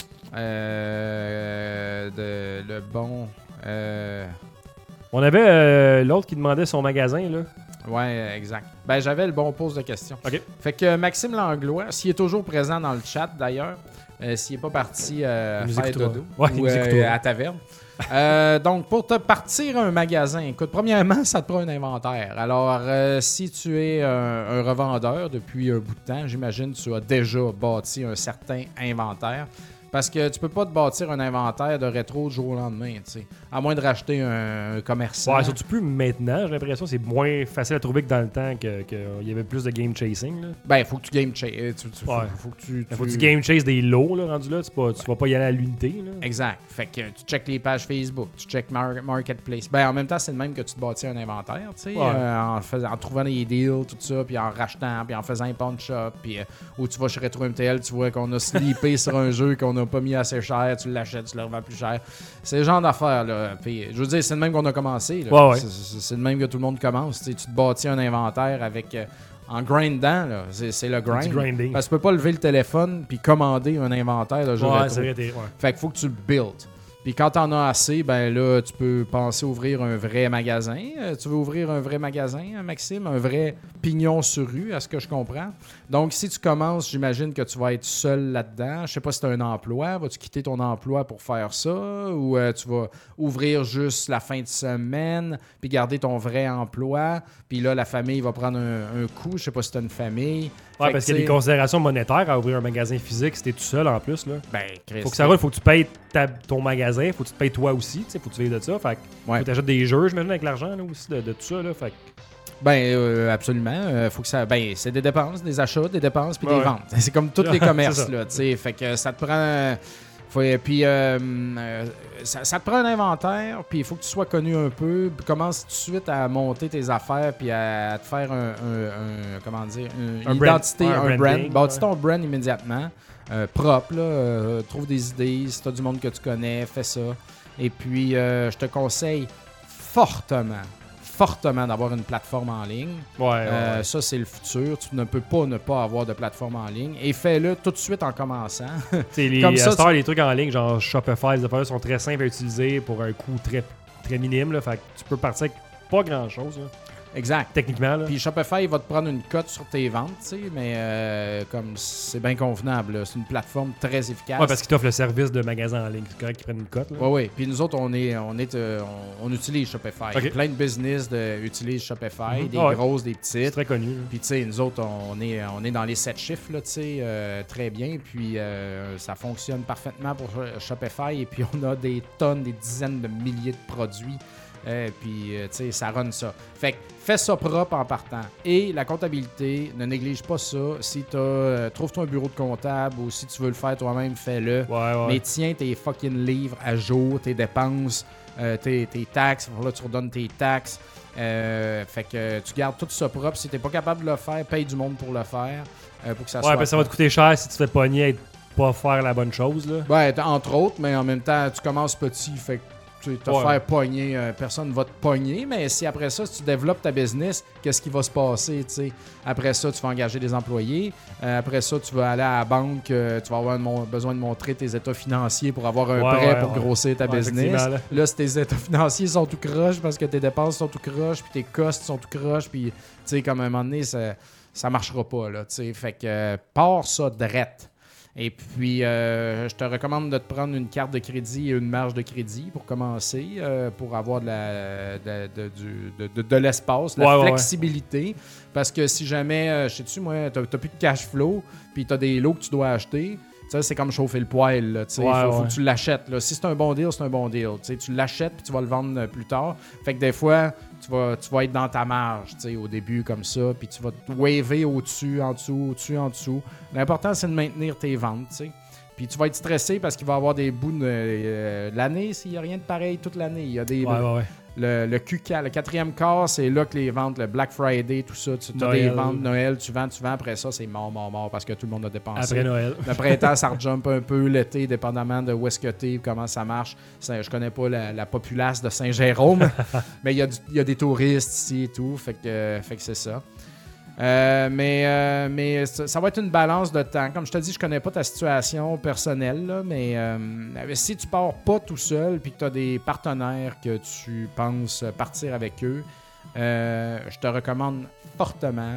Euh, de, le bon. Euh, On avait euh, l'autre qui demandait son magasin, là. ouais, exact. Ben, j'avais le bon pose de questions. OK. Fait que Maxime Langlois, s'il est toujours présent dans le chat d'ailleurs, euh, s'il n'est pas parti euh, Il nous faire écoutera. dodo Ouais, il ou nous euh, écoutera. à la taverne. Euh, donc, pour te partir un magasin, écoute, premièrement, ça te prend un inventaire. Alors, euh, si tu es un, un revendeur depuis un bout de temps, j'imagine que tu as déjà bâti un certain inventaire. Parce que tu peux pas te bâtir un inventaire de rétro du jour au lendemain, tu sais. À moins de racheter un, un commerçant. Ouais, surtout plus maintenant, j'ai l'impression que c'est moins facile à trouver que dans le temps qu'il que, euh, y avait plus de game chasing. Là. Ben, faut que tu game chase. Tu, tu- faut, Ouais. faut que tu, Il faut que tu- tu game chase des lots, là, rendu là. Tu, pas, tu vas pas y aller à l'unité. Là. Exact. Fait que tu checkes les pages Facebook, tu checkes Mar- Marketplace. Ben, en même temps, c'est le même que tu te bâtis un inventaire, tu sais, Ouais. euh, en, faisant- en trouvant des deals, tout ça, puis en rachetant, puis en faisant un punch-up, puis euh, où tu vas chez Retro M T L, tu vois qu'on a sleepé sur un jeu qu'on n'a pas mis assez cher, tu l'achètes, tu le revends plus cher. C'est le genre d'affaire, là. Puis, je veux dire, c'est le même qu'on a commencé. là. Ouais, ouais. C'est- C'est c'est le même que tout le monde commence. Tu sais, tu te bâtis un inventaire avec... euh, en grindant, là. C'est c'est le grind. Du grinding. Parce que tu peux pas lever le téléphone puis commander un inventaire de jeu Ouais, rétro. c'est vrai. t'es- Ouais. Fait qu'il faut que tu le builds. Puis quand t'en as assez, ben là, tu peux penser ouvrir un vrai magasin. Euh, tu veux ouvrir un vrai magasin, hein, Maxime? Un vrai pignon sur rue, à ce que je comprends. Donc, si tu commences, j'imagine que tu vas être seul là-dedans. Je sais pas si tu as un emploi. Vas-tu quitter ton emploi pour faire ça? Ou euh, tu vas ouvrir juste la fin de semaine, puis garder ton vrai emploi. Puis là, la famille va prendre un, un coup. Je sais pas si tu as une famille. Ouais, Fait parce que, qu'il y a des t'sais, considérations monétaires à ouvrir un magasin physique si t'es tout seul en plus. Là. Ben, Christ, Faut que ça roule, faut que tu payes ta- ton magasin, faut que tu te payes toi aussi, tu sais, faut que tu vives de ça. Fait que Ouais. faut que tu achètes des jeux, j'imagine, avec l'argent là, aussi de, de tout ça. Là, fait que- Ben, euh, absolument. Euh, faut que ça. Ben, c'est des dépenses, des achats, des dépenses, puis Ouais, des ouais. ventes. C'est comme tous les C'est commerces, ça. là. Tu sais, fait que ça te prend. Faut, puis, euh, euh, ça, ça te prend un inventaire, puis il faut que tu sois connu un peu. Puis commence tout de suite à monter tes affaires, puis à, à te faire un, un- un- comment dire, une Un brand. identité, Ouais, un un brand. branding, Bâtis ouais. ton brand immédiatement, euh, propre, là. Euh, trouve des idées. Si tu as du monde que tu connais, fais ça. Et puis, euh, je te conseille fortement, fortement d'avoir une plateforme en ligne. Ouais, ouais, Euh, ouais. ça, c'est le futur. Tu ne peux pas ne pas avoir de plateforme en ligne. Et fais-le tout de suite en commençant. T'sais, les, comme à ça, cette heure, les trucs en ligne, genre Shopify, les affaires sont très simples à utiliser pour un coût très, très minime. Là, fait que tu peux partir avec pas grand-chose, là, Exact. techniquement. Là. Puis Shopify va te prendre une cote sur tes ventes, tu sais, mais euh, comme c'est bien convenable. là. C'est une plateforme très efficace. Ouais, parce qu'ils t'offrent le service de magasin en ligne. C'est correct qu'ils prennent une cote. Là. Oui, oui. Puis nous autres, on est, on est, euh, on, on utilise Shopify. Ok. Plein de business de, utilisent Shopify, Mhm. des Ah ouais. grosses, des C'est petites. très connu. là. Puis, tu sais, nous autres, on est, on est dans les sept chiffres, là, tu sais, euh, très bien. Puis, euh, ça fonctionne parfaitement pour Shopify. Et puis, on a des tonnes, des dizaines de milliers de produits. Euh, puis, euh, tu sais, ça run ça. Fait que, fais ça propre en partant. Et la comptabilité, ne néglige pas ça. Si tu euh, trouve-toi un bureau de comptable ou si tu veux le faire toi-même, fais-le. Ouais, ouais. Mais tiens tes fucking livres à jour, tes dépenses, euh, tes, tes taxes. Là, tu redonnes tes taxes. Euh, fait que tu gardes tout ça propre. Si t'es pas capable de le faire, paye du monde pour le faire. euh, pour que ça Ouais, soit parce que ça va te coûter cher si tu te fais pogner et pas faire la bonne chose. Là. Ouais, t- entre autres, mais en même temps, tu commences petit. Fait que tu te Ouais. faire pogner, euh, personne va te pogner. Mais si après ça, si tu développes ta business, qu'est-ce qui va se passer? T'sais? Après ça, tu vas engager des employés. Euh, après ça, tu vas aller à la banque. euh, tu vas avoir mon- besoin de montrer tes états financiers pour avoir un Ouais, prêt ouais, pour ouais. grossir ta Ouais, business. effectivement, là. Là, si tes états financiers sont tout croches parce que tes dépenses sont tout croches, puis tes costs sont tout croches, puis tu sais, comme à un moment donné, ça, ça marchera pas, là, tu sais. Fait que euh, pars ça drette. Et puis, euh, je te recommande de te prendre une carte de crédit et une marge de crédit pour commencer, euh, pour avoir de, la, de, de, du- de, de- de l'espace, de la Ouais, ouais, ouais. flexibilité. Parce que si jamais, euh, je sais-tu, moi, t'as, t'as plus de cash flow, puis t'as des lots que tu dois acheter, ça, c'est comme chauffer le poêle. Là, tu sais. Ouais, faut, faut ouais. que tu l'achètes. Là. Si c'est un bon deal, c'est un bon deal. Tu sais, tu l'achètes puis tu vas le vendre euh, plus tard. Fait que des fois, tu vas, tu vas être dans ta marge tu sais, au début comme ça, puis tu vas te waver au-dessus, en dessous, au-dessus, en dessous. L'important, c'est de maintenir tes ventes. tu sais. Puis tu vas être stressé parce qu'il va y avoir des bouts de euh, l'année, s'il n'y a rien de pareil toute l'année. Il y a des, Ouais, ouais, ouais. le, le Q quatre, le quatrième quart, c'est là que les ventes, le Black Friday, tout ça, tu as Noël. des ventes Noël, tu vends, tu vends, après ça, c'est mort, mort, mort parce que tout le monde a dépensé. Après Noël. Le printemps, ça rejump un peu, l'été, dépendamment de où est-ce que t'es, comment ça marche. Ça, je connais pas la, la populace de Saint-Jérôme, mais il y, a du- il y a des touristes ici et tout, fait que, fait que c'est ça. Euh, mais euh, mais ça, ça va être une balance de temps. Comme je te dis, je connais pas ta situation personnelle, là, mais euh, si tu pars pas tout seul puis que tu as des partenaires que tu penses partir avec eux, euh, je te recommande fortement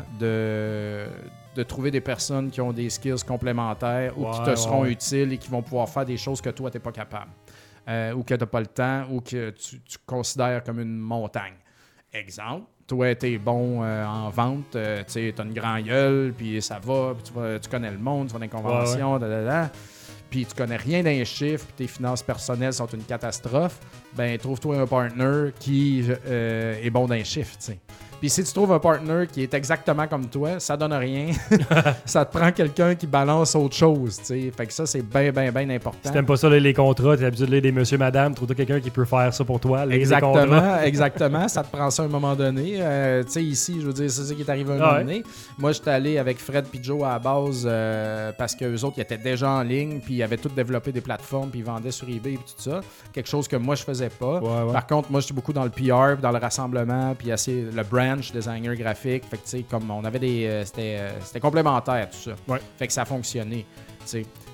de, de trouver des personnes qui ont des skills complémentaires ou qui Ouais, te ouais, seront ouais. utiles et qui vont pouvoir faire des choses que toi, tu n'es pas capable. Euh, ou que tu n'as pas le temps ou que tu, tu considères comme une montagne. Exemple, toi, tu es bon euh, en vente, euh, tu as une grande gueule, puis ça va, puis tu, vas- tu connais le monde, tu vas dans les conventions, da, da, da, puis tu connais rien d'un chiffre, puis tes finances personnelles sont une catastrophe, ben trouve-toi un partner qui euh, est bon d'un chiffre, tu sais. Puis si tu trouves un partner qui est exactement comme toi, ça donne rien. Ça te prend quelqu'un qui balance autre chose, tu sais. Fait que ça, c'est bien, bien, bien important. Si t'aimes pas ça, lire les contrats, t'es habitué de lire des monsieur, madame, trouve-toi quelqu'un qui peut faire ça pour toi. Lire les contrats. Exactement, exactement. Ça te prend ça à un moment donné. Euh, tu sais, ici, je veux dire, c'est ça qui est arrivé à un Ah moment ouais. donné. Moi, j'étais allé avec Fred et Joe à la base euh, parce qu'eux autres, ils étaient déjà en ligne, puis ils avaient tous développé des plateformes, puis ils vendaient sur eBay et tout ça. Quelque chose que moi, je faisais pas. Ouais, ouais. Par contre, moi, j'étais beaucoup dans le P R, puis dans le rassemblement, puis assez le branch, designer graphique. Fait que, tu sais, comme on avait des... euh, c'était, euh, c'était complémentaire, tout ça. Ouais. Fait que ça fonctionnait, tu sais.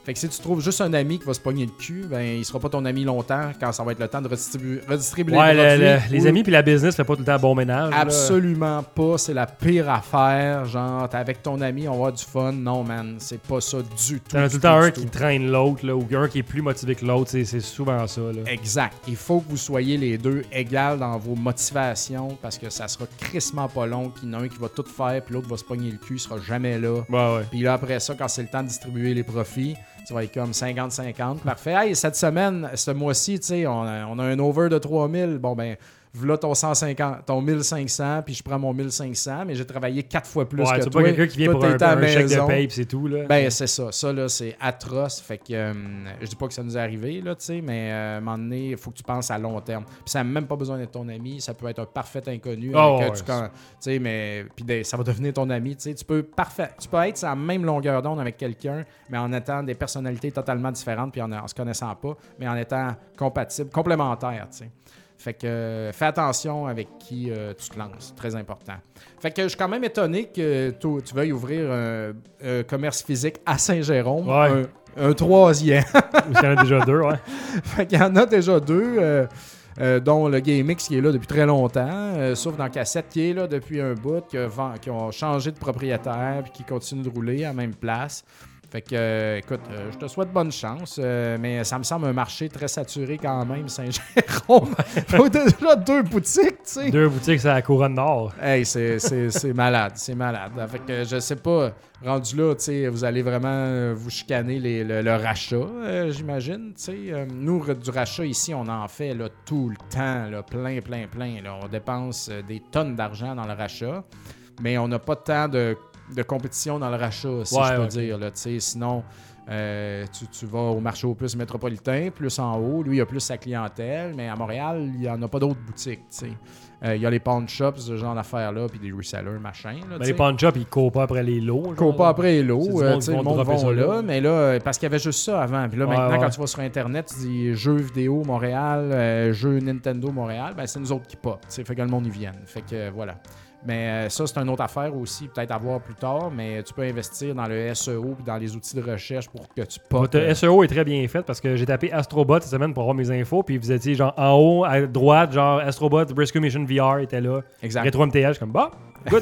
Fait que si tu trouves juste un ami qui va se pogner le cul, ben il sera pas ton ami longtemps quand ça va être le temps de redistribuer, redistribuer ouais, les le, produits. le, les amis puis la business fait pas tout le temps bon ménage. Absolument là. Pas. C'est la pire affaire. Genre, t'es avec ton ami, on va avoir du fun. Non, man, c'est pas ça du tout. T'en as du tout le temps tout, un du qui tout. traîne l'autre là, ou un qui est plus motivé que l'autre. C'est, c'est souvent ça. Là. Exact. Il faut que vous soyez les deux égales dans vos motivations parce que ça sera crissement pas long qu'il y en a un qui va tout faire puis l'autre va se pogner le cul, il sera jamais là. Ouais, ouais. Puis là, après ça, quand c'est le temps de distribuer les profits, tu vas être comme cinquante cinquante. Parfait. Hey, cette semaine, ce mois-ci, tu sais, on a, on a un over de trois mille. Bon, ben, voilà ton cent cinquante, ton mille cinq cents, puis je prends mon mille cinq cents, mais j'ai travaillé quatre fois plus ouais, que c'est toi. pas quelqu'un qui vient toi, pour un, un chèque de maison. paye, puis c'est tout. Là. Ben, c'est ça. Ça, là, c'est atroce. Fait que euh, je dis pas que ça nous est arrivé, là, tu sais, mais euh, à un moment donné, il faut que tu penses à long terme. Puis ça n'a même pas besoin d'être ton ami. Ça peut être un parfait inconnu. Oh, avec, ouais, euh, tu quand, sais, mais puis de, ça va devenir ton ami. Tu sais, tu peux parfait. Tu peux être sur la même longueur d'onde avec quelqu'un, mais en étant des personnalités totalement différentes, puis en, en se connaissant pas, mais en étant compatibles, complémentaires, tu sais. Fait que euh, fais attention avec qui euh, tu te lances. Très important. Fait que je suis quand même étonné que tu, tu veuilles ouvrir un, un commerce physique à Saint-Jérôme. Ouais. Un, un troisième. Il y en a déjà deux, ouais. Fait qu'il y en a déjà deux, euh, euh, dont le GameX qui est là depuis très longtemps, euh, sauf dans Cassette qui est là depuis un bout, qui, a, qui ont changé de propriétaire puis qui continuent de rouler à la même place. Fait que, euh, écoute, euh, je te souhaite bonne chance, euh, mais ça me semble un marché très saturé quand même, Saint-Jérôme. Faut déjà deux boutiques, tu sais. Deux boutiques, c'est à la Couronne Nord. Hey, c'est, c'est, c'est malade, c'est malade. Fait que, je sais pas, rendu là, tu sais, vous allez vraiment vous chicaner les, le, le rachat, euh, j'imagine, tu sais. Euh, nous, du rachat ici, on en fait là, tout le temps, là, plein, plein, plein. Là. On dépense euh, des tonnes d'argent dans le rachat, mais on n'a pas tant de... de compétition dans le rachat, si ouais, je peux ouais. dire. Là, sinon, euh, tu, tu vas au marché aux puces métropolitain, plus en haut. Lui, il a plus sa clientèle, mais à Montréal, il n'y en a pas d'autres boutiques. Euh, il y a les pawn shops, ce genre d'affaires-là, puis des resellers, machin. Là, mais les pawn shops, ils courent pas après les lots. Ils courent pas après les lots. C'est euh, du le monde monde vont vont là, là. mais là, parce qu'il y avait juste ça avant. Puis là, Ouais, maintenant, ouais. quand tu vas sur Internet, tu dis jeux vidéo Montréal, euh, jeux Nintendo Montréal, ben c'est nous autres qui pop. Fait que le monde y vienne. Fait que euh, voilà. Mais euh, ça, c'est une autre affaire aussi, peut-être à voir plus tard, mais tu peux investir dans le S E O et dans les outils de recherche pour que tu popes. Votre S E O est très bien fait parce que j'ai tapé Astrobot cette semaine pour avoir mes infos, puis vous étiez genre en haut, à droite, genre Astrobot, Rescue Mission V R était là. Exact. Rétro M T L, je suis comme bah, good.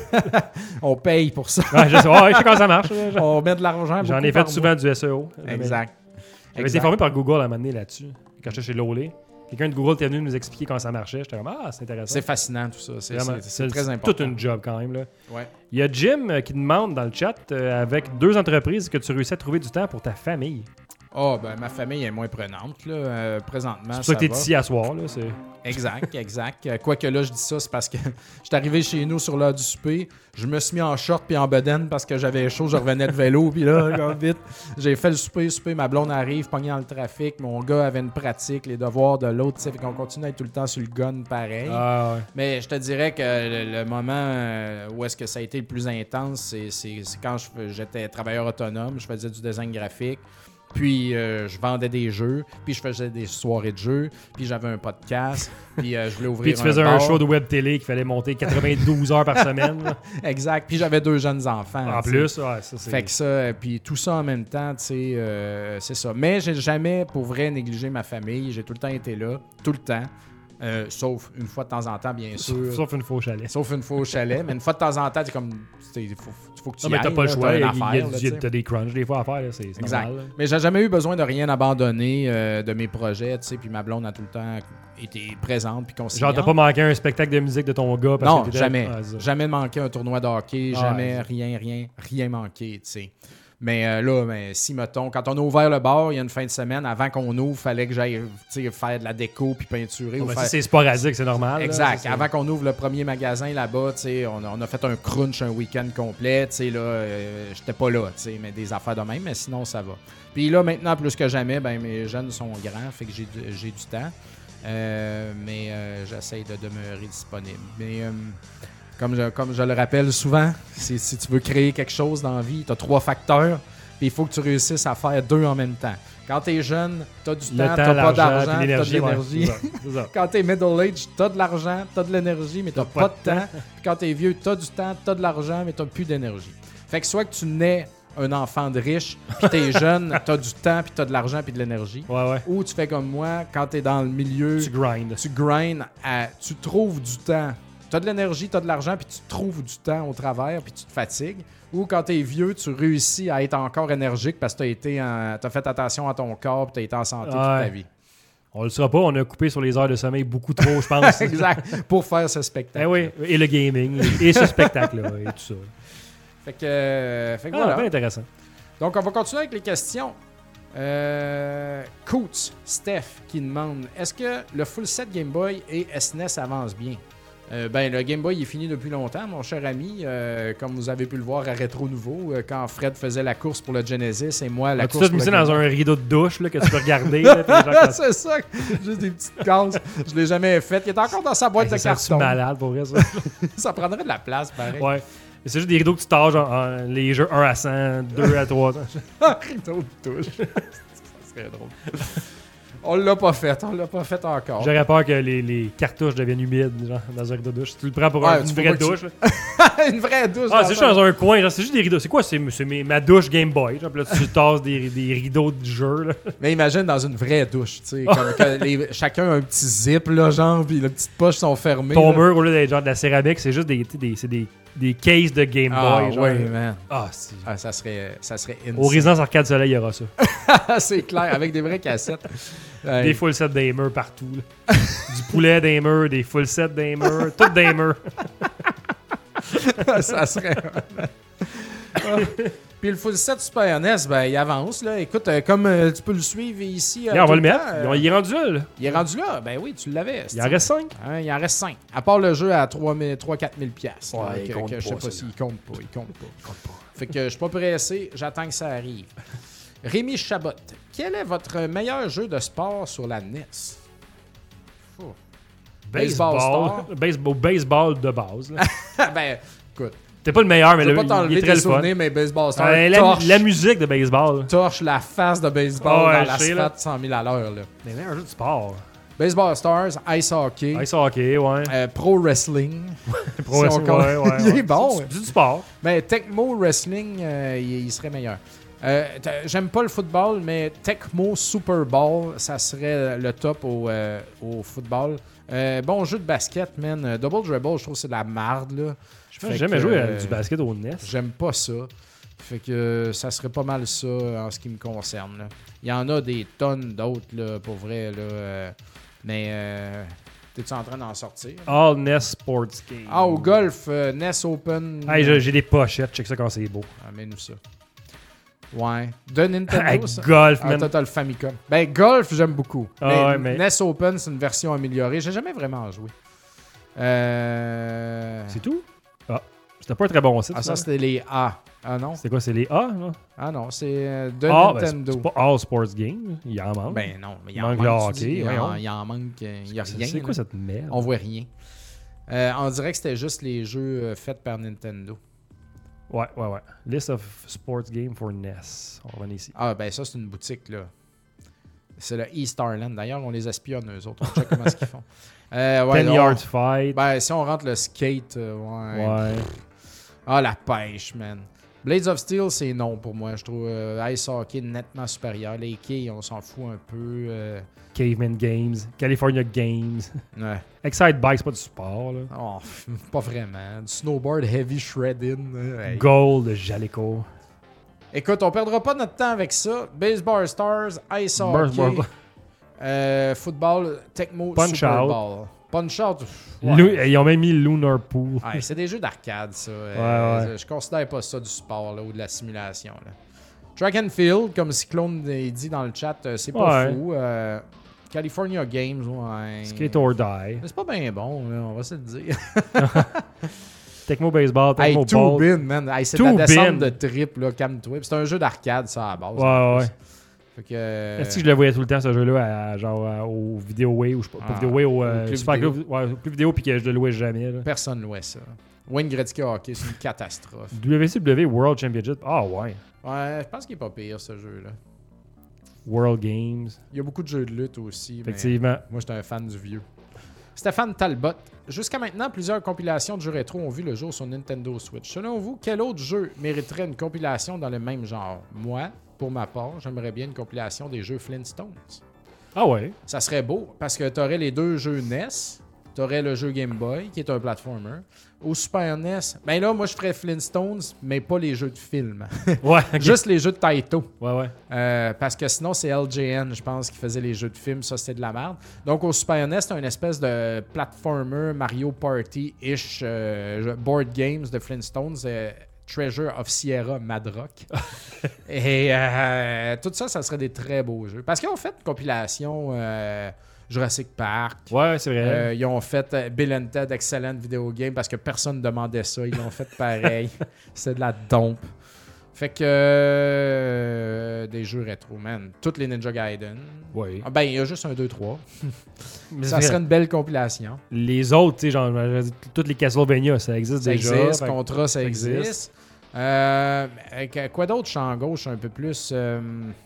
On paye pour ça. Ouais, je sais, ouais, je sais comment ça marche. là, genre. On met de l'argent. J'en beaucoup ai fait par souvent du S E O. mois. Exact. J'avais été formé par Google à un moment donné là-dessus, quand j'étais chez Lowley. Quelqu'un de Google était venu nous expliquer comment ça marchait. J'étais comme, ah, c'est intéressant. C'est fascinant tout ça. C'est, Vraiment, c'est, c'est très important. toute une job quand même. Là. Ouais. Il y a Jim euh, qui demande dans le chat, euh, avec deux entreprises, que tu réussis à trouver du temps pour ta famille. Ah, oh, ben ma famille est moins prenante, là. Euh, présentement, C'est pour ça que ça t'es va. ici à soir, là. C'est... Exact, exact. Euh, Quoique là, je dis ça, c'est parce que je suis arrivé chez nous sur l'heure du souper. Je me suis mis en short puis en bedaine parce que j'avais chaud, je revenais de vélo. Puis là, comme vite, j'ai fait le souper, le souper. Ma blonde arrive, pognée dans le trafic. Mon gars avait une pratique, les devoirs de l'autre. Fait qu'on continue à être tout le temps sur le gun pareil. Ah ouais. Mais je te dirais que le, le moment euh, où est-ce que ça a été le plus intense, c'est, c'est, c'est quand je, j'étais travailleur autonome. Je faisais du design graphique. Puis euh, je vendais des jeux, puis je faisais des soirées de jeux, puis j'avais un podcast, puis euh, je voulais ouvrir Puis tu faisais un, un bar. show de web télé qu'il fallait monter quatre-vingt-douze heures par semaine. Là. Exact. Puis j'avais deux jeunes enfants. En t'sais. plus, ouais, ça c'est... Fait que ça, puis tout ça en même temps, tu sais, euh, c'est ça. Mais j'ai jamais, pour vrai, négligé ma famille. J'ai tout le temps été là, tout le temps. Euh, sauf une fois de temps en temps, bien sûr. Sauf, sauf une fois au chalet. Sauf une fois au chalet. Mais une fois de temps en temps, c'est comme, il faut, faut que tu Non, y mais ailles. t'as pas le là, choix. t'as Il y une a, affaire, il y a- là, il y a- t'sais. t'as des crunchs des fois à faire. Là, c'est, c'est Exact. normal. Là. Mais j'ai jamais eu besoin de rien abandonner euh, de mes projets, tu sais. Puis ma blonde a tout le temps été présente puis conciliante. Genre, t'as pas manqué un spectacle de musique de ton gars? Parce Non, que t'étais- jamais. Ah, ça. Jamais manqué un tournoi de hockey, Ah, jamais ouais. rien, rien, rien manqué, tu sais. Mais euh, là, ben, si, mettons, quand on a ouvert le bar, il y a une fin de semaine, avant qu'on ouvre, il fallait que j'aille tu sais, faire de la déco puis peinturer. Non, ou mais faire... si c'est sporadique, c'est normal. là, Exact. c'est- Avant qu'on ouvre le premier magasin là-bas, tu sais, on, a, on a fait un crunch un week-end complet. Tu sais, là, euh, j'étais pas là, tu sais, mais des affaires de même, mais sinon, ça va. Puis là, maintenant, plus que jamais, ben, mes jeunes sont grands, fait que j'ai, du- j'ai du temps. Euh, mais euh, j'essaye de demeurer disponible. Mais euh, comme, je, comme je le rappelle souvent, si, si tu veux créer quelque chose dans la vie, tu as trois facteurs, puis il faut que tu réussisses à faire deux en même temps. Quand tu es jeune, tu as du Le temps, temps, tu pas l'argent, d'argent, puis tu as de l'énergie. ouais, l'énergie. c'est ça, c'est ça. Quand t'es middle age, t'as de l'argent, t'as de l'énergie, mais t'as pas, de temps. Puis quand t'es vieux, t'as du temps, t'as de l'argent, mais t'as plus d'énergie. Fait que soit que tu nais un enfant de riche, puis t'es jeune, t'as du temps, puis t'as de l'argent, puis de l'énergie. Ouais, ouais. Ou tu fais comme moi, quand t'es dans le milieu, Tu grind. tu grind, à- tu trouves du temps. T'as de l'énergie, t'as de l'argent, puis tu trouves du temps au travers, puis tu te fatigues. Ou quand t'es vieux, tu réussis à être encore énergique parce que t'as été en- t'as fait attention à ton corps, puis t'as été en santé toute ta Ouais. vie. On le saura pas, on a coupé sur les heures de sommeil beaucoup trop, je pense. Exact, pour faire ce spectacle. Eh oui, et le gaming, et, et ce spectacle-là, et tout ça. Fait que, euh, fait que Ah, voilà. bien intéressant. Donc, on va continuer avec les questions. Euh, Coots, Steph, qui demande est-ce que le full set Game Boy et S N E S avance bien? Euh, ben, le Game Boy est fini depuis longtemps, mon cher ami. Euh, comme vous avez pu le voir à Rétro Nouveau, euh, quand Fred faisait la course pour le Genesis et moi la As-tu course tout pour mis le ça dans Game Boy. un rideau de douche là, que tu peux regarder? Là, puis les gens comme- C'est ça, juste des petites cases. Je l'ai jamais fait. Il est encore dans sa boîte Hey, de ça serait-tu carton. malade pour vrai, ça? Ça prendrait de la place, pareil. Ouais. Mais c'est juste des rideaux que tu tages, genre, en- les jeux un à cent, deux à trois cents. Rideau de touche. Ça serait drôle. On l'a pas fait, on l'a pas fait encore. J'aurais peur que les, les cartouches deviennent humides genre, dans un rideau de douche. Tu le prends pour Ouais, un- tu une faut vraie pas que tu- douche. là. Une vraie douche. Ah, dans c'est juste ta- dans un coin. genre, C'est juste des rideaux. C'est quoi? C'est, c'est mes- ma douche Game Boy. Genre, puis là, tu tasses des, des rideaux de jeu. Là. Mais imagine dans une vraie douche, tu sais, comme que les- chacun a un petit zip, là, genre, puis les petites poches sont fermées. Ton là. mur, au lieu d'être genre de la céramique, c'est juste des, tu sais, des, c'est des, des cases de Game Ah, Boy. genre. ouais, man. Ah, c'est... Ah, ça serait, ça serait insane. Au Résidence Arcade Soleil, il y aura ça. C'est clair, avec des vraies cassettes. Ouais. Des full sets des murs partout. là. Du poulet des murs, des full sets des murs, tout des murs. Ça serait... Ah. Puis le full set Super N E S, ben, il avance, là. Écoute, euh, comme euh, tu peux le suivre ici... euh, Là, on tout va le mettre. temps, euh, Il est rendu là. là. il est rendu là. Ben oui, tu l'avais. Il en reste cinq. Hein, il en reste cinq. À part le jeu à trois à quatre mille piastres. Ouais, là, il que- compte que je sais pas, pas s'il celui-là. compte pas. Il compte pas. Fait que je suis pas pressé. J'attends que ça arrive. Rémi Chabot, quel est votre meilleur jeu de sport sur la N E S? Fou. Baseball Baseball. Baseball, baseball de base. là. Ben, écoute, T'es pas le meilleur, mais je le, vais pas il t'enlever est très tes le fun. souvenirs, mais Baseball Star Euh, la, torche, la musique de baseball. torche la face de baseball Ah ouais, dans je sais, là. l'asphalte cent mille à l'heure. là. Mais meilleur jeu de sport. Baseball Stars, Ice Hockey, Ice hockey, ouais. euh, Pro Wrestling. Pro si on wrestling, compte. ouais, ouais, Il est ouais. bon. C'est, c'est du sport. Mais Tecmo Wrestling, euh, il, il serait meilleur. Euh, t- J'aime pas le football, mais Tecmo Super Bowl, ça serait le top au, euh, au football. Euh, bon jeu de basket, man. Euh, Double Dribble, je trouve que c'est de la marde, là. J'ai Fait jamais que, joué à euh, du basket au N E S. J'aime pas ça. Fait que euh, ça serait pas mal ça en ce qui me concerne, là. Il y en a des tonnes d'autres, là, pour vrai, là. euh, mais euh, t'es-tu en train d'en sortir? All N E S Sports Game. Ah, au golf, euh, N E S Open. Hey, j'ai, j'ai des pochettes, check ça quand c'est beau. Amène-nous ça. Ouais. De Nintendo, Hey, ça? golf, Ah, man. toi, t'as le Famicom. Ben, golf, j'aime beaucoup. Ah mais, ouais, mais- N E S Open, c'est une version améliorée. J'ai jamais vraiment joué. Euh... C'est tout? Ah, c'était pas un très bon site. Ah, ça, ça. c'était les A. Ah non? C'était quoi, c'est les A, là? Ah non, c'est euh, de Ah, ben, c'est, Nintendo. c'est pas All Sports Game. Il en manque. Ben non, mais il Il en manque manque. le tu hockey, dis, il, en, voyons. il en manque. euh, Il y a c'est, rien. c'est quoi là. cette merde? On voit rien. Euh, on dirait que c'était juste les jeux euh, faits par Nintendo. Ouais, ouais, ouais. List of Sports Game for N E S. On va venir ici. Ah, ben ça, c'est une boutique, là. C'est le E-Starland. D'ailleurs, on les espionne, eux autres. On check comment est-ce qu'ils font. Euh, ouais, Ten on- Yard Fight. Ben, si on rentre le skate, euh, ouais. Ouais. Ah, la pêche, man. Blades of Steel, c'est non pour moi. Je trouve euh, Ice Hockey nettement supérieur. Les quilles, on s'en fout un peu. euh, Caveman Games. California Games. Ouais. Excite Bike, c'est pas du sport, là. Oh, pas vraiment. Du snowboard heavy shredding. euh, hey. Gold, Jaleco. Écoute, on perdra pas notre temps avec ça. Baseball Stars, Ice Burst Hockey, Ball. euh, football, Tecmo, Punch Super Out. Ball. Punch Out. pff, ouais. Lou- Ils ont même mis Lunar Pool. Ouais, c'est des jeux d'arcade, ça. Euh, Ouais, ouais. Je considère pas ça du sport là, ou de la simulation. Là. Track and Field, comme Cyclone dit dans le chat, euh, c'est pas Ouais. fou. Euh, California Games, ouais. Skate or Die. Mais c'est pas bien bon, là, on va se le dire. Tecmo Baseball, Tecmo Hey, Two Ball. Bin, man. Hey, c'est de Two la descente Bin. de trip, là, calme-toi. Puis c'est un jeu d'arcade, ça, à la base. Ouais, en ouais. plus. Fait que, euh, Est-ce que je le voyais tout le temps, ce jeu-là, à- genre à- au Vidéoway ou je sais pas, pas Ah, Vidéoway, au, au euh, Club Super Vidéo. Club, ouais, au Club Vidéo, puis que je le louais jamais. Là. Personne louait ça. Wayne Gretzky Hockey, c'est une catastrophe. W C W World Championship. Ah ouais. Ouais, je pense qu'il est pas pire, ce jeu-là. World Games. Il y a beaucoup de jeux de lutte aussi, mais Effectivement. moi, j'étais un fan du vieux. Stéphane Talbot. Jusqu'à maintenant, plusieurs compilations de jeux rétro ont vu le jour sur Nintendo Switch. Selon vous, quel autre jeu mériterait une compilation dans le même genre? Moi, pour ma part, j'aimerais bien une compilation des jeux Flintstones. Ah ouais? Ça serait beau, parce que tu aurais les deux jeux N E S, tu aurais le jeu Game Boy, qui est un platformer. Au Super N E S, ben là, moi, je ferais Flintstones, mais pas les jeux de film. Ouais. Okay. Juste les jeux de Taito. Ouais, ouais. Euh, parce que sinon, c'est L J N, je pense, qui faisait les jeux de film. Ça, c'était de la merde. Donc, au Super N E S, c'est une espèce de platformer Mario Party-ish euh, board games de Flintstones. Euh, Treasure of Sierra Madrock. Et euh, tout ça, ça serait des très beaux jeux. Parce qu'ils ont fait une compilation euh, Jurassic Park. Ouais, c'est vrai. Euh, ils ont fait euh, Bill and Ted, excellent vidéo game, parce que personne ne demandait ça. Ils l'ont fait pareil. C'est de la dompe. Fait que euh, des jeux rétro, man. Toutes les Ninja Gaiden. Oui. Ah, ben, il y a juste un, deux, trois. Mais Ça serait une belle compilation. Les autres, tu sais, genre, toutes les Castlevania, ça existe Ça déjà. existe, fait... Contra, ça, ça existe. existe. Euh, quoi d'autre, champ gauche, un peu plus... Euh...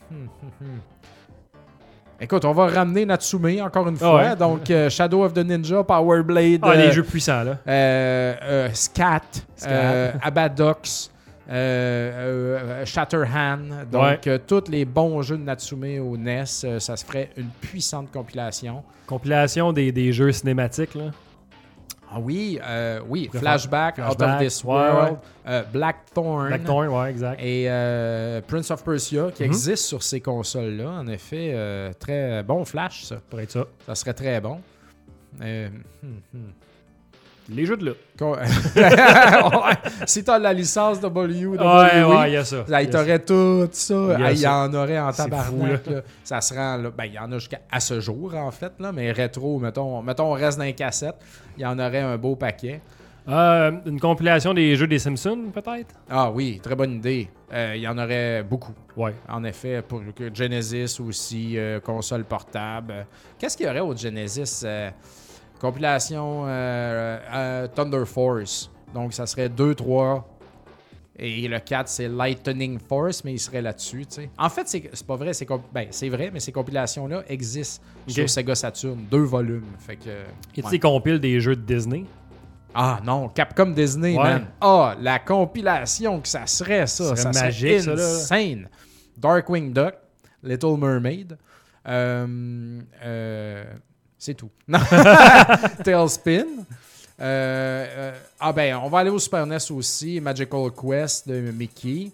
Écoute, on va ramener Natsume encore une fois. Ah ouais. Donc, euh, Shadow of the Ninja, Power Blade. Ah, euh, les jeux puissants, là. Euh, euh, Scat, Scat. Euh, Abadox, euh, euh, Shatterhand. Donc, ouais. euh, tous les bons jeux de Natsume au N E S, euh, ça se ferait une puissante compilation. Compilation des, des jeux cinématiques, là. Ah oui, euh, oui, Flashback, Flashback, Out of This ouais, World, ouais. Euh, Blackthorn. Blackthorn, ouais, exact. Et euh, Prince of Persia, qui mm-hmm. existe sur ces consoles-là. En effet, euh, très bon Flash, ça. Pour être ça. Ça serait très bon. Euh, hmm, hmm. Les jeux de là. ouais, si t'as la licence W, W, ouais, ouais, il y a ça. Là, il t'aurait tout ça. Il y, y en aurait en tabarnak. Fou, là. Là. Ça se rend, là. Ben, il y en a jusqu'à à ce jour, en fait. Là, mais rétro, mettons, mettons, on reste dans les cassettes. Il y en aurait un beau paquet. Euh, une compilation des jeux des Simpsons, peut-être? Ah oui, très bonne idée. Euh, il y en aurait beaucoup. Ouais. En effet, pour Genesis aussi, euh, console portable. Qu'est-ce qu'il y aurait au Genesis? Euh, compilation euh, euh, Thunder Force. Donc, ça serait deux, trois. Et le quatre, c'est Lightning Force, mais il serait là-dessus. T'sais. En fait, c'est, c'est pas vrai. C'est, comp- ben, c'est vrai, mais ces compilations-là existent okay. sur Sega Saturn. Deux volumes. Fait que, y a-t-il ouais. des compiles des jeux de Disney? Ah non, Capcom Disney, ouais. man. Ah, la compilation que ça serait, ça. Ça serait magique, serait insane. Ça, Darkwing Duck, Little Mermaid. Euh, euh, c'est tout. Tailspin. Euh, euh, ah ben, on va aller au Super N E S aussi. Magical Quest de Mickey.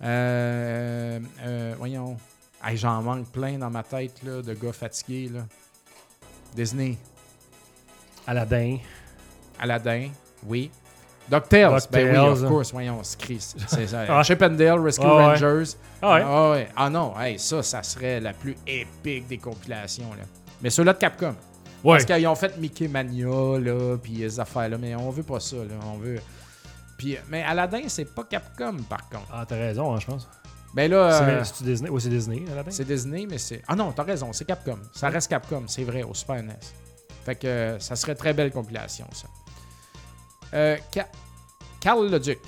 Euh, euh, voyons. Hey, j'en manque plein dans ma tête là, de gars fatigués. Là. Disney. Aladdin. Aladdin, oui. DuckTales, DuckTales, ben oui, of hein. course, voyons, Chris. C'est ça. ah. Chip and Dale, Rescue ah, Rangers. Ouais. Ah, ouais. Ah, ouais. ah non, hey, ça, ça serait la plus épique des compilations. Là. Mais ceux-là de Capcom. Ouais. Parce qu'ils ont fait Mickey Mania, là, puis ces affaires-là, mais on veut pas ça, là. On veut... Puis, mais Aladdin, c'est pas Capcom, par contre. Ah, t'as raison, hein, je pense. Ben là... C'est, euh, c'est Disney? Oui, c'est Disney, Aladdin. C'est Disney, mais c'est... Ah non, t'as raison, c'est Capcom. Ça reste Capcom, c'est vrai, au Super N E S. Fait que euh, ça serait très belle compilation, ça. Euh, Ca- Carl Leduc.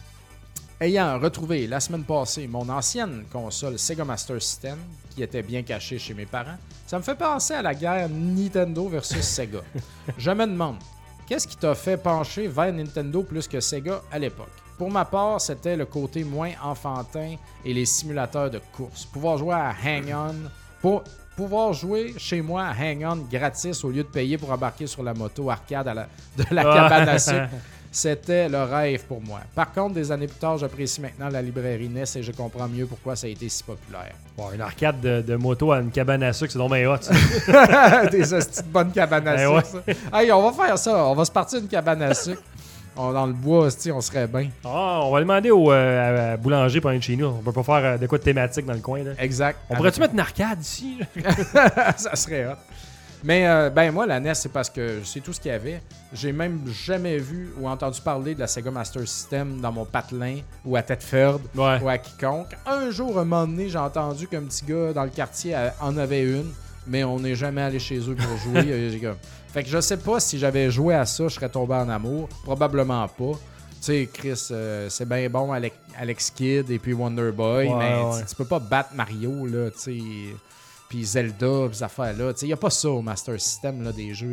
Ayant retrouvé la semaine passée mon ancienne console Sega Master System, qui était bien cachée chez mes parents, ça me fait penser à la guerre Nintendo versus Sega. Je me demande, qu'est-ce qui t'a fait pencher vers Nintendo plus que Sega à l'époque? Pour ma part, c'était le côté moins enfantin et les simulateurs de course. Pouvoir jouer à Hang-On, pour pouvoir jouer chez moi à Hang-On gratis au lieu de payer pour embarquer sur la moto arcade à la, de la cabane à sucre. C'était le rêve pour moi. Par contre, des années plus tard, j'apprécie maintenant la librairie N E S et je comprends mieux pourquoi ça a été si populaire. Bon, une arcade de, de moto à une cabane à sucre, c'est donc bien hot. Des hosties de bonnes cabanes à sucre. Ben ouais. Hey, on va faire ça. On va se partir d'une cabane à sucre. On, dans le bois, on serait bien. Ah, on va demander au euh, à boulanger pour aller chez nous. On peut pas faire euh, de quoi de thématique dans le coin. Là. Exact. On pourrait-tu mettre une arcade ici? Ça serait hot. Mais euh, ben moi, la N E S, c'est parce que c'est tout ce qu'il y avait. J'ai même jamais vu ou entendu parler de la Sega Master System dans mon patelin ou à Thetford ouais. ou à quiconque. Un jour, un moment donné, j'ai entendu qu'un petit gars dans le quartier en avait une, mais on n'est jamais allé chez eux pour jouer. Fait que je sais pas si j'avais joué à ça, je serais tombé en amour. Probablement pas. Tu sais, Chris, euh, c'est bien bon Alex, Alex Kidd et puis Wonder Boy, ouais, mais ouais. tu peux pas battre Mario, là, tu sais... Puis Zelda, puis ces affaires-là. Il n'y a pas ça au Master System, là, des jeux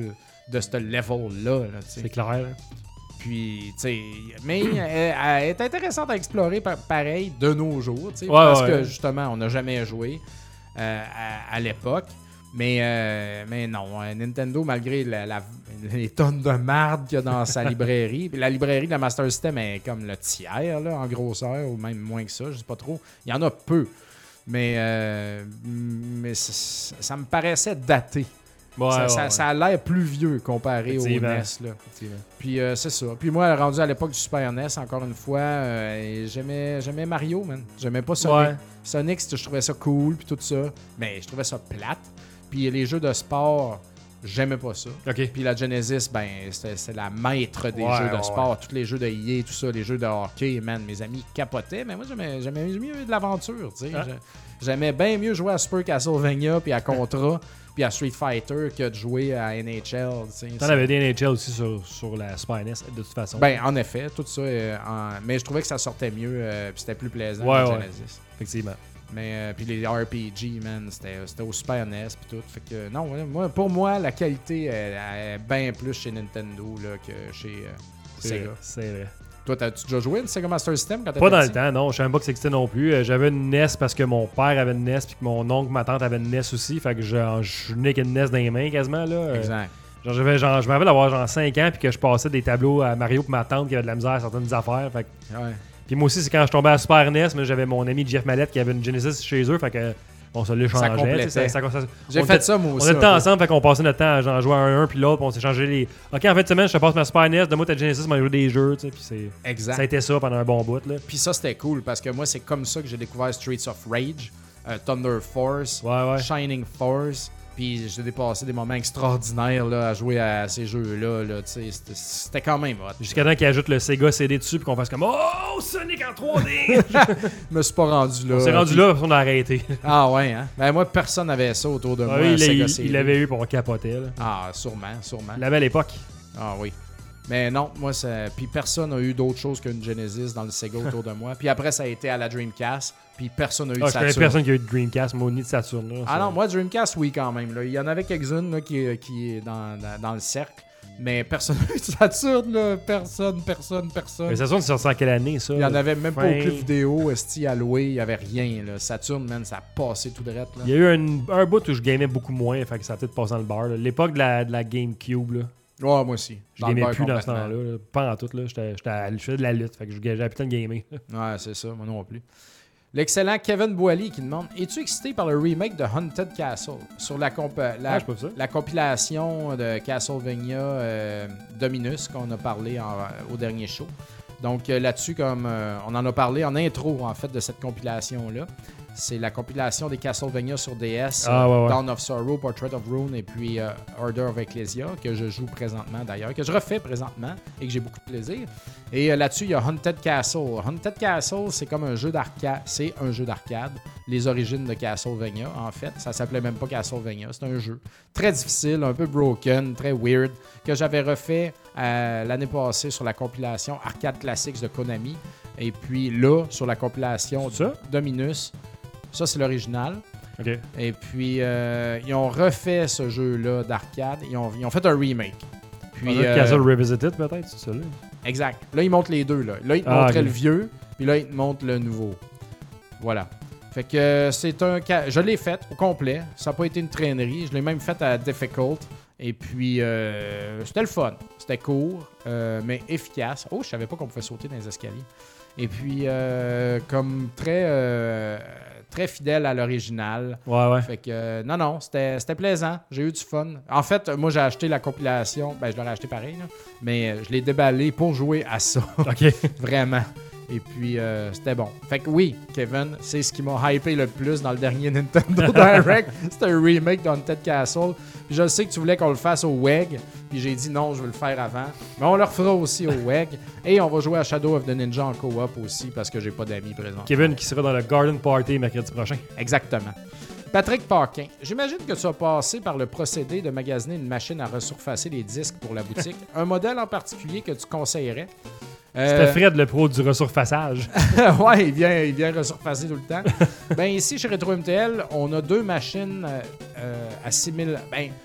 de ce level-là. Là, c'est clair. Hein? Puis, tu sais, mais elle, elle est intéressante à explorer pa- pareil de nos jours, tu sais, ouais, parce ouais. que justement, on n'a jamais joué euh, à, à l'époque. Mais, euh, mais non, Nintendo, malgré la, la, les tonnes de marde qu'il y a dans sa librairie, puis la librairie de la Master System est comme le tiers là, en grosseur, ou même moins que ça, je sais pas trop. Il y en a peu. Mais, euh, mais ça, ça me paraissait daté. Ouais, ça, ouais, ça, ouais. ça a l'air plus vieux comparé au N E S. Là. Puis euh, c'est ça. Puis moi, rendu à l'époque du Super N E S, encore une fois, euh, j'aimais, j'aimais Mario, man. J'aimais pas Sonic. Ouais. Sonic, je trouvais ça cool, puis tout ça. Mais je trouvais ça plate. Puis les jeux de sport, j'aimais pas ça. OK. Puis la Genesis, ben, c'était, c'est la maître des Ouais, jeux de ouais, sport. ouais. Tous les jeux de E A, tout ça, les jeux de hockey, man. Mes amis capotaient, mais moi, j'aimais, j'aimais mieux de l'aventure, tu sais. Ah. J'aimais bien mieux jouer à Super Castlevania puis à Contra puis à Street Fighter que de jouer à N H L. Tu sais. T'en avais des N H L aussi sur, sur la Super N E S, de toute façon. Ben, en effet, tout ça. euh, en... Mais je trouvais que ça sortait mieux euh, puis c'était plus plaisant Ouais, que ouais. Genesis. Effectivement. Mais euh, puis les R P G, man, c'était, c'était au Super N E S puis tout. Fait que non, moi, pour moi, la qualité elle, elle est bien plus chez Nintendo là, que chez euh, C'est Sega. vrai, c'est vrai. Toi, t'as-tu déjà joué une Sega Master System quand t'étais Pas dans petit? le temps, non. Je savais même pas que ça existait non plus. Euh, J'avais une N E S parce que mon père avait une N E S puis que mon oncle, ma tante avait une N E S aussi. Fait que je, je suis né avec une N E S dans les mains quasiment. Là. Euh, Exact. Genre, j'avais, genre, je me rappelle d'avoir genre cinq ans puis que je passais des tableaux à Mario pour ma tante qui avait de la misère à certaines affaires. Fait que... Ouais. Puis moi aussi, c'est quand je tombais à Super N E S, mais j'avais mon ami Jeff Mallette qui avait une Genesis chez eux. Fait que on se l'échangeait. complétait. tu sais, Ça, ça, ça, J'ai on fait était- ça, moi On aussi. était un peu. ensemble, fait qu'on passait notre temps à genre, jouer à un, un puis l'autre, puis on s'échangeait les. Ok, en fin de semaine, je te passe ma Super N E S, donne-moi ta Genesis, on va jouer des jeux, tu sais, puis c'est. Exact. Ça a été ça pendant un bon bout, là. Puis ça, c'était cool parce que moi, c'est comme ça que j'ai découvert Streets of Rage, euh, Thunder Force, Ouais, ouais. Shining Force. Puis j'ai dépassé des moments extraordinaires là, à jouer à ces jeux-là. Là, tu sais, c'était, c'était quand même hot. Jusqu'à temps qu'ils ajoutent le Sega C D dessus, puis qu'on fasse comme Oh, Sonic en trois D! Je me suis pas rendu là. On s'est rendu Puis- là, puis on a arrêté. Ah ouais, hein? Ben moi, personne n'avait ça autour de moi. Ouais, il Sega il- C D. il l'avait eu, puis on capotait, là. Ah, sûrement, sûrement. La belle époque. Ah oui. Mais non, moi, ça... Puis personne n'a eu d'autre chose qu'une Genesis dans le Sega autour de moi. Puis après, ça a été à la Dreamcast. Puis personne n'a eu Ah, de je connais Saturn. personne qui a eu de Dreamcast, moi, ni de Saturn, là. Ah ça- non, moi, Dreamcast, oui, quand même. Là. Il y en avait quelques-unes là, qui, qui est dans, dans, dans le cercle. Mais personne n'a eu de Saturn, là. Personne, personne, personne. Mais Saturn, c'est sorti en quelle année, ça? Il n'y en avait même pas Fin- au club vidéo, esti à louer, il n'y avait rien. Là. Saturn, man, ça a passé tout droit. Là. Il y a eu un, un bout où je gamais beaucoup moins, fait que ça a peut-être passé dans le bar, là. L'époque de la, de la GameCube, là. Ouais, moi aussi. Je Dans le gamais beurre plus dans ce complètement. temps-là, là. Pas en tout, là. J'étais, j'étais à- je faisais de la lutte, fait que je j'avais putain de gamer. Ouais, c'est ça, moi non plus. L'excellent Kevin Boily qui demande: es-tu excité par le remake de Haunted Castle sur la, comp- la, Ah, je peux ça. la compilation de Castlevania euh, Dominus qu'on a parlé en- au dernier show? Donc euh, là-dessus, comme euh, on en a parlé en intro en fait de cette compilation-là, c'est la compilation des Castlevania sur D S, Ah, euh, ouais, ouais. Dawn of Sorrow, Portrait of Ruin et puis euh, Order of Ecclesia, que je joue présentement d'ailleurs, que je refais présentement et que j'ai beaucoup de plaisir. Et euh, là-dessus, il y a Haunted Castle. Haunted Castle, c'est comme un jeu d'arcade. C'est un jeu d'arcade. Les origines de Castlevania, en fait. Ça s'appelait même pas Castlevania. C'est un jeu très difficile, un peu broken, très weird, que j'avais refait euh, l'année passée sur la compilation Arcade Classics de Konami. Et puis là, sur la compilation C'est ça? Dominus. Ça, c'est l'original. Ok. Et puis, euh, ils ont refait ce jeu-là d'arcade. Ils ont, ils ont fait un remake. Puis, Puis, euh, Castle Revisited, peut-être, c'est ça, là. Exact. Là, ils montrent les deux. Là, là ils te Ah, montraient ok. le vieux, puis là, ils te montrent le nouveau. Voilà. Fait que euh, c'est un... ca- Je l'ai fait au complet. Ça n'a pas été une traînerie. Je l'ai même fait à Difficult. Et puis, euh, c'était le fun. C'était court, euh, mais efficace. Oh, je savais pas qu'on pouvait sauter dans les escaliers. Et puis, euh, comme très... euh, très fidèle à l'original. Ouais, ouais. Fait que, euh, non, non, c'était, c'était plaisant. J'ai eu du fun. En fait, moi, j'ai acheté la compilation. Ben, je l'aurais acheté pareil, là. Mais euh, je l'ai déballé pour jouer à ça. Ok. Vraiment. Et puis, euh, c'était bon. Fait que oui, Kevin, c'est ce qui m'a hypé le plus dans le dernier Nintendo Direct. C'était un remake d'Haunted Castle. Puis je sais que tu voulais qu'on le fasse au W E G. Puis j'ai dit non, je veux le faire avant. Mais on le refera aussi au W E G. Et on va jouer à Shadow of the Ninja en co-op aussi parce que j'ai pas d'amis présents. Kevin qui sera dans le Garden Party mercredi prochain. Exactement. Patrick Paquin, j'imagine que tu as passé par le procédé de magasiner une machine à resurfacer les disques pour la boutique. Un modèle en particulier que tu conseillerais? C'était Euh, Fred, le pro du resurfaçage. ouais, il vient, il vient resurfacer tout le temps. Ben ici, chez Retro M T L, on a deux machines euh, euh, à six mille... Ben,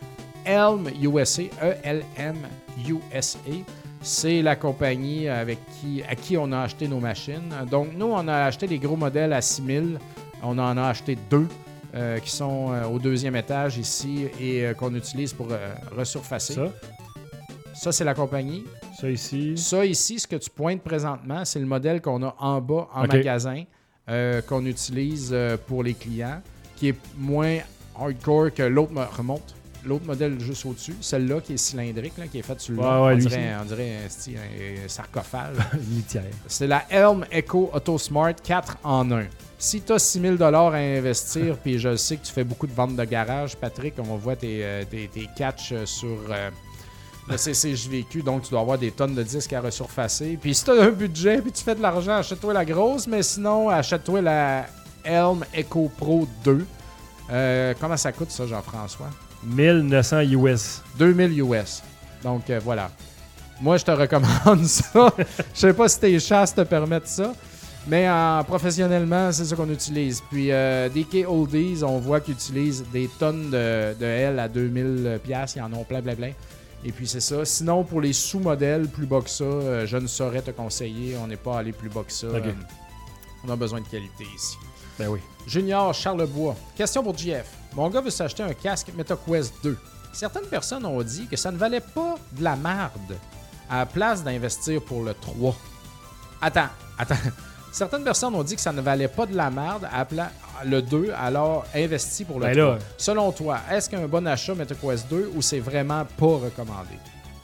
Elm U S A, E L M U S A. C'est la compagnie avec qui, à qui on a acheté nos machines. Donc, nous, on a acheté les gros modèles à six mille. On en a acheté deux euh, qui sont euh, au deuxième étage ici et euh, qu'on utilise pour euh, resurfacer. Ça. Ça, c'est la compagnie. Ça ici. Ça ici, ce que tu pointes présentement, c'est le modèle qu'on a en bas en OK. magasin euh, qu'on utilise euh, pour les clients, qui est moins hardcore que l'autre mo- remonte. L'autre modèle juste au-dessus, celle-là qui est cylindrique, là, qui est faite sur le Ouais, long, ouais, on, lui, dirait, on dirait un, style, un sarcophage. Litière. C'est la Elm Echo Auto Smart quatre en un. Si tu as six mille dollars à investir, puis je sais que tu fais beaucoup de ventes de garage, Patrick, on voit tes, euh, tes, tes catchs sur euh, le C C J V Q, donc tu dois avoir des tonnes de disques à resurfacer. Puis si tu as un budget, puis tu fais de l'argent, achète-toi la grosse, mais sinon, achète-toi la Elm Echo Pro deux. Euh, comment ça coûte ça, Jean-François? mille neuf cents U S. deux mille U S. Donc euh, voilà. Moi, je te recommande ça. Je sais pas si tes chasses te permettent ça. Mais euh, professionnellement, c'est ça qu'on utilise. Puis euh, D K Oldies, on voit qu'ils utilisent des tonnes de, de L à deux mille dollars. Ils en ont plein, plein, plein. Et puis c'est ça. Sinon, pour les sous-modèles plus bas que ça, euh, je ne saurais te conseiller. On n'est pas allé plus bas que ça. Ok. Euh, on a besoin de qualité ici. Ben oui. Junior Charlebois. Question pour J F. Mon gars veut s'acheter un casque MetaQuest deux. Certaines personnes ont dit que ça ne valait pas de la marde à la place d'investir pour le trois. Attends, attends. Certaines personnes ont dit que ça ne valait pas de la merde à pla- le deux, alors investi pour le Ben trois. là. Selon toi, est-ce qu'un bon achat MetaQuest deux ou c'est vraiment pas recommandé?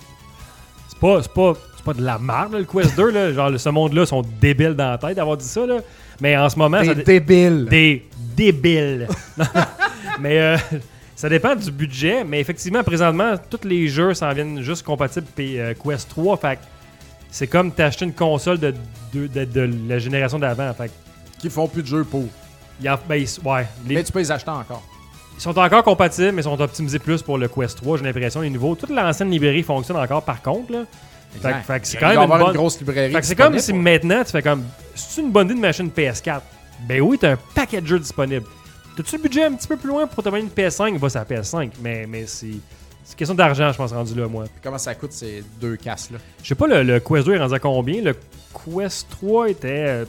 C'est pas, c'est pas, c'est pas de la merde, là, le Quest deux. Là. Genre, ce monde-là sont débiles dans la tête d'avoir dit ça. Là. Mais en ce moment... Des ça dé- débiles! Des débiles. mais euh, ça dépend du budget. Mais effectivement, présentement, tous les jeux s'en viennent juste compatibles P- euh, Quest trois. Fait que c'est comme t'acheter une console de, de, de, de la génération d'avant. Fait que Qui font plus de jeux pour. il y en- ben, ils- ouais, les- Mais tu peux les acheter encore. ils sont encore compatibles, mais ils sont optimisés plus pour le Quest trois, j'ai l'impression. Les nouveaux, toute l'ancienne librairie fonctionne encore par contre. Là. Fait, que- fait que c'est Il quand doit même une avoir bonne... une grosse librairie. Fait que c'est comme si disponible. maintenant tu fais comme... C'est une bonne idée de m'acheter une P S quatre? Ben oui, t'as un paquet de jeux disponibles. T'as-tu le budget un petit peu plus loin pour te mettre une P S cinq? Va sur la P S cinq, mais, mais c'est... C'est question d'argent, je pense, rendu là, moi. Comment ça coûte ces deux casques-là? Je sais pas, le, le Quest deux est rendu à combien? Le Quest trois était euh,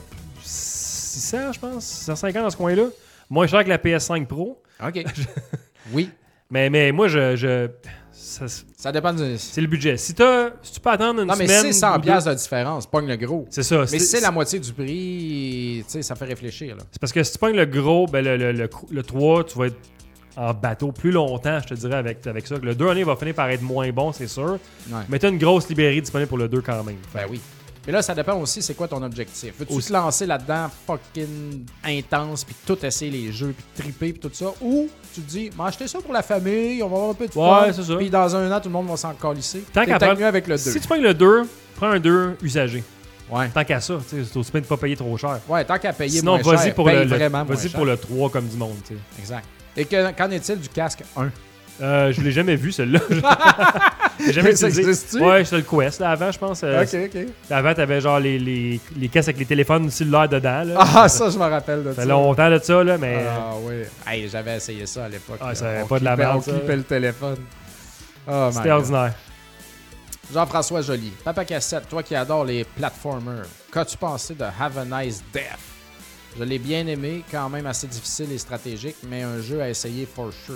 six cents, je pense, six cent cinquante dans ce coin-là. Moins cher que la P S cinq Pro. OK. Oui. Mais, mais moi, je... je ça, Ça dépend du... c'est le budget. Si, t'as, si tu peux attendre une Non, mais semaine... c'est cent ou deux- piastres de différence. Pogne le gros. C'est ça. Mais si c'est la moitié du prix, tu sais, ça fait réfléchir. Là. C'est parce que si tu pognes le gros, ben le, le, le, le trois, tu vas être en bateau plus longtemps, je te dirais, avec, avec ça. Le deux année va finir par être moins bon, c'est sûr. Ouais. Mais tu as une grosse librairie disponible pour le deux quand même. Ben oui. Mais là, ça dépend aussi, c'est quoi ton objectif. Veux-tu Aussi. te lancer là-dedans fucking intense, puis tout essayer les jeux, puis triper, puis tout ça, ou tu te dis, m'acheter ça pour la famille, on va avoir un peu de fun, Ouais, c'est ça. puis dans un an, tout le monde va s'en calisser. Tant T'es qu'à peut-être prendre- mieux avec le deux. Si tu pognes le deux, prends un deux usagé. Ouais. Tant qu'à ça, tu sais, c'est aussi bien de pas payer trop cher. Ouais, tant qu'à payer Sinon, moins vas-y cher, pour, paye le, le- vraiment moins vas-y cher. pour le trois comme du monde. tu sais. Exact. Et que- qu'en est-il du casque un? Euh, je l'ai jamais vu, celui-là. J'ai jamais Ça utilisé. existe-tu? Ouais, c'était le Quest. Là, avant, je pense. euh, Ok, ok. Avant, t'avais genre les, les, les casques avec les téléphones cellulaires dedans. Là. Ah, ça, je me rappelle de Ça ça. fait longtemps de ça, là, mais... Ah oui. Hey, j'avais essayé ça à l'époque. Ah, là. ça avait On pas de la clippait- merde, On ça. clippait le téléphone. Oh, my C'était God. ordinaire. Jean-François Joly. Papa Cassette, toi qui adores les platformers, qu'as-tu pensé de Have a Nice Death? Je l'ai bien aimé, quand même assez difficile et stratégique, mais un jeu à essayer for sure.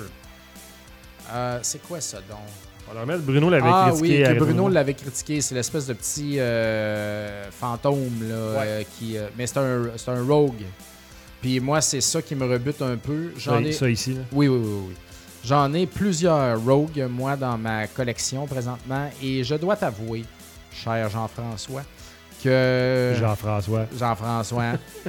Euh, c'est quoi ça donc? On va le remettre. Bruno l'avait Ah critiqué. oui, à que Bruno Bruno. l'avait critiqué. C'est l'espèce de petit euh, fantôme, là, euh, qui... euh, mais c'est un, c'est un rogue. Puis moi, c'est ça qui me rebute un peu. J'en Ça, ai... ça ici. Là. Oui, oui, oui, oui. J'en ai plusieurs rogues, moi, dans ma collection présentement. Et je dois t'avouer, cher Jean-François, que... Jean-François. Jean-François,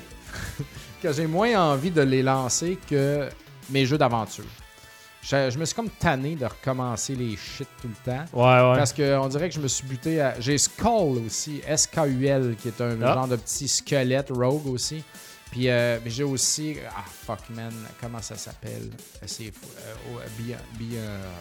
que j'ai moins envie de les lancer que mes jeux d'aventure. Je, je me suis comme tanné de recommencer les shit tout le temps. Ouais, ouais. Parce qu'on dirait que je me suis buté à... J'ai Skull aussi, S K U L, qui est un Ah. genre de petit squelette rogue aussi. Puis euh, mais j'ai aussi... Ah, fuck, man, comment ça s'appelle? C'est fou. Euh, oh, bien, bien...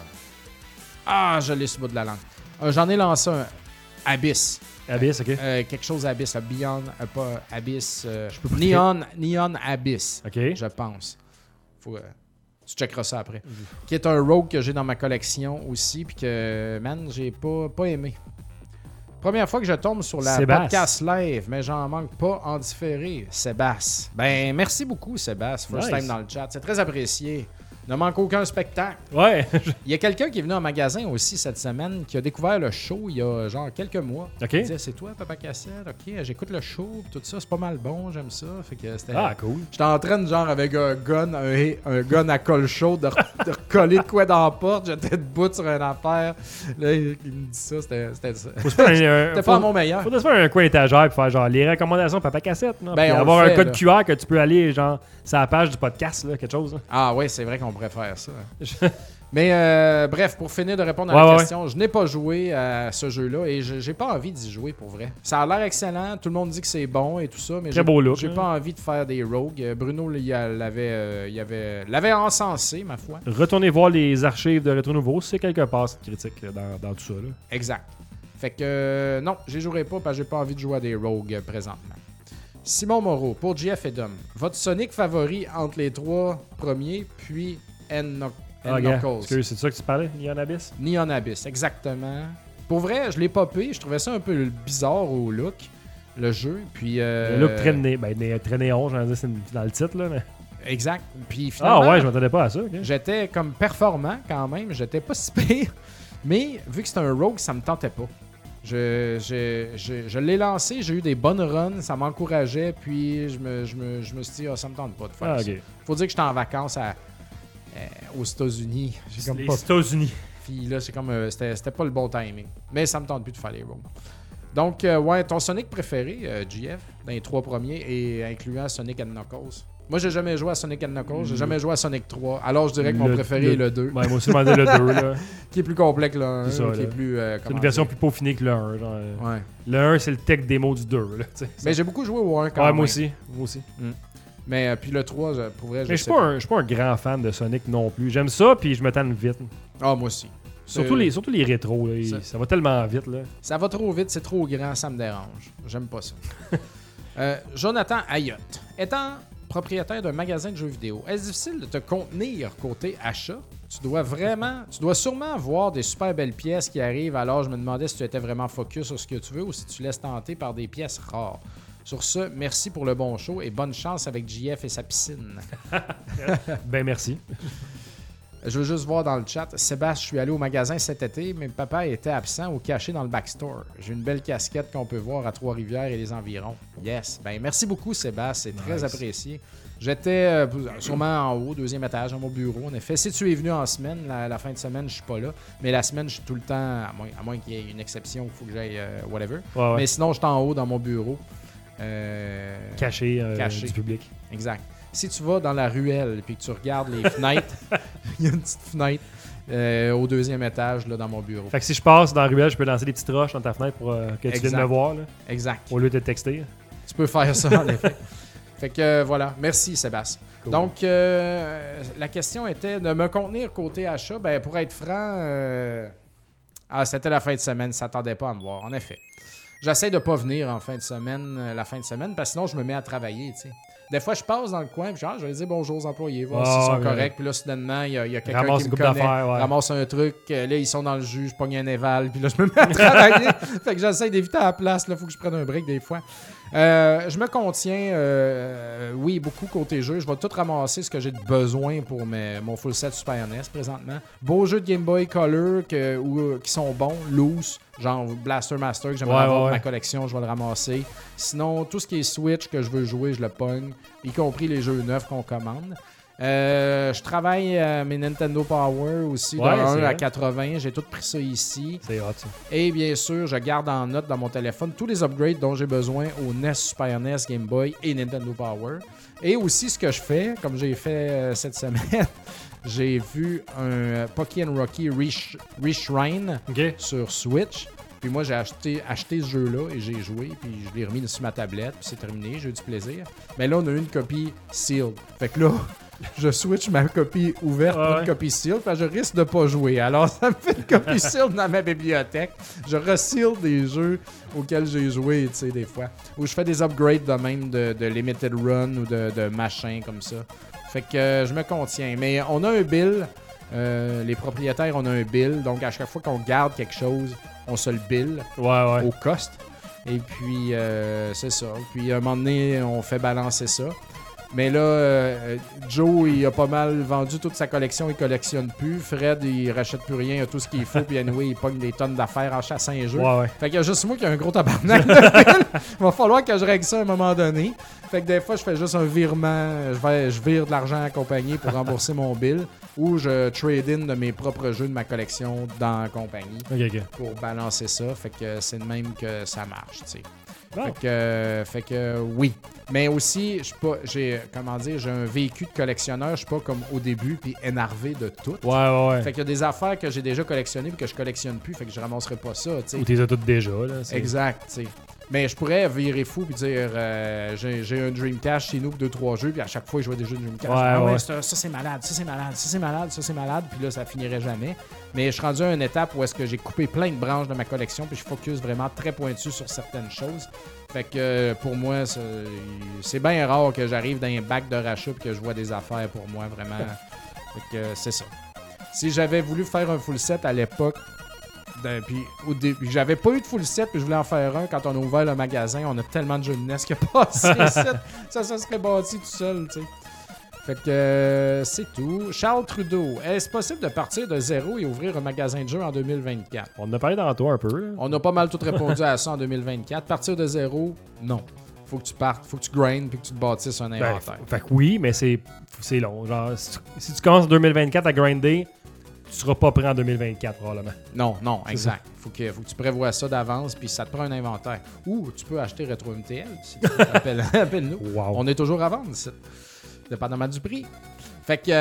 Ah, je l'ai sur le bout de la langue. Euh, J'en ai lancé un. Abyss. Abyss, ok. Euh, quelque chose Abyss. Beyond... euh, pas Abyss... euh, peux pas Neon, Neon Abyss, Ok. je pense. Faut... euh, Tu checkeras ça après. Mm-hmm. Qui est un rogue que j'ai dans ma collection aussi, puis que, man, j'ai pas, pas aimé. Première fois que je tombe sur la Sébastien. podcast live, mais j'en manque pas en différé. Sébastien. Ben, merci beaucoup, Sébastien. First nice. time dans le chat. C'est très apprécié. Ne manque aucun spectacle. Ouais. Il y a quelqu'un qui est venu en magasin aussi cette semaine qui a découvert le show il y a genre quelques mois. OK. Il disait, c'est toi, Papa Cassette? OK, j'écoute le show, tout ça, c'est pas mal bon, j'aime ça. Fait que c'était... Ah, cool. J'étais en train de, genre, avec un gun, un, un gun à colle chaude, de, de recoller de quoi dans la porte. J'étais debout sur une affaire. Là, il me dit ça, c'était, c'était ça. Faut se faire un, un, C'était faut, pas à mon meilleur. Faut se faire un coin étagère pour faire genre les recommandations Papa Cassette. Là, Ben, puis on avoir le un fait, code là. Q R que tu peux aller genre sur la page du podcast, là, quelque chose. Là. Ah ouais, c'est vrai qu'on pourrait faire ça. Mais euh, bref, pour finir de répondre à Ouais, la ouais, question, je n'ai pas joué à ce jeu-là et je, j'ai pas envie d'y jouer pour vrai. Ça a l'air excellent, tout le monde dit que c'est bon et tout ça, mais Très j'ai, beau look, j'ai hein. pas envie de faire des rogues. Euh, Bruno il a- l'avait, euh, il avait, l'avait encensé, ma foi. Retournez voir les archives de Rétro Nouveau, c'est quelque part cette critique là, dans, dans tout ça. Là. Exact. Fait que euh, non, j'y jouerai pas parce que j'ai pas envie de jouer à des rogues euh, présentement. Simon Moreau, pour J F et Dom, votre Sonic favori entre les trois premiers, puis N Ah, gars, Knuckles. excuse, c'est de ça que tu parlais, Neon Abyss? Neon Abyss, exactement. Pour vrai, je l'ai popé, je trouvais ça un peu bizarre au look, le jeu. Puis, euh, Le look très, né, ben, né, très néon, j'en dire, c'est dans le titre. Là, mais... Exact. Puis finalement, Ah ouais, je m'attendais pas à ça. Okay. j'étais comme performant quand même, j'étais pas si pire, mais vu que c'était un rogue, ça me tentait pas. Je, je, je, je l'ai lancé, j'ai eu des bonnes runs, ça m'encourageait, puis je me, je me, je me suis dit, ah, ça me tente pas de faire Ah, ça. ok. Faut dire que j'étais en vacances à, euh, aux États-Unis. J'ai comme Les pas États-Unis. Puis là, c'est comme, euh, c'était, c'était pas le bon timing. Mais ça me tente plus de faire les rogues. Donc, euh, ouais, ton Sonic préféré, euh, G F, dans les trois premiers, et incluant Sonic and Knuckles. Moi, j'ai jamais joué à Sonic and Knuckles, j'ai jamais joué à Sonic trois. Alors, je dirais que mon Le- préféré le- est le deux, Ouais, moi aussi, je m'en dis le deux. Là. qui est plus complet que le un, C'est ça, qui là. est plus... euh, C'est comment une version dire. plus peaufinée que le un. Genre, euh, Ouais. Le un, c'est le tech démo du deux. Là, tu sais. Mais j'ai beaucoup joué au un quand Ouais, même. moi aussi. Moi aussi. Mais euh, puis le trois, je, pour vrai, je Mais je suis sais pas, un- je suis pas un grand fan de Sonic non plus. J'aime ça, puis je me tanne vite. Ah, moi aussi. Surtout C'est- les, surtout les rétros. Là, Ça- ça va tellement vite. Là. Ça va trop vite, c'est trop grand, ça me dérange. J'aime pas ça. euh, Jonathan Ayotte. Étant propriétaire d'un magasin de jeux vidéo, est-ce difficile de te contenir côté achat? Tu dois vraiment, tu dois sûrement voir des super belles pièces qui arrivent, alors je me demandais si tu étais vraiment focus sur ce que tu veux ou si tu laisses tenter par des pièces rares. Sur ce, merci pour le bon show et bonne chance avec J F et sa piscine. Ben merci. Je veux juste voir dans le chat. Sébastien, je suis allé au magasin cet été, mais papa était absent ou caché dans le backstore. J'ai une belle casquette qu'on peut voir à Trois-Rivières et les environs. Yes. Ben, merci beaucoup, Sébastien. C'est très Nice. apprécié. J'étais euh, sûrement en haut, deuxième étage, dans mon bureau. En effet, si tu es venu en semaine, la, la fin de semaine, je suis pas là. Mais la semaine, je suis tout le temps, à moins, à moins qu'il y ait une exception, il faut que j'aille euh, whatever. Ouais, ouais. Mais sinon, je suis en haut dans mon bureau. Euh, Caché, euh, Caché. du public. Exact. Si tu vas dans la ruelle et que tu regardes les fenêtres, il y a une petite fenêtre euh, au deuxième étage là, dans mon bureau. Fait que si je passe dans la ruelle, je peux lancer des petites roches dans ta fenêtre pour euh, que tu viennes Exact. me voir. Là, Exact. au lieu de te texter. Tu peux faire ça, en effet. Fait que euh, voilà. Merci, Sébastien. Cool. Donc, euh, la question était de me contenir côté achat. Ben, pour être franc, euh, ah, c'était la fin de semaine. Ça ne s'attendait pas à me voir, en effet. J'essaie de pas venir en fin de semaine, euh, la fin de semaine, parce que sinon, je me mets à travailler, tu sais. Des fois, je passe dans le coin, puis genre, je vais dire bonjour aux employés, voir Ah, s'ils sont ouais. corrects. Puis là, soudainement, il y a, il y a quelqu'un Ramasse qui une me coupe connaît, d'affaires, ouais. ramasse un truc. euh, Là, ils sont dans le jus, je pogne un éval, puis là, je me mets à travailler. Fait que j'essaie d'éviter à la place. Là, faut que je prenne un break des fois. Euh, je me contiens, euh, oui, beaucoup côté jeu. Je vais tout ramasser ce que j'ai de besoin pour mes, mon full set Super N E S présentement. Beaux jeux de Game Boy Color que, ou, qui sont bons, loose, genre Blaster Master que j'aimerais Ouais, avoir ouais, dans ma ouais. collection, je vais le ramasser. Sinon, tout ce qui est Switch que je veux jouer, je le pogne, y compris les jeux neufs qu'on commande. Euh, je travaille à mes Nintendo Power aussi, Ouais, de un c'est à vrai. quatre-vingts. J'ai tout pris ça ici. C'est hot, ça. Et bien sûr, je garde en note dans mon téléphone tous les upgrades dont j'ai besoin au N E S, Super N E S, Game Boy et Nintendo Power. Et aussi ce que je fais, comme j'ai fait euh, cette semaine, j'ai vu un euh, Pokémon Rocky Resh- Reshrine Ok. sur Switch. Puis moi, j'ai acheté, acheté ce jeu-là et j'ai joué. Puis je l'ai remis sur ma tablette. Puis c'est terminé. J'ai eu du plaisir. Mais là, on a eu une copie sealed. Fait que là, je switch ma copie ouverte pour Ouais. une copie sealed. Fait que je risque de pas jouer. Alors, ça me fait une copie sealed dans ma bibliothèque. Je reseal des jeux auxquels j'ai joué, tu sais, des fois. Ou je fais des upgrades de même de, de limited run ou de, de machin comme ça. Fait que euh, je me contiens. Mais on a un bill. Euh, les propriétaires, on a un bill. Donc, à chaque fois qu'on garde quelque chose, on se le bill Ouais, ouais. au cost. Et puis, euh, c'est ça. Puis, à un moment donné, on fait balancer ça. Mais là, euh, Joe, il a pas mal vendu toute sa collection. Il collectionne plus. Fred, il rachète plus rien. Il a tout ce qu'il faut. Puis, anyway, il pogne des tonnes d'affaires en chasse à un jeu. Ouais, ouais. Fait qu'il y a juste moi qui a un gros tabarnak de bill. Il va falloir que je règle ça à un moment donné. Fait que des fois, je fais juste un virement. Je, vais, je vire de l'argent à la compagnie pour rembourser mon bill. Ou je trade-in de mes propres jeux de ma collection dans la compagnie Ok, ok. pour balancer ça. Fait que c'est de même que ça marche, tu sais. Bon. Fait que, euh, fait que oui. Mais aussi, je suis pas, j'ai, comment dire, j'ai un vécu de collectionneur. Je suis pas comme au début puis énervé de tout. Ouais, ouais, ouais. Fait qu'il y a des affaires que j'ai déjà collectionnées puis que je collectionne plus. Fait que je ramasserai pas ça, tu sais. Ou t'es as toutes déjà, là. c'est- Exact, tu sais. Mais je pourrais virer fou puis dire euh, j'ai, j'ai un Dreamcast chez nous pour deux trois jeux puis à chaque fois je jouais des jeux de Dreamcast. Ouais, ah ouais, ouais. ça, ça, c'est malade, ça c'est malade, ça c'est malade, ça c'est malade puis là ça finirait jamais. Mais je suis rendu à une étape où est-ce que j'ai coupé plein de branches de ma collection puis je focus vraiment très pointu sur certaines choses. Fait que euh, pour moi c'est, c'est bien rare que j'arrive dans un bac de rachat puis que je vois des affaires pour moi vraiment. Fait que euh, c'est ça. Si j'avais voulu faire un full set à l'époque, de- puis au début, j'avais pas eu de full set, puis je voulais en faire un. Quand on a ouvert le magasin, on a tellement de jeux de N E S qu'il n'y a pas assez de set. Ça, ça serait bâti tout seul, tu sais. Fait que euh, c'est tout. Charles Trudeau, est-ce possible de partir de zéro et ouvrir un magasin de jeux en deux mille vingt-quatre? On en a parlé dans toi un peu, là. On a pas mal tout répondu à ça en deux mille vingt-quatre. Partir de zéro, non. Faut que tu partes, faut que tu grindes puis que tu te bâtisses un Ben, inventaire. f- fait que oui, mais c'est, c'est long. Genre, si tu, si tu commences en deux mille vingt-quatre à grinder, tu seras pas prêt en deux mille vingt-quatre, probablement. Non, non, C'est exact. Faut que, faut que tu prévois ça d'avance, puis ça te prend un inventaire. Ou tu peux acheter Retro M T L, si tu veux. Appelle- Appelle-nous. Wow. On est toujours à vendre, ici. Dépendamment du prix. Fait que...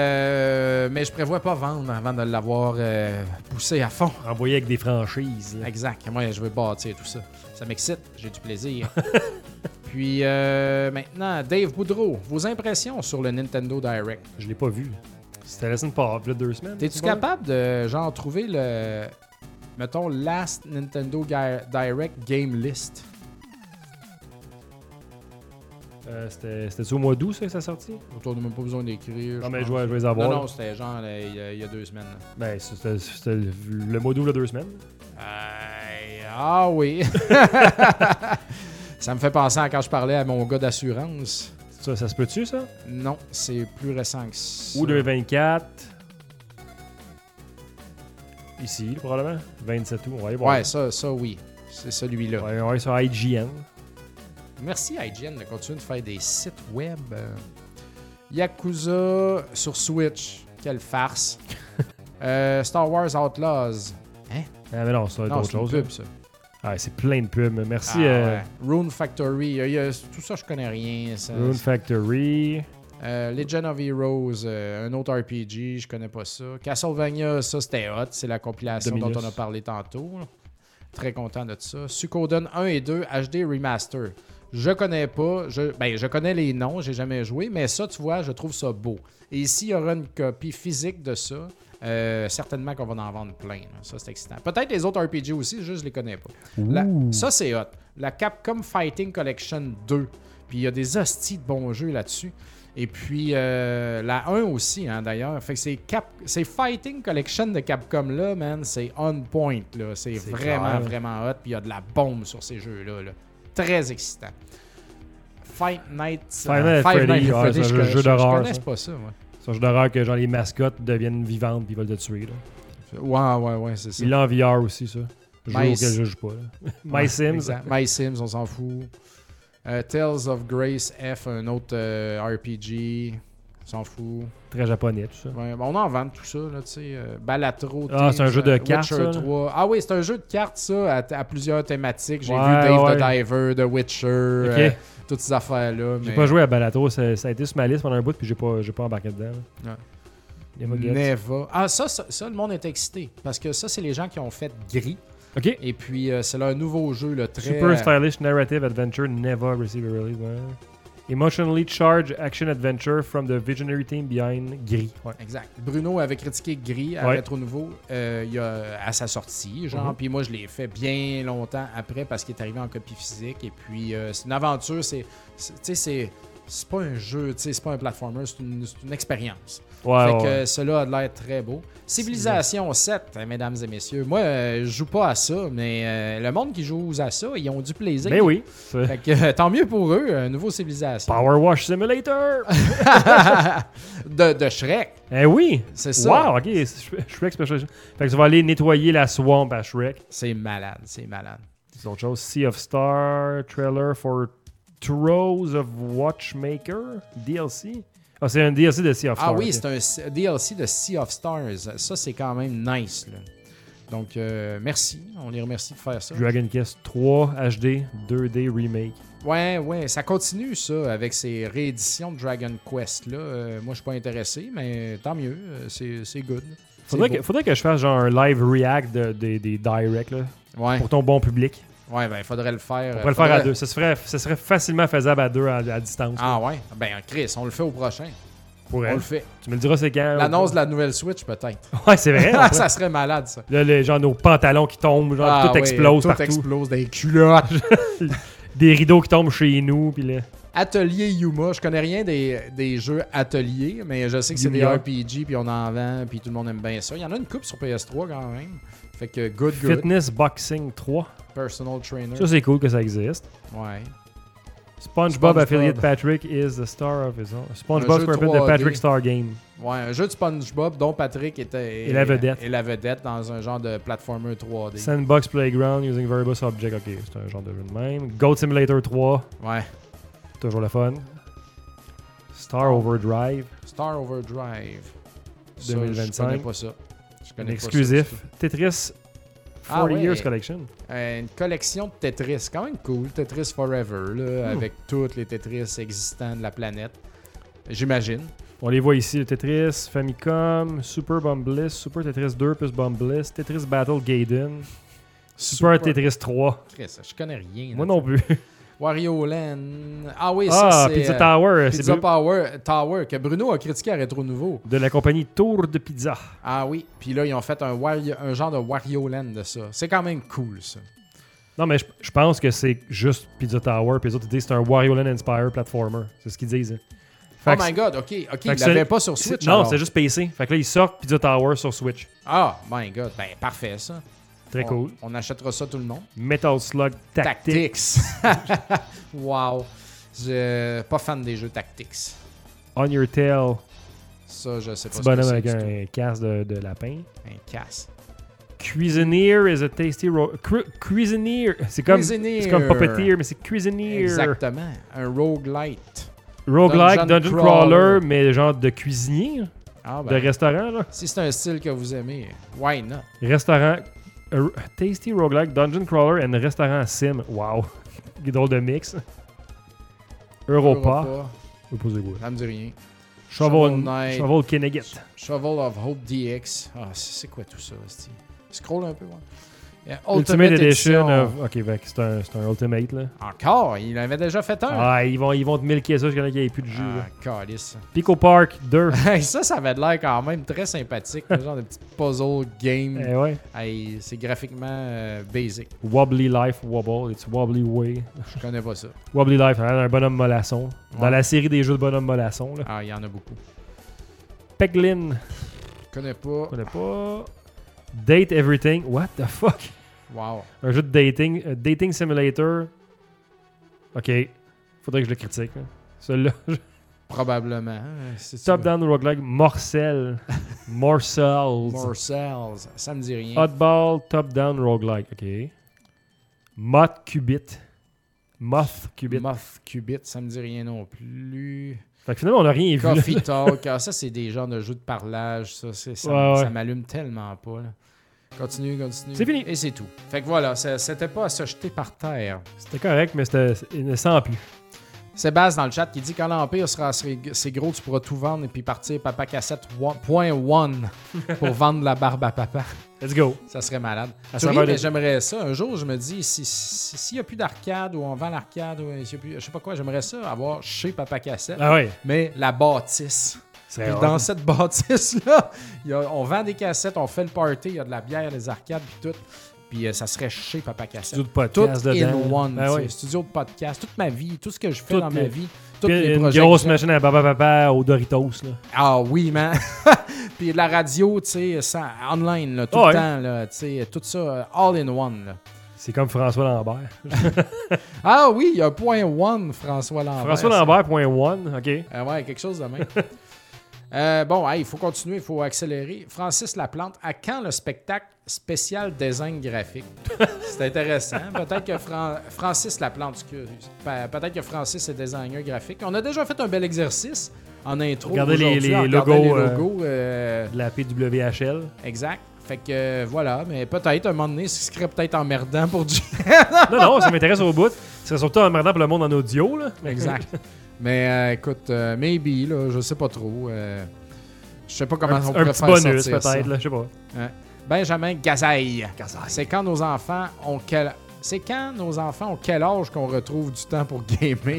euh, mais je prévois pas vendre avant de l'avoir euh, poussé à fond. Envoyé avec des franchises. là. Exact. Moi, je veux bâtir tout ça. Ça m'excite. J'ai du plaisir. Puis euh, maintenant, Dave Boudreau, vos impressions sur le Nintendo Direct. Je l'ai pas vu. C'était la semaine pas là, deux semaines. T'es-tu c'est pas? capable de, genre, trouver le... Mettons, Last Nintendo Ga- Direct Game List? Euh, c'était, c'était-tu au mois d'août, ça, que ça sorti? On n'a même pas besoin d'écrire. Non, mais pense. je vais, je vais les avoir. Non, là. non, c'était genre là, il y, a, il y a deux semaines. là. Ben, c'était, c'était le, le mois d'août, là, deux semaines. Euh, ah oui! Ça me fait penser à quand je parlais à mon gars d'assurance. Ça, ça se peut-tu, ça? Non, c'est plus récent que ça. Août deux mille vingt-quatre. Ici, probablement. vingt-sept août, on va aller voir. Ouais, ça, ça oui. C'est celui-là. Ouais, on va aller sur I G N. Merci I G N de continuer de faire des sites web. Euh, Yakuza sur Switch. Quelle farce. Euh, Star Wars Outlaws. Hein? Ah, mais non, ça va être Non, autre c'est une chose. pub, là. ça. Ah, c'est plein de pubs. Merci, Ah, euh, ouais. Rune Factory. Il y a- tout ça, je connais rien. Ça. Rune Factory. Euh, Legend of Heroes, euh, un autre R P G, je connais pas ça. Castlevania, ça c'était hot, c'est la compilation Dominus. dont on a parlé tantôt. là. Très content de ça. Suikoden un et deux, H D Remaster. Je connais pas, je, ben, je connais les noms, j'ai jamais joué, mais ça, tu vois, je trouve ça beau. Et ici, il y aura une copie physique de ça. Euh, certainement qu'on va en vendre plein. là. Ça, c'est excitant. Peut-être les autres R P G aussi, juste je les connais pas. La- Ouh. ça, c'est hot. La Capcom Fighting Collection deux. Puis il y a des hosties de bons jeux là-dessus. Et puis euh, la un aussi, hein, d'ailleurs. Fait que c'est Cap... ces Fighting Collection de Capcom là, man, c'est on point. Là. C'est, C'est vraiment, clair. vraiment hot. Puis il y a de la bombe sur ces jeux-là. Là. Très excitant. Fight Night, Five Nights at Freddy, ouais, c'est un je, jeu- je- jeu je d'horreur, connais ça. pas ça, moi. C'est un jeu d'horreur que genre les mascottes deviennent vivantes puis ils veulent te tuer. Là. Ouais, ouais, ouais, c'est ça. Il l'a en V R aussi, ça. Jeu My- auquel je joue pas. Là. My Ouais, Sims. exact. My Sims, on s'en fout. Euh, Tales of Grace F, un autre euh, R P G. On s'en fout. Très japonais, tout ça. Ouais, bon, on en vend tout ça, là, tu sais. euh, Balatro, Ah, c'est un jeu de euh, cartes, Witcher ça, là? trois. Ah oui, c'est un jeu de cartes, ça, à, à plusieurs thématiques. J'ai Ouais, vu Dave ouais. the Diver, The Witcher, Ok. euh, toutes ces affaires-là. J'ai mais- pas joué à Balatro, ça, ça a été sur ma liste pendant un bout puis j'ai pas, j'ai pas embarqué dedans. là. Ouais. Never get. Neva. Ah, ça, ça, ça, le monde est excité. Parce que ça, c'est les gens qui ont fait Gris. Ok. Et puis, euh, c'est leur nouveau jeu, le très... Super stylish narrative adventure never received a release. Ouais. Emotionally charged action adventure from the visionary team behind Gris. Ouais. Exact. Bruno avait critiqué Gris à Ouais. Retro Nouveau euh, il y a, à sa sortie, genre. Mhm. Puis moi, je l'ai fait bien longtemps après parce qu'il est arrivé en copie physique. Et puis, euh, c'est une aventure. C'est, c'est- tu sais, c'est c'est pas un jeu, tu sais, c'est pas un platformer, c'est une, c'est une expérience. Ouais, fait ouais, que ouais. euh, cela a de l'air très beau. Civilisation sept, euh, mesdames et messieurs. Moi, euh, je joue pas à ça, mais euh, le monde qui joue à ça, ils ont du plaisir. Ben oui. c'est- Fait que euh, tant mieux pour eux, un nouveau Civilisation. Power Wash Simulator! de, de Shrek, Eh oui! c'est ça. Wow, ok, c'est Shrek Special. Fait que tu vas aller nettoyer la swamp à Shrek. C'est malade, c'est malade. C'est autre chose. Sea of Star, trailer for Throes of Watchmaker, D L C. Ah, c'est un D L C de Sea of Star. Ah oui, ok. c'est un C- D L C de Sea of Stars. Ça, c'est quand même nice. Là. Donc, euh, merci. On les remercie de faire ça. Dragon Quest trois H D deux D Remake. Ouais, ouais, ça continue ça avec ces rééditions de Dragon Quest. Là. Euh, moi, je suis pas intéressé, mais tant mieux. euh, C'est, c'est good. C'est Faudrait beau. que, faudrait que je fasse genre un live react de- de- des directs là, Ouais, pour ton bon public. ouais, ben, il faudrait le faire. On pourrait le faire à deux. Ça serait, ça serait facilement faisable à deux à, à distance. Ah là. ouais? Ben, Chris, on le fait au prochain. Pour On elle. le fait. Tu me le diras c'est quand. L'annonce de la nouvelle Switch, peut-être. Ouais, c'est vrai. on pourrait- Ça serait malade, ça. Là, les, genre nos pantalons qui tombent, genre Ah tout ouais, explose tout partout. explose des culottes. Des rideaux qui tombent chez nous. Puis là. Atelier Yuma, je connais rien des, des jeux ateliers, mais je sais que c'est des Yuya. R P G, puis on en vend, puis tout le monde aime bien ça. Il y en a une coupe sur P S trois quand même. Fait que good, good. Fitness Boxing trois. Personal trainer. Ça, c'est cool que ça existe. Ouais. SpongeBob, SpongeBob. affiliate Patrick is the star of his own. Un SpongeBob jeu Squarepants trois de D. Patrick Star Game. Ouais, un jeu de SpongeBob dont Patrick était Et la vedette. Et la vedette dans un genre de platformer trois D. Sandbox Playground using variable object. Ok, c'est un genre de jeu de même. Goat Simulator trois. Ouais. Toujours le fun. Star Overdrive. Star Overdrive. Ça, deux mille Je vingt-cinq. connais pas ça. Je Un connais pas exclusif. ça du Tetris Ah forty ouais. Years Collection. tout. Euh, une collection de Tetris. Quand même cool. Tetris Forever, là, Hmm. avec tous les Tetris existants de la planète. J'imagine. On les voit ici, le Tetris, Famicom, Super Bomb Bliss, Super Tetris deux plus Bomb Bliss, Tetris Battle Gaiden, Super, Tetris trois. Chris, je connais rien. Moi là. non plus. Wario Land. Ah oui, Ah, ça c'est... Pizza euh, Tower, c'est Pizza bu- Power, Tower, que Bruno a critiqué à Rétro Nouveau. de la compagnie Tour de Pizza. Ah oui, puis là, ils ont fait un, Wario- un genre de Wario Land de ça. C'est quand même cool, ça. Non, mais je, je pense que c'est juste Pizza Tower, puis les autres ils disent que c'est un Wario Land Inspire platformer. C'est ce qu'ils disent. hein. Fait Oh que my god, ok, ok, fait ils que c'est- l'avaient pas sur c'est- Switch Non, alors. c'est juste P C. Fait que là, ils sortent Pizza Tower sur Switch. Ah, my god, ben parfait ça. Très on, cool. On achètera ça tout le monde. Metal Slug Tactics. Tactics. Wow. Je pas fan des jeux Tactics. On Your Tail. Ça, je sais pas Petit ce que bonhomme c'est avec du un casque de, de lapin. tout. Un casse. Cuisinier is a tasty ro... Cru- Cuisinier. C'est comme, Cuisinier. c'est comme Puppeteer, mais c'est Cuisinier. Exactement. Un roguelite. Roguelike, Dungeon Dungeon, crawler. Crawler, mais genre de cuisinier, Ah de ben, restaurant, là. si c'est un style que vous aimez, why not? Restaurant. euh, tasty Roguelike, Dungeon Crawler and restaurant sim. Wow. Quel drôle de mix. Europa. Europa, Je sais pas c'est quoi. ça me dit rien. Shovel, Shovel Knight. Shovel Kennegat. Shovel of Hope D X. Ah, c'est c'est quoi tout ça, hostie? Scroll un peu, ouais. Yeah, Ultimate, Edition of. Ok, fait que c'est un, c'est un Ultimate, là. Encore? Il avait déjà fait un? Ah, ils vont, ils vont te milquer ça jusqu'à ce qu'il n'y ait plus de jeu. là. Ah, calice. Pico Park deux. Hey, ça, ça avait de l'air quand même très sympathique. Le genre de petit puzzle game. Eh ouais. Hey, c'est graphiquement euh, basic. Wobbly Life Wobble. It's Wobbly Way. Je connais pas ça. Wobbly Life, hein, un bonhomme mollasson. Dans Ouais. la série des jeux de bonhomme mollasson, là. Ah, il y en a beaucoup. Peglin. Je connais pas. Je connais pas. Date Everything. What the fuck? Wow. Un jeu de dating. euh, dating Simulator. Ok. Faudrait que je le critique. là. Celui-là. Probablement. hein, c'est- Top Down Roguelike. Morcel. Morsels. Morsels. Ça me dit rien. Oddball Top Down Roguelike. Ok. Moth Qubit. Moth Qubit. Moth Qubit, ça me dit rien non plus. Fait que finalement, on n'a rien vu. là. Coffee Talk. Ah, ça, c'est des genres de jeux de parlage. Ça, c'est- ça, Ouais, ouais. ça m'allume tellement pas. Là. Continue, continue. C'est fini. Et c'est tout. Fait que voilà, ça- c'était pas à se jeter par terre. C'était correct, mais c'était il ne sent plus. Sébastien dans le chat qui dit quand l'Empire sera assez, assez gros, tu pourras tout vendre et puis partir papa cassette point one pour vendre la barbe à papa. Let's go. Ça serait malade. À Tu savoir ris, mais de- j'aimerais ça. Un jour, je me dis, s'il si, s'il n'y a plus d'arcade ou on vend l'arcade ou s'il y a plus, je sais pas quoi, j'aimerais ça avoir chez papa cassette, Ah ouais. mais la bâtisse. C'est Puis hot. dans cette bâtisse-là, il y a- on vend des cassettes, on fait le party, il y a de la bière, des arcades, puis tout. Puis euh, ça serait chez Papa Cassette. Studio de podcast tout dedans. in one. Ben oui. Studio de podcast. Toute ma vie, tout ce que je fais Tout dans les- ma vie. Tous Puis les une projets grosse que j'ai. machine à papa papa au Doritos. Là. Ah oui, man. Puis la radio, tu sais, ça- online, là, tout Ouais. le temps, là, tu sais, tout ça, euh, all in one. Là. C'est comme François Lambert. Ah oui, il y a point one, François Lambert. François ça. Lambert, point one. OK. Euh, ouais, quelque chose de même. Euh, bon, il faut continuer, il faut accélérer. Francis Laplante, à quand le spectacle spécial design graphique? C'est intéressant. Peut-être que Fran- Francis Laplante, excuse, Pe- peut-être que Francis est designer graphique. On a déjà fait un bel exercice en intro. Regardez les- aujourd'hui, les en regardant logos, les euh, logos euh, De la P W H L. exact. Fait que euh, voilà, mais peut-être un moment donné, ce serait peut-être emmerdant pour du. Non, non, ça m'intéresse au bout. C'est surtout emmerdant pour le monde en audio. Là. Exact. Mais euh, écoute, euh, maybe, là, je sais pas trop. Euh, je sais pas comment Un, on petit- un pourrait petit faire bonus, sortir ça. peut-être. Là, je sais pas. Benjamin Gazaille. C'est quand nos enfants ont quel... C'est quand nos enfants ont quel âge qu'on retrouve du temps pour gamer?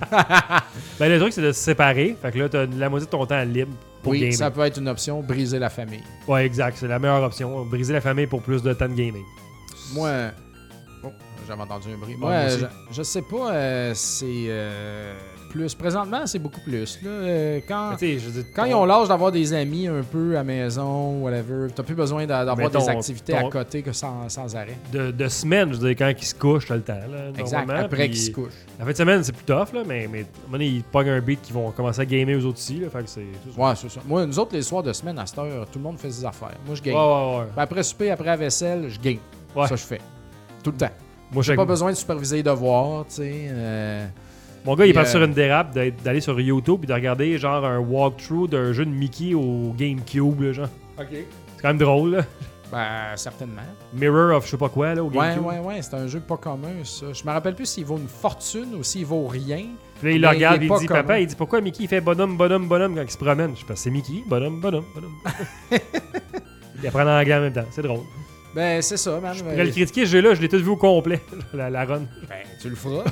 Ben, le truc, c'est de se séparer. Fait que là, t'as la moitié de ton temps libre pour Oui, gamer. ça peut être une option, briser la famille. Ouais, exact. C'est la meilleure option. Briser la famille pour plus de temps de gaming. Moi... Oh, j'avais entendu un bruit. Ouais, Moi, moi aussi. je, je sais pas, euh, c'est euh, plus. Présentement, c'est beaucoup plus. Là. Euh, quand... Mais tu sais, je veux dire, Quand ton- ils ont l'âge d'avoir des amis un peu à la maison, whatever, t'as plus besoin d'a- d'avoir Mais ton- des activités ton- à côté que sans, sans arrêt. de, de semaine, je veux dire, quand ils se couchent, t'as le temps. Là, Exact, normalement, après puis qu'ils se couchent. La fin de semaine, c'est plus tough, là, mais, mais à un moment donné, ils pognent un beat qui vont commencer à gamer eux autres aussi. Là, fait que c'est c'est ça. Ouais, c'est ça. Moi, nous autres, les soirs de semaine, à cette heure, tout le monde fait ses affaires. Moi, je game. Ouais, ouais, ouais. Puis après souper, après la vaisselle, je game. Ouais. Ça, je fais. Tout le temps. Moi, je J'ai sais pas que- besoin de superviser les devoirs, tu sais. euh, Mon gars, il est Puis, parti euh, sur une dérape d'être- d'aller sur YouTube et de regarder genre un walkthrough d'un jeu de Mickey au GameCube, là, genre. C'est quand même drôle, là. Ben, certainement. Mirror of je sais pas quoi, là, au Ouais, GameCube. ouais, ouais. C'est un jeu pas commun, ça. Je me rappelle plus s'il vaut une fortune ou s'il vaut rien. Puis là, il Mais le regarde il est et il pas dit, commun. papa, il dit, pourquoi Mickey, il fait bonhomme, bonhomme, bonhomme quand il se promène? Je pense, c'est Mickey, bonhomme, bonhomme, bonhomme. Il apprend l'anglais en même temps, c'est drôle. Ben, c'est ça, man. Je pourrais le critiquer, ce jeu-là, je l'ai tout vu au complet, la, la run. Ben, tu le feras.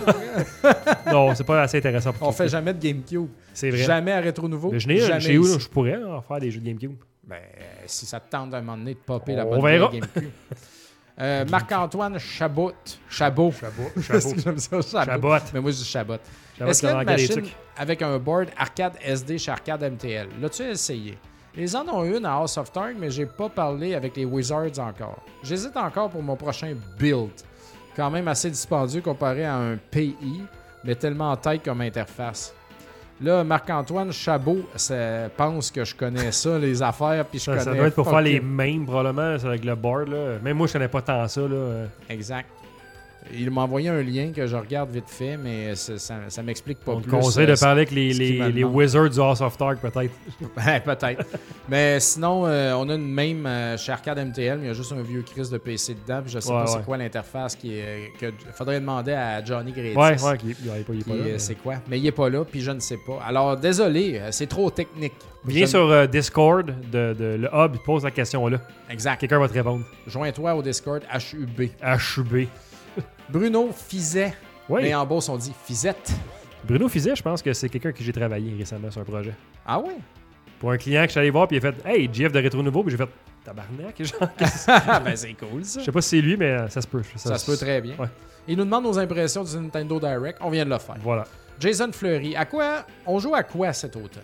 Non, c'est pas assez intéressant pour On critiquer. fait jamais de GameCube. C'est vrai. Jamais à Rétro Nouveau. Mais je n'ai jamais chez où, ici. là, je pourrais en faire des jeux de GameCube. Ben, si ça te tente d'un moment donné de popper la On bonne verra. vieille GameCube. Euh, Marc-Antoine Chabot. Chabot. Chabot, Est-ce que j'aime ça, Chabot? Chabot. Mais moi, je dis Chabot. Chabot, Est-ce qu'il y a dans une la machine Galétique. avec un board arcade S D chez Arcade M T L? L'as-tu essayé? Ils en ont une à House of Targ, mais j'ai pas parlé avec les Wizards encore. J'hésite encore pour mon prochain build. Quand même assez dispendieux comparé à un P I, mais tellement en tête comme interface. Là, Marc-Antoine Chabot ça, pense que je connais ça, les affaires, puis je Ça, connais ça doit être pour pas faire que- les mêmes, probablement, c'est avec le board. Là. Même moi, je connais pas tant ça. Là. Exact. Il m'a envoyé un lien que je regarde vite fait, mais ça, ça, ça m'explique pas On te plus. conseille euh, de parler avec les, ce qu'il les, me les demande. Wizards du House of Targ, peut-être. Ben, peut-être. Mais sinon, euh, on a une même euh, chez Arcade M T L, mais il y a juste un vieux Chris de P C dedans. Puis je sais Ouais, pas c'est ouais. quoi l'interface qui est. Que faudrait demander à Johnny Grétis. Ouais, ouais, qui- il est pas, il est pas qui, là. euh, mais- c'est quoi. Mais il est pas là, puis je ne sais pas. Alors, désolé, euh, c'est trop technique. Viens Je- sur euh, Discord, de, de, le hub, pose la question là. Exact. Quelqu'un va te répondre. Joins-toi au Discord H U B. H U B. Bruno Fizet. Oui. Mais en Beauce, on dit Fizette. Bruno Fizet, je pense que c'est quelqu'un que j'ai travaillé récemment sur un projet. Ah ouais? Pour un client que je suis allé voir, puis il a fait Hey, J F de Rétro Nouveau, puis j'ai fait Tabarnak, genre. Ben, c'est cool, ça. Je sais pas si c'est lui, mais euh, ça se peut. Ça se peut très bien. Ouais. Il nous demande nos impressions du Nintendo Direct. On vient de le faire. Voilà. Jason Fleury, à quoi on joue à quoi cet automne?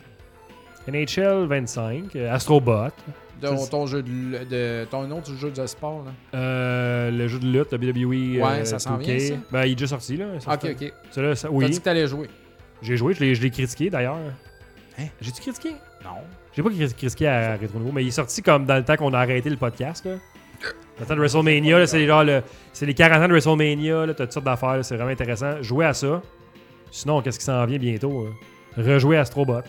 N H L vingt-cinq, euh, Astrobot, De, Ça, ton jeu de, de ton autre jeu de sport là. euh, le jeu de lutte, W W E. Ouais, euh, ça s'en deux K. vient, ça? Ben, il est déjà sorti, là. ça Ok, fait- ok. Celui-là, ça- T'as oui, dit que t'allais jouer. j'ai joué, je l'ai je l'ai critiqué d'ailleurs. Hein? J'ai-tu critiqué? Non. J'ai pas cri- critiqué à Rétro Nouveau, mais il est sorti comme dans le temps qu'on a arrêté le podcast. Là. Dans le temps de WrestleMania, là, c'est genre le, c'est les quarante ans de WrestleMania, là, t'as toutes sortes d'affaires, là, c'est vraiment intéressant. Jouer à ça. Sinon, qu'est-ce qui s'en vient bientôt? euh? Rejouer à Astrobot.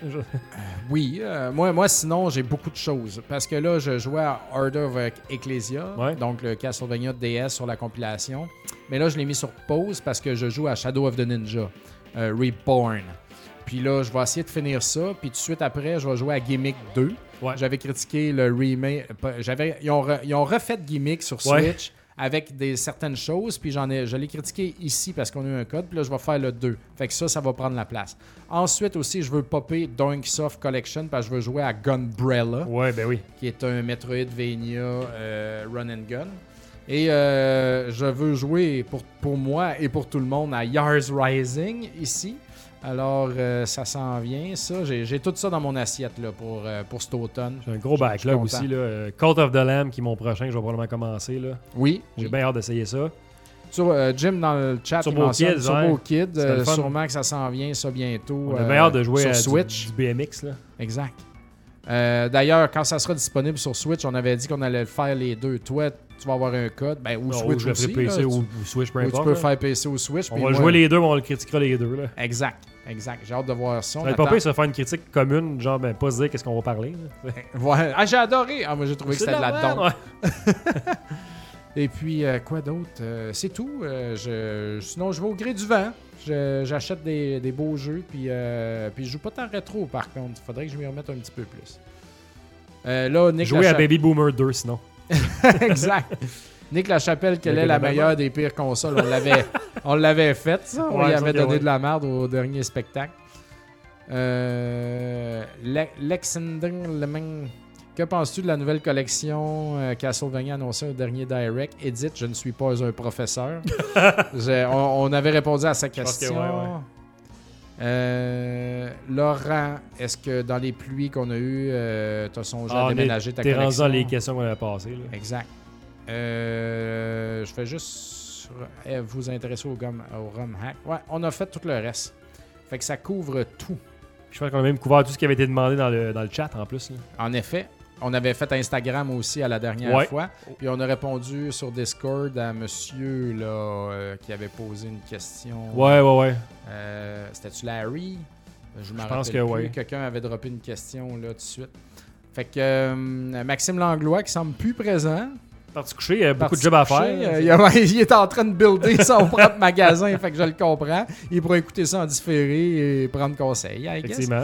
Oui, euh, moi, moi sinon j'ai beaucoup de choses. Parce que là, je jouais à Order of Ecclesia, Ouais. donc le Castlevania D S sur la compilation. Mais là, je l'ai mis sur pause parce que je joue à Shadow of the Ninja, euh, Reborn. Puis là, je vais essayer de finir ça. Puis tout de suite après, je vais jouer à Gimmick deux. Ouais. J'avais critiqué le remake. pas- J'avais, ils, ont re- ils ont refait Gimmick sur Ouais. Switch avec des certaines choses. Puis j'en ai, je l'ai critiqué ici parce qu'on a eu un code. Puis là, je vais faire le deux. Fait que ça, ça va prendre la place. Ensuite aussi, je veux popper Donksoft Collection parce que je veux jouer à Gunbrella, Ouais, ben oui. qui est un Metroidvania euh, Run and Gun. Et euh, je veux jouer pour, pour moi et pour tout le monde à Yars Rising ici. Alors, euh, ça s'en vient, ça. J'ai, j'ai tout ça dans mon assiette là, pour, euh, pour cet automne. J'ai un gros backlog aussi. Là. Euh, Cult of the Lamb, qui est mon prochain, que je vais probablement commencer. Là. Oui. J'ai oui. bien hâte d'essayer ça. Sur, euh, Jim, dans le chat, Turbo il mentionne Kid, Turbo ouais. Kid. Euh, sûrement que ça s'en vient, ça, bientôt. On a euh, bien hâte de jouer sur à Switch. Du, du B M X. Là. Exact. Euh, d'ailleurs, quand ça sera disponible sur Switch, on avait dit qu'on allait le faire les deux. Toi, tu vas avoir un code. Ben, ou non, Switch ou aussi. P C là, ou, tu, ou Switch, peu ou importe. tu peux là. faire P C ou Switch. On puis va moi, jouer les deux, mais on le critiquera les deux. Là. Exact. Exact. J'ai hâte de voir ça. Ça va être pas pire, ça va faire une critique commune, genre, ben, pas se dire qu'est-ce qu'on va parler. Là. Ouais. Ah, j'ai adoré. Ah, moi, j'ai trouvé que c'était de la merde, dompe. ouais. Et puis, euh, quoi d'autre? Euh, c'est tout. Euh, je, sinon, je vais au gré du vent. Je- j'achète des, des beaux jeux. Puis, euh, puis je joue pas tant rétro, par contre. Il faudrait que je m'y remette un petit peu plus. Euh, là, Nick Jouer à Lachapelle... Baby Boomer deux, sinon. Exact. Nick Lachapelle, quelle est la meilleure des pires consoles? On l'avait, on l'avait faite, ça. On Ouais, lui ça avait que donné ouais. de la merde au dernier spectacle. Euh, Le- Lexander Lemon... Que penses-tu de la nouvelle collection euh, Castlevania annoncée au dernier Direct? Edith, je ne suis pas un professeur. J'ai- on, on avait répondu à sa pense que question. ouais, ouais. Euh, Laurent, est-ce que dans les pluies qu'on a eues, euh, tu as songé Ah, à on est- déménager ta T'es rendu collection? dans les questions qu'on avait passées. Là. Exact. Euh, je fais juste eh, vous intéresser au, gum, au ROM hack. Ouais, on a fait tout le reste. Fait que ça couvre tout. Je pense qu'on a même couvert tout ce qui avait été demandé dans le, dans le chat en plus. Là. En effet, on avait fait Instagram aussi à la dernière Ouais. fois. Puis on a répondu sur Discord à monsieur là, euh, qui avait posé une question. Ouais, ouais, ouais. Euh, C'était-tu Larry? Je, m'en Je pense rappelle que plus. ouais. Quelqu'un avait droppé une question là tout de suite. Fait que euh, Maxime Langlois qui semble plus présent. Parti coucher, il y a beaucoup Parti de jobs à coucher, faire. euh, il, a- il est en train de builder son propre magasin, fait que je le comprends. Il pourra écouter ça en différé et prendre conseil, I guess. Effectivement.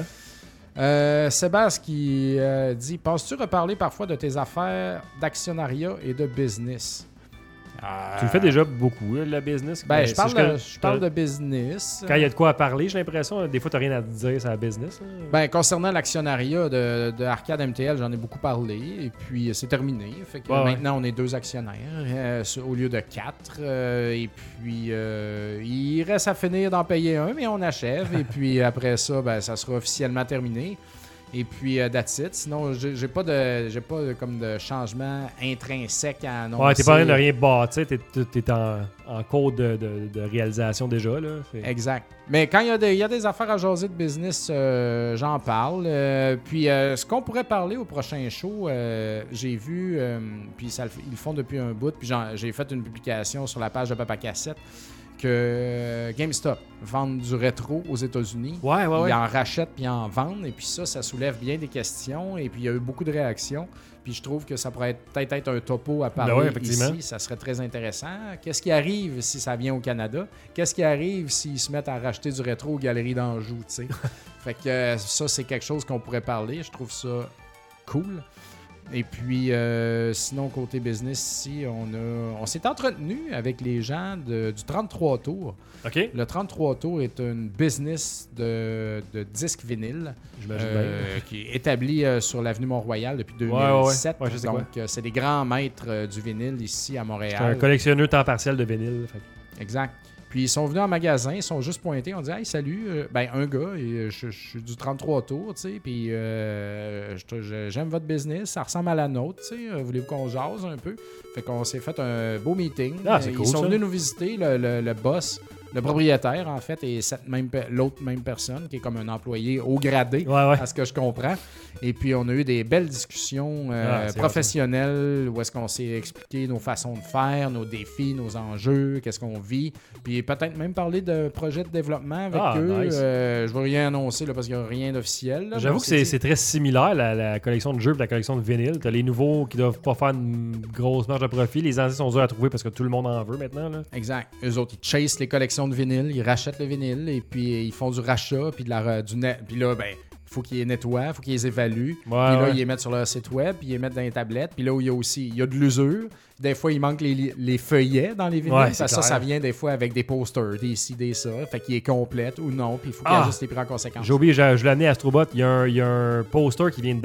Euh, Sébastien qui euh, dit: penses-tu reparler parfois de tes affaires d'actionnariat et de business? Euh, Tu le fais déjà beaucoup, là, la business. Ben, mais je c'est parle, juste de, que je parle de business. Quand il y a de quoi à parler, j'ai l'impression, des fois, t'as rien à te dire sur la business. Là. Ben, concernant l'actionnariat de, de Arcade M T L, j'en ai beaucoup parlé et puis euh, c'est terminé. Fait que Ouais, ouais. maintenant, on est deux actionnaires euh, sur- au lieu de quatre. euh, et puis, euh, il reste à finir d'en payer un, mais on achève. Et puis après ça, ben, ça sera officiellement terminé. Et puis, euh, that's it. Sinon, j'ai j'ai pas de j'ai pas de, comme de changement intrinsèque à annoncer. Ouais, t'es pas en train de rien bâtir, t'es, t'es, t'es en, en cours de, de, de réalisation déjà. Là. C'est- Exact. Mais quand il y, a des- il y a des affaires à jaser de business, euh, j'en parle. Euh, puis euh, ce qu'on pourrait parler au prochain show, euh, j'ai vu, euh, puis ça, le f- ils le font depuis un bout, puis j'en- j'ai fait une publication sur la page de Papa Cassette que euh, GameStop vendent du rétro aux États-Unis. Ouais, ouais, ouais. Ils en rachètent puis ils en vendent. Et puis ça, ça soulève bien des questions. Et puis il y a eu beaucoup de réactions. Puis je trouve que ça pourrait être- peut-être être un topo à parler Ben ouais, effectivement. ici. Ça serait très intéressant. Qu'est-ce qui arrive si ça vient au Canada? Qu'est-ce qui arrive s'ils se mettent à racheter du rétro aux Galeries d'Anjou? tu sais? Fait que euh, ça, c'est quelque chose qu'on pourrait parler. Je trouve ça cool. Et puis, euh, sinon, côté business, ici, on, a, on s'est entretenu avec les gens de- du trente-trois tours. OK, Le trente-trois tours est une business de, de disques vinyles j'imagine euh, qui est établie euh, sur l'avenue Mont-Royal depuis deux mille sept. Ouais, ouais, ouais, je sais Donc, quoi. euh, c'est des grands maîtres euh, du vinyle ici à bien. Montréal. J'étais un collectionneur temps partiel de vinyle. Fait. que- Exact. Puis ils sont venus en magasin, ils sont juste pointés, on dit hey salut, euh, ben un gars, et, euh, je, je suis du trente-trois tours, tu sais, puis euh, je te- je- j'aime votre business, ça ressemble à la nôtre, tu sais, euh, voulez-vous qu'on jase un peu? Fait qu'on s'est fait un beau meeting. Ah, c'est ils cool, sont ça. venus nous visiter, le, le- le boss, le propriétaire en fait, et cette même pe- l'autre même personne qui est comme un employé haut gradé. Ouais, ouais. À ce que je comprends. Et puis, on a eu des belles discussions euh, Ah, c'est professionnelles où est-ce qu'on s'est expliqué nos façons de faire, nos défis, nos enjeux, qu'est-ce qu'on vit. Puis peut-être même parler de projets de développement avec Ah, eux. nice. Euh, je ne veux rien annoncer là, parce qu'il n'y a rien d'officiel. là. J'avoue Mais que c'est, c'est très similaire, la, la collection de jeux et la collection de vinyle. T'as les nouveaux qui doivent pas faire une grosse marge de profit. Les anciens sont durs à trouver parce que tout le monde en veut maintenant. Là. Exact. Eux autres, ils chasent les collections de vinyle, ils rachètent le vinyle et puis ils font du rachat, puis de la, du net. Puis là, ben, il faut qu'ils les nettoient, il faut qu'ils les évaluent. Puis là, ouais. ils les mettent sur leur site web, puis ils les mettent dans les tablettes. Puis là où il y a aussi, il y a de l'usure. Des fois, il manque les, les feuillets dans les vinyles. Ouais, parce c'est que ça, ça clair. vient des fois avec des posters, des ci, des ça. Fait qu'il est complète ou non, puis il faut qu'il Ah! ajuste les prix en conséquence. J'ai oublié, je, je l'ai amené à Astrobot. Il y, a un, il y a un poster qui vient dedans.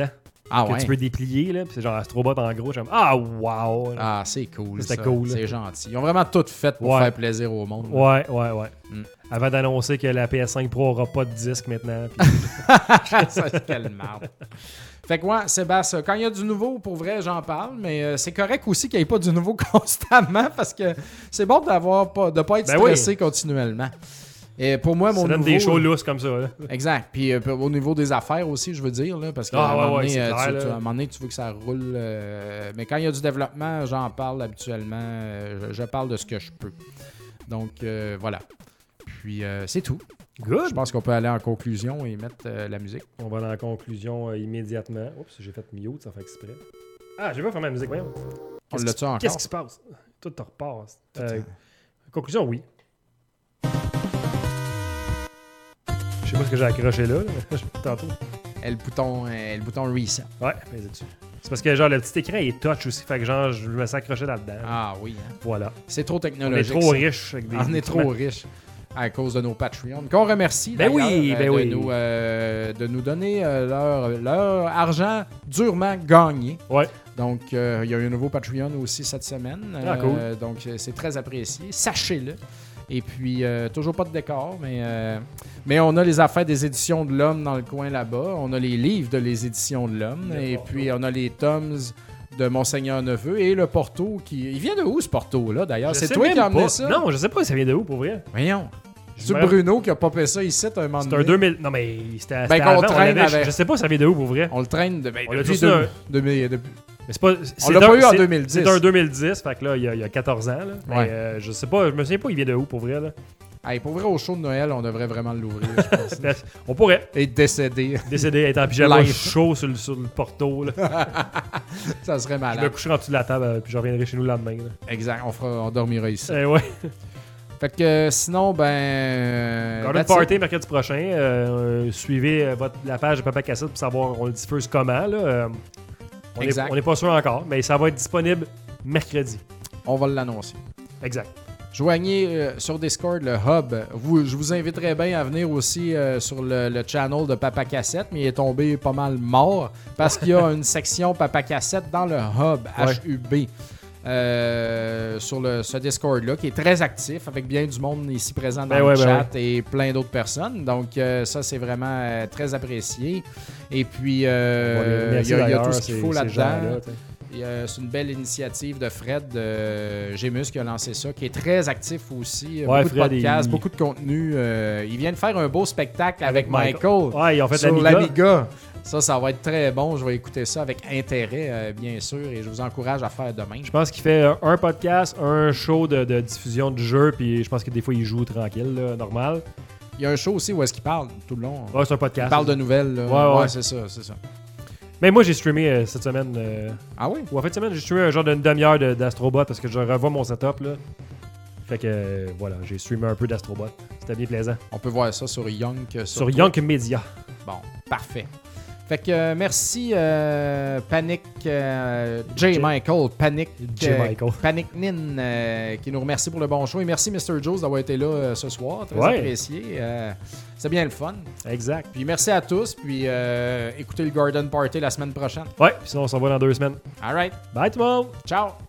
Ah que ouais? tu peux déplier, là. Puis c'est genre Astrobot en gros. Je suis comme, ah, wow! Ah, c'est cool. C'était ça. cool. C'est gentil. Ils ont vraiment tout fait pour Ouais. faire plaisir au monde. Ouais, ouais, ouais. Mm. Avant d'annoncer que la P S cinq Pro aura pas de disque maintenant. Puis... Ça, quelle merde. Fait que ouais, Sébastien, quand il y a du nouveau, pour vrai, j'en parle, mais euh, c'est correct aussi qu'il n'y ait pas du nouveau constamment parce que c'est bon d'avoir pas, de pas être Ben stressé oui. continuellement. Et pour moi, mon ça donne nouveau... des shows lousses comme ça. Là. Exact. Puis euh, au niveau des affaires aussi, je veux dire, là, parce qu'à Ah, un, ouais, moment ouais, donné, c'est euh, clair, tu, là. tu- à un moment donné, tu veux que ça roule. euh, mais quand il y a du développement, j'en parle habituellement. euh, je, je parle de ce que je peux. Donc, euh, voilà. Puis, euh, c'est tout. Je Good! pense qu'on peut aller en conclusion et mettre euh, la musique. On va dans la conclusion euh, immédiatement. Oups, j'ai fait mute, ça fait exprès. Ah, j'ai pas fait ma musique, voyons. On Qu'est-ce l'a-tu qui- encore? Qu'est-ce qui se passe? Tout te repasse. Euh, conclusion, oui. Je sais pas ce que j'ai accroché là, là. Tantôt. Et le bouton, euh, le bouton reset. Ouais, vas-y dessus. C'est parce que genre le petit écran est touch aussi, fait que genre je me suis accroché là-dedans. Ah oui, hein? Voilà. C'est trop On est technologique. trop ça. riche avec des. On est trop riche à cause de nos Patreons. Qu'on remercie Ben d'ailleurs, oui, euh, ben de, oui. nous, euh, de nous donner euh, leur, leur argent durement gagné. Ouais. Donc, euh, il y a un nouveau Patreon aussi cette semaine. Ah, Euh, donc, euh, c'est très apprécié. Sachez-le. Et puis, euh, toujours pas de décor, mais, euh, mais on a les affaires des éditions de l'Homme dans le coin là-bas. On a les livres de les éditions de l'Homme. Le Et Porto. puis, on a les tomes de Monseigneur Neveu et le Porto qui... Il vient de où, ce Porto-là, d'ailleurs? Je C'est sais toi même qui as amené pas. ça? Non, je sais pas si ça vient de où pour vrai. Voyons. Je C'est me- Bruno qui a popé ça ici à un moment C'est donné. un deux mille. Non, mais c'était Ben, c'était qu'on avant, on traîne l'avait- avec- Je sais pas si ça vient de où pour vrai. On le traîne de, ben, On l'a depuis, tous deux- un- de- depuis- Mais c'est pas. c'est l'a un- pas eu en c'est- deux mille dix. C'est un deux mille dix, fait que là, il y a, il y a quatorze ans. Là. Mais Ouais. euh, je sais pas, je me souviens pas, il vient de où pour vrai. Là. Hey, pour vrai, au show de Noël, on devrait vraiment l'ouvrir, je pense. On pourrait Et décéder. décider d'être en pyjama Live. chaud sur le, sur le porto. Là. Ça serait Je me malade. coucherai en dessous de la table, euh, puis je reviendrai chez nous le lendemain. Là. Exact. On, fera, on dormira ici. Euh, ouais. Fait que euh, sinon, ben. euh, Garden that's it. Party mercredi prochain. Euh, euh, suivez euh, votre, la page de Papa Cassette pour savoir on le diffuse comment. Là. Euh, on Exact. n'est pas sûr encore, mais ça va être disponible mercredi. On va l'annoncer. Exact. Joignez euh, sur Discord le hub. Vous, je vous inviterais bien à venir aussi euh, sur le, le channel de Papa Cassette, mais il est tombé pas mal mort parce qu'il y a une section Papa Cassette dans le hub, Ouais. H U B. euh, sur le, ce Discord-là, qui est très actif, avec bien du monde ici présent dans Ben le ouais, ben chat et plein d'autres personnes. Donc, euh, ça, c'est vraiment euh, très apprécié. Et puis, euh, On va les il y, a- il y a remercier tout ce qu'il d'ailleurs, faut ces- ces là-dedans. gens-là, t'sais. Et, euh, c'est une belle initiative de Fred euh, Gémus qui a lancé ça, qui est très actif aussi. Ouais, beaucoup Fred, de podcasts, il- beaucoup de contenu. Euh, il vient de faire un beau spectacle avec, Avec Michael, Ouais, ils ont fait sur l'Amiga. l'Amiga. Ça, ça va être très bon. Je vais écouter ça avec intérêt, euh, bien sûr, et je vous encourage à faire demain. Je pense qu'il fait euh, un podcast, un show de, de diffusion du jeu, puis je pense que des fois il joue tranquille, là, normal. Il y a un show aussi où est-ce qu'il parle tout le long. Ouais, c'est un Il podcast. parle de nouvelles. là. Ouais, ouais. c'est ça, c'est ça. Mais moi j'ai streamé euh, cette semaine. euh, Ah oui? Ou en fait, cette semaine, j'ai streamé un genre d'une demi-heure de- d'Astrobot parce que je revois mon setup là. Fait que euh, voilà, j'ai streamé un peu d'Astrobot. C'était bien plaisant. On peut voir ça sur Young. Sur Sur Young Media. Bon, parfait. Fait que euh, merci euh, Panic euh, J. J. Michael, Panic J. euh, Michael. Panic Nin euh, qui nous remercie pour le bon show et merci mister Joes d'avoir été là euh, ce soir, très Ouais. apprécié. Euh, c'est bien le fun. Exact. Puis merci à tous, puis euh, écoutez le Garden Party la semaine prochaine. Ouais, sinon on s'en va dans deux semaines. All right, Bye tout le monde! ciao.